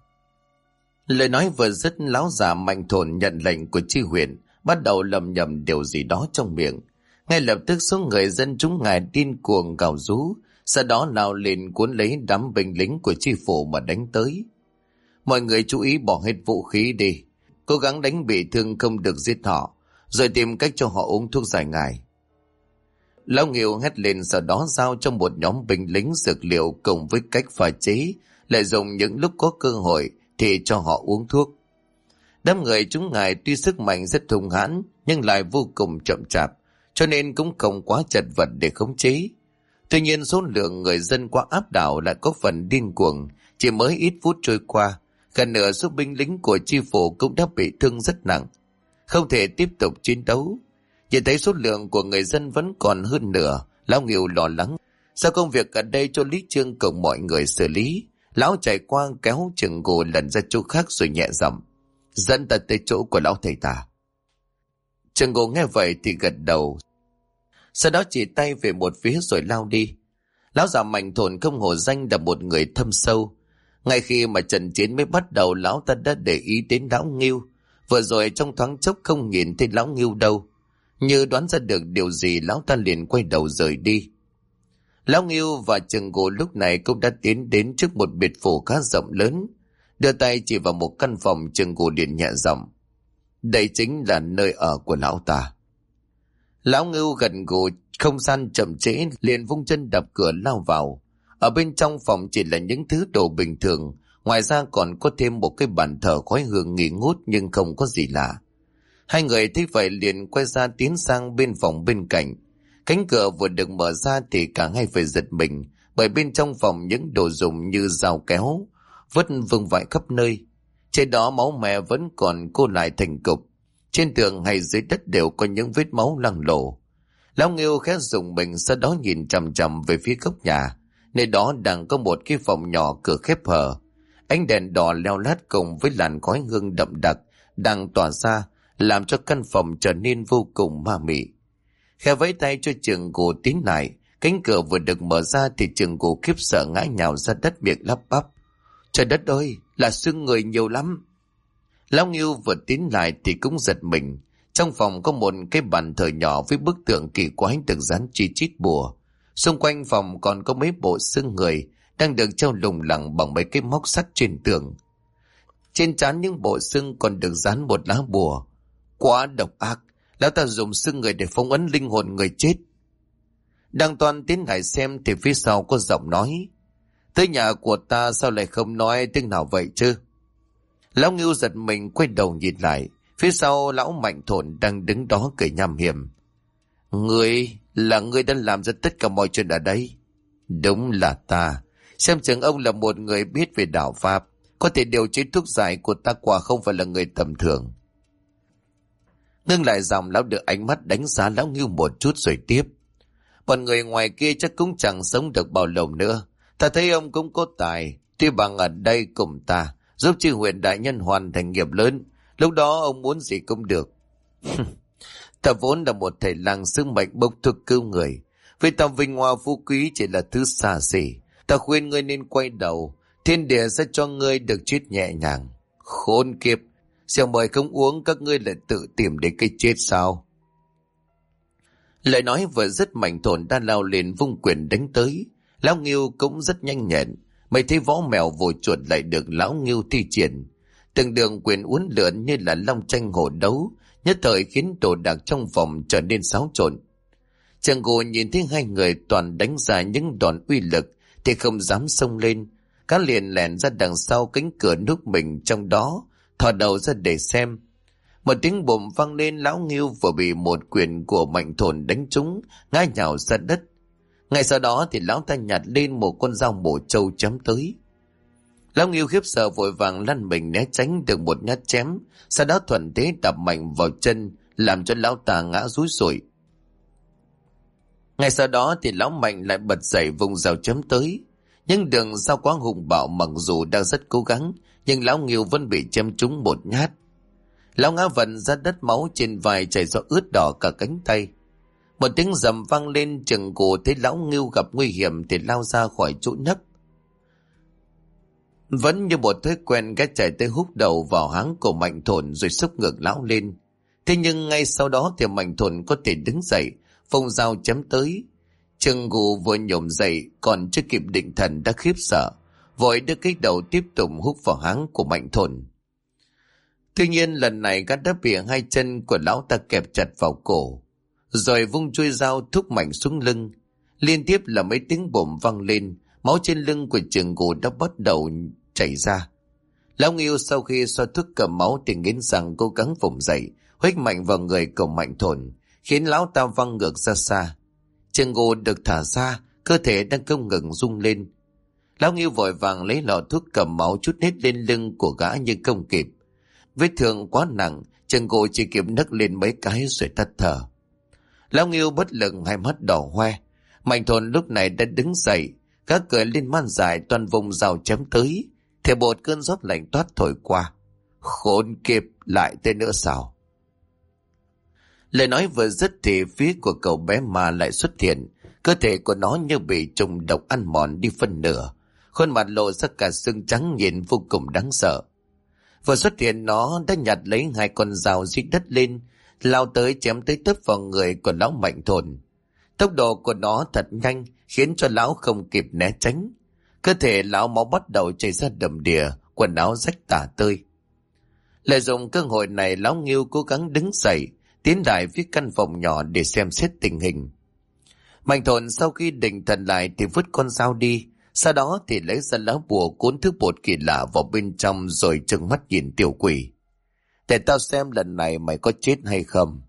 Lời nói vừa dứt, lão già Mạnh Thồn nhận lệnh của chi huyện, bắt đầu lầm nhầm điều gì đó trong miệng. Ngay lập tức số người dân chúng ngài điên cuồng gào rú, sau đó lao lên cuốn lấy đám binh lính của chi phủ mà đánh tới. Mọi người chú ý bỏ hết vũ khí đi, cố gắng đánh bị thương không được giết họ, rồi tìm cách cho họ uống thuốc giải ngài. Lão Nghiêu hét lên, sau đó giao cho một nhóm binh lính dược liệu cùng với cách pha chế, lại dùng những lúc có cơ hội thì cho họ uống thuốc. Đám người chúng ngài tuy sức mạnh rất hung hãn nhưng lại vô cùng chậm chạp, cho nên cũng không quá chật vật để khống chế. Tuy nhiên số lượng người dân quá áp đảo lại có phần điên cuồng, chỉ mới ít phút trôi qua, gần nửa số binh lính của chi phủ cũng đã bị thương rất nặng, không thể tiếp tục chiến đấu. Nhìn thấy số lượng của người dân vẫn còn hơn nửa, lão Nghiêu lo lắng. Sao công việc ở đây cho Lý Trương cùng mọi người xử lý? Lão chạy qua kéo Trừng Gù lần ra chỗ khác rồi nhẹ giọng: dẫn ta tới chỗ của lão thầy ta. Trừng Gù nghe vậy thì gật đầu, sau đó chỉ tay về một phía rồi lao đi. Lão già Mạnh Thồn không hổ danh là một người thâm sâu. Ngay khi mà trận chiến mới bắt đầu, lão ta đã để ý đến lão Nghiêu. Vừa rồi trong thoáng chốc không nhìn thấy lão Nghiêu đâu. Như đoán ra được điều gì, lão ta liền quay đầu rời đi. Lão Nghiêu và Trừng Gù lúc này cũng đã tiến đến trước một biệt phủ khá rộng lớn, đưa tay chỉ vào một căn phòng. Trừng Gù liền nhẹ giọng: đây chính là nơi ở của lão ta. Lão Ngưu gần gù, không gian chậm trễ, liền vung chân đập cửa lao vào. Ở bên trong phòng chỉ là những thứ đồ bình thường, ngoài ra còn có thêm một cái bàn thờ khói hương nghi ngút nhưng không có gì lạ. Hai người thấy vậy liền quay ra tiến sang bên phòng bên cạnh. Cánh cửa vừa được mở ra thì cả hai phải giật mình, bởi bên trong phòng những đồ dùng như dao kéo vứt vương vãi khắp nơi. Trên đó máu me vẫn còn cô lại thành cục. Trên tường hay dưới đất đều có những vết máu loang lổ. Lão Nghiêu khẽ rùng mình, sau đó nhìn chằm chằm về phía góc nhà. Nơi đó đang có một cái phòng nhỏ cửa khép hờ. Ánh đèn đỏ leo lát cùng với làn khói hương đậm đặc đang tỏa ra, làm cho căn phòng trở nên vô cùng ma mị. Khẽ vẫy tay cho Trừng Gù tiến lại. Cánh cửa vừa được mở ra thì Trừng Gù khiếp sợ ngã nhào ra đất, miệng lắp bắp: trời đất ơi, là xương người nhiều lắm. Lão Nghiêu vừa tiến lại thì cũng giật mình. Trong phòng có một cái bàn thờ nhỏ với bức tượng kỳ quái được dán chi chít bùa. Xung quanh phòng còn có mấy bộ xương người đang được treo lủng lẳng bằng mấy cái móc sắt trên tường. Trên trán những bộ xương còn được dán một lá bùa. Quá độc ác, lão ta dùng xương người để phong ấn linh hồn người chết. Đang toàn tiến lại xem thì phía sau có giọng nói: tới nhà của ta sao lại không nói tiếng nào vậy chứ? Lão Ngưu giật mình quay đầu nhìn lại, phía sau lão Mạnh Thồn đang đứng đó cười nham hiểm: ngươi là ngươi đã làm ra tất cả mọi chuyện ở đây. Đúng là ta. Xem chừng ông là một người biết về đạo pháp, có thể điều chế thuốc giải của ta, quả không phải là người tầm thường. Ngưng lại dòng, lão đưa ánh mắt đánh giá lão Ngưu một chút rồi tiếp: bọn người ngoài kia chắc cũng chẳng sống được bao lâu nữa. Ta thấy ông cũng có tài, tuy bằng ở đây cùng ta giúp chư huyện đại nhân hoàn thành nghiệp lớn, lúc đó ông muốn gì cũng được. Ta vốn là một thầy lang sứ mệnh bốc thuốc cứu người, với ta vinh hoa phú quý chỉ là thứ xa xỉ. Ta khuyên ngươi nên quay đầu, thiên địa sẽ cho ngươi được chết nhẹ nhàng. Khốn kiếp, rượu mời không uống các ngươi lại tự tìm đến cái chết sao? Lời nói vừa dứt, Mạnh Thồn đã lao lên vung quyền đánh tới. Lão Nghiêu cũng rất nhanh nhẹn, mấy thấy võ mèo vồ chuột lại được lão Nghiêu thi triển. Từng đường quyền uốn lượn như là long tranh hổ đấu, nhất thời khiến đồ đạc trong phòng trở nên xáo trộn. Trừng Gù nhìn thấy hai người toàn đánh ra những đòn uy lực thì không dám xông lên, cá liền lẻn ra đằng sau cánh cửa núp mình trong đó, thò đầu ra để xem. Một tiếng bùm vang lên, lão Nghiêu vừa bị một quyền của Mạnh Thồn đánh trúng, ngã nhào ra đất. Ngay sau đó thì lão ta nhặt lên một con dao mổ trâu chém tới. Lão Nghiêu khiếp sợ vội vàng lăn mình né tránh được một nhát chém, sau đó thuận thế đập mạnh vào chân, làm cho lão ta ngã rúi rủi. Ngay sau đó thì lão Mạnh lại bật dậy vùng dao chém tới. Nhưng đường dao quá hùng bạo, mặc dù đang rất cố gắng nhưng lão Nghiêu vẫn bị chém trúng một nhát. Lão ngã vần ra đất, máu trên vai chảy ra ướt đỏ cả cánh tay. Một tiếng rầm vang lên, Trừng Gù thấy lão Nghiêu gặp nguy hiểm thì lao ra khỏi chỗ nấp. Vẫn như một thói quen, gã chạy tới húc đầu vào háng của Mạnh Thồn rồi xúc ngược lão lên. Thế nhưng ngay sau đó thì Mạnh Thồn có thể đứng dậy, vung dao chém tới. Trương Ngụ vừa nhổm dậy còn chưa kịp định thần đã khiếp sợ, vội đưa cái đầu tiếp tục húc vào háng của Mạnh Thồn. Tuy nhiên lần này gã đã bị hai chân của lão ta kẹp chặt vào cổ, rồi vung chuôi dao thúc mạnh xuống lưng. Liên tiếp là mấy tiếng bồm vang lên, máu trên lưng của Trương Ngụ đã bắt đầu chảy ra. Lão Nghiêu sau khi xoa thuốc cầm máu thì nghiến răng cố gắng vùng dậy, huých mạnh vào người của Mạnh Thồn, khiến lão ta văng ngược ra xa. Trương Ngụ được thả ra, cơ thể đang không ngừng rung lên. Lão Nghiêu vội vàng lấy lọ thuốc cầm máu trút hết lên lưng của gã nhưng không kịp. Vết thương quá nặng, Trương Ngụ chỉ kịp nấc lên mấy cái rồi tắt thở. Lão Nghiêu bất lực, hai mắt đỏ hoe. Mạnh Thồn lúc này đã đứng dậy, gã cười lên man dài toàn vùng dao chém tới, thì một cơn gió lạnh toát thổi qua. Khốn kiếp, lại tên nữa sao? Lời nói vừa dứt thì phía của cậu bé ma lại xuất hiện. Cơ thể của nó như bị trùng độc ăn mòn đi phân nửa, khuôn mặt lộ ra cả xương trắng nhìn vô cùng đáng sợ. Vừa xuất hiện nó đã nhặt lấy hai con dao dưới đất lên, lao tới chém tới tấp vào người của lão Mạnh Thồn. Tốc độ của nó thật nhanh khiến cho lão không kịp né tránh. Cơ thể lão máu bắt đầu chảy ra đầm đìa, quần áo rách tả tơi. Lợi dụng cơ hội này, lão Nghiêu cố gắng đứng dậy, tiến lại phía căn phòng nhỏ để xem xét tình hình. Mạnh Thồn sau khi định thần lại thì vứt con dao đi, sau đó thì lấy ra lá bùa cuốn thứ bột kỳ lạ vào bên trong rồi trừng mắt nhìn tiểu quỷ. Để tao xem lần này mày có chết hay không.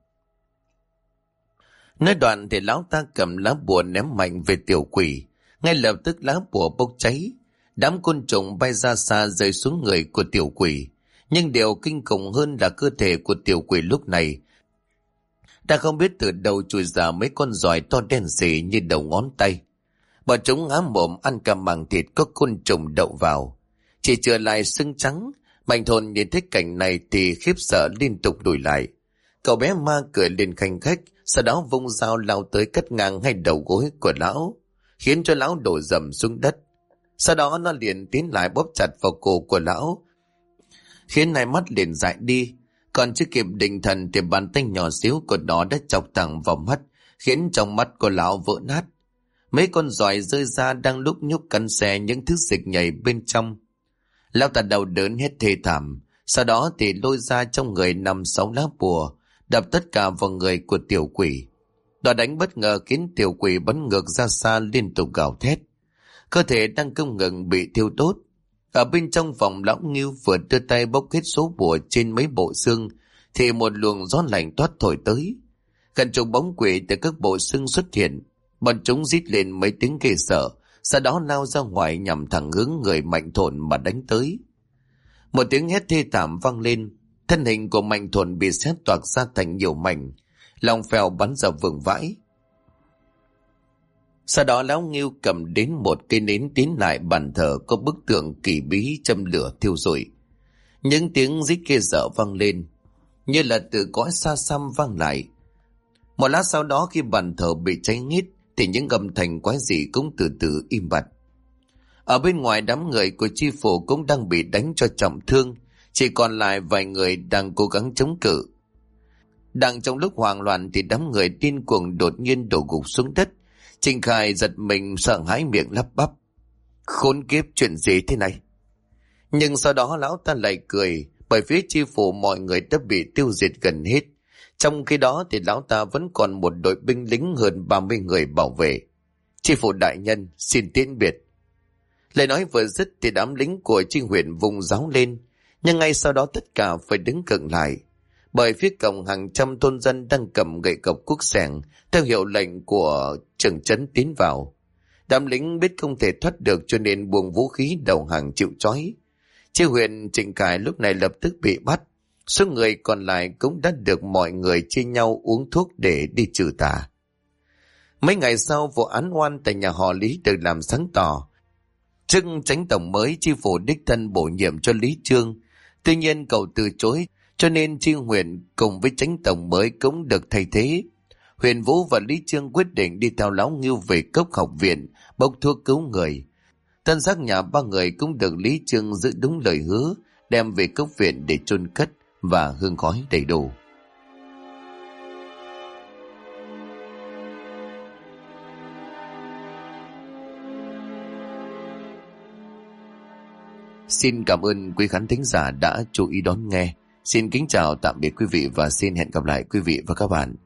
Nói đoạn thì lão ta cầm lá bùa ném mạnh về tiểu quỷ. Ngay lập tức lá bùa bốc cháy, đám côn trùng bay ra xa rơi xuống người của tiểu quỷ. Nhưng điều kinh khủng hơn là cơ thể của tiểu quỷ lúc này đã không biết từ đâu chui ra mấy con giòi to đen sì như đầu ngón tay. Bọn chúng há mồm ăn cả màng thịt có côn trùng đậu vào, chỉ chừa lại xương trắng. Mạnh Thồn nhìn thấy cảnh này thì khiếp sợ liên tục lùi lại. Cậu bé ma cười lên khanh khách, sau đó vung dao lao tới cắt ngang hai đầu gối của lão, khiến cho lão đổ dầm xuống đất. Sau đó nó liền tiến lại bóp chặt vào cổ của lão, khiến hai mắt liền dại đi. Còn chưa kịp định thần thì bàn tay nhỏ xíu của nó đã chọc thẳng vào mắt, khiến trong mắt của lão vỡ nát. Mấy con giòi rơi ra đang lúc nhúc cắn xé những thứ dịch nhảy bên trong. Lão ta đau đớn hết thê thảm, sau đó thì lôi ra trong người 5-6 lá bùa, đập tất cả vào người của tiểu quỷ. Đòn đánh bất ngờ khiến tiểu quỷ bắn ngược ra xa liên tục gào thét. Cơ thể đang không ngừng bị thiêu đốt. Ở bên trong phòng, lão Nghiêu vừa đưa tay bốc hết số bùa trên mấy bộ xương thì một luồng gió lạnh toát thổi tới. Gần chục bóng quỷ từ các bộ xương xuất hiện. Bọn chúng rít lên mấy tiếng ghê sợ, sau đó lao ra ngoài nhằm thẳng hướng người Mạnh Thồn mà đánh tới. Một tiếng hét thê thảm vang lên, thân hình của Mạnh Thồn bị xé toạc ra thành nhiều mảnh, lòng phèo bắn ra vương vãi. Sau đó lão Nghiêu cầm đến một cây nến tiến lại bàn thờ có bức tượng kỳ bí châm lửa thiêu rụi. Những tiếng rít ghê sợ vang lên, như là từ cõi xa xăm vang lại. Một lát sau đó khi bàn thờ bị cháy nghít thì những âm thanh quái dị cũng từ từ im bặt. Ở bên ngoài, đám người của chi phủ cũng đang bị đánh cho trọng thương, chỉ còn lại vài người đang cố gắng chống cự. Đang trong lúc hoảng loạn thì đám người điên cuồng đột nhiên đổ gục xuống đất. Trình Khai giật mình sợ hãi miệng lắp bắp: khốn kiếp, chuyện gì thế này? Nhưng sau đó lão ta lại cười, bởi phía chi phủ mọi người đã bị tiêu diệt gần hết. Trong khi đó thì lão ta vẫn còn một đội binh lính hơn 30 người bảo vệ. Chi phủ đại nhân, xin tiễn biệt. Lời nói vừa dứt thì đám lính của chi huyện vùng giáo lên, nhưng ngay sau đó tất cả phải đứng cứng lại, bởi phía cổng hàng trăm thôn dân đang cầm gậy cộc cuốc xẻng theo hiệu lệnh của trưởng trấn tiến vào. Đám lính biết không thể thoát được cho nên buông vũ khí đầu hàng chịu trói. Chi huyện Trịnh Cải lúc này lập tức bị bắt. Số người còn lại cũng đã được mọi người chia nhau uống thuốc để đi trừ tà. Mấy ngày sau, vụ án oan tại nhà họ Lý được làm sáng tỏ. Chức chánh tổng mới, chi phủ đích thân bổ nhiệm cho Lý Trương. Tuy nhiên cậu từ chối, cho nên chi huyện cùng với chánh tổng mới cũng được thay thế. Huyền Vũ và Lý Trương quyết định đi theo lão Ngưu về Cốc học viện bốc thuốc cứu người. Thân xác nhà ba người cũng được Lý Trương giữ đúng lời hứa, đem về cốc viện để chôn cất và hương khói đầy đủ. Xin cảm ơn quý khán thính giả đã chú ý đón nghe. Xin kính chào tạm biệt quý vị và xin hẹn gặp lại quý vị và các bạn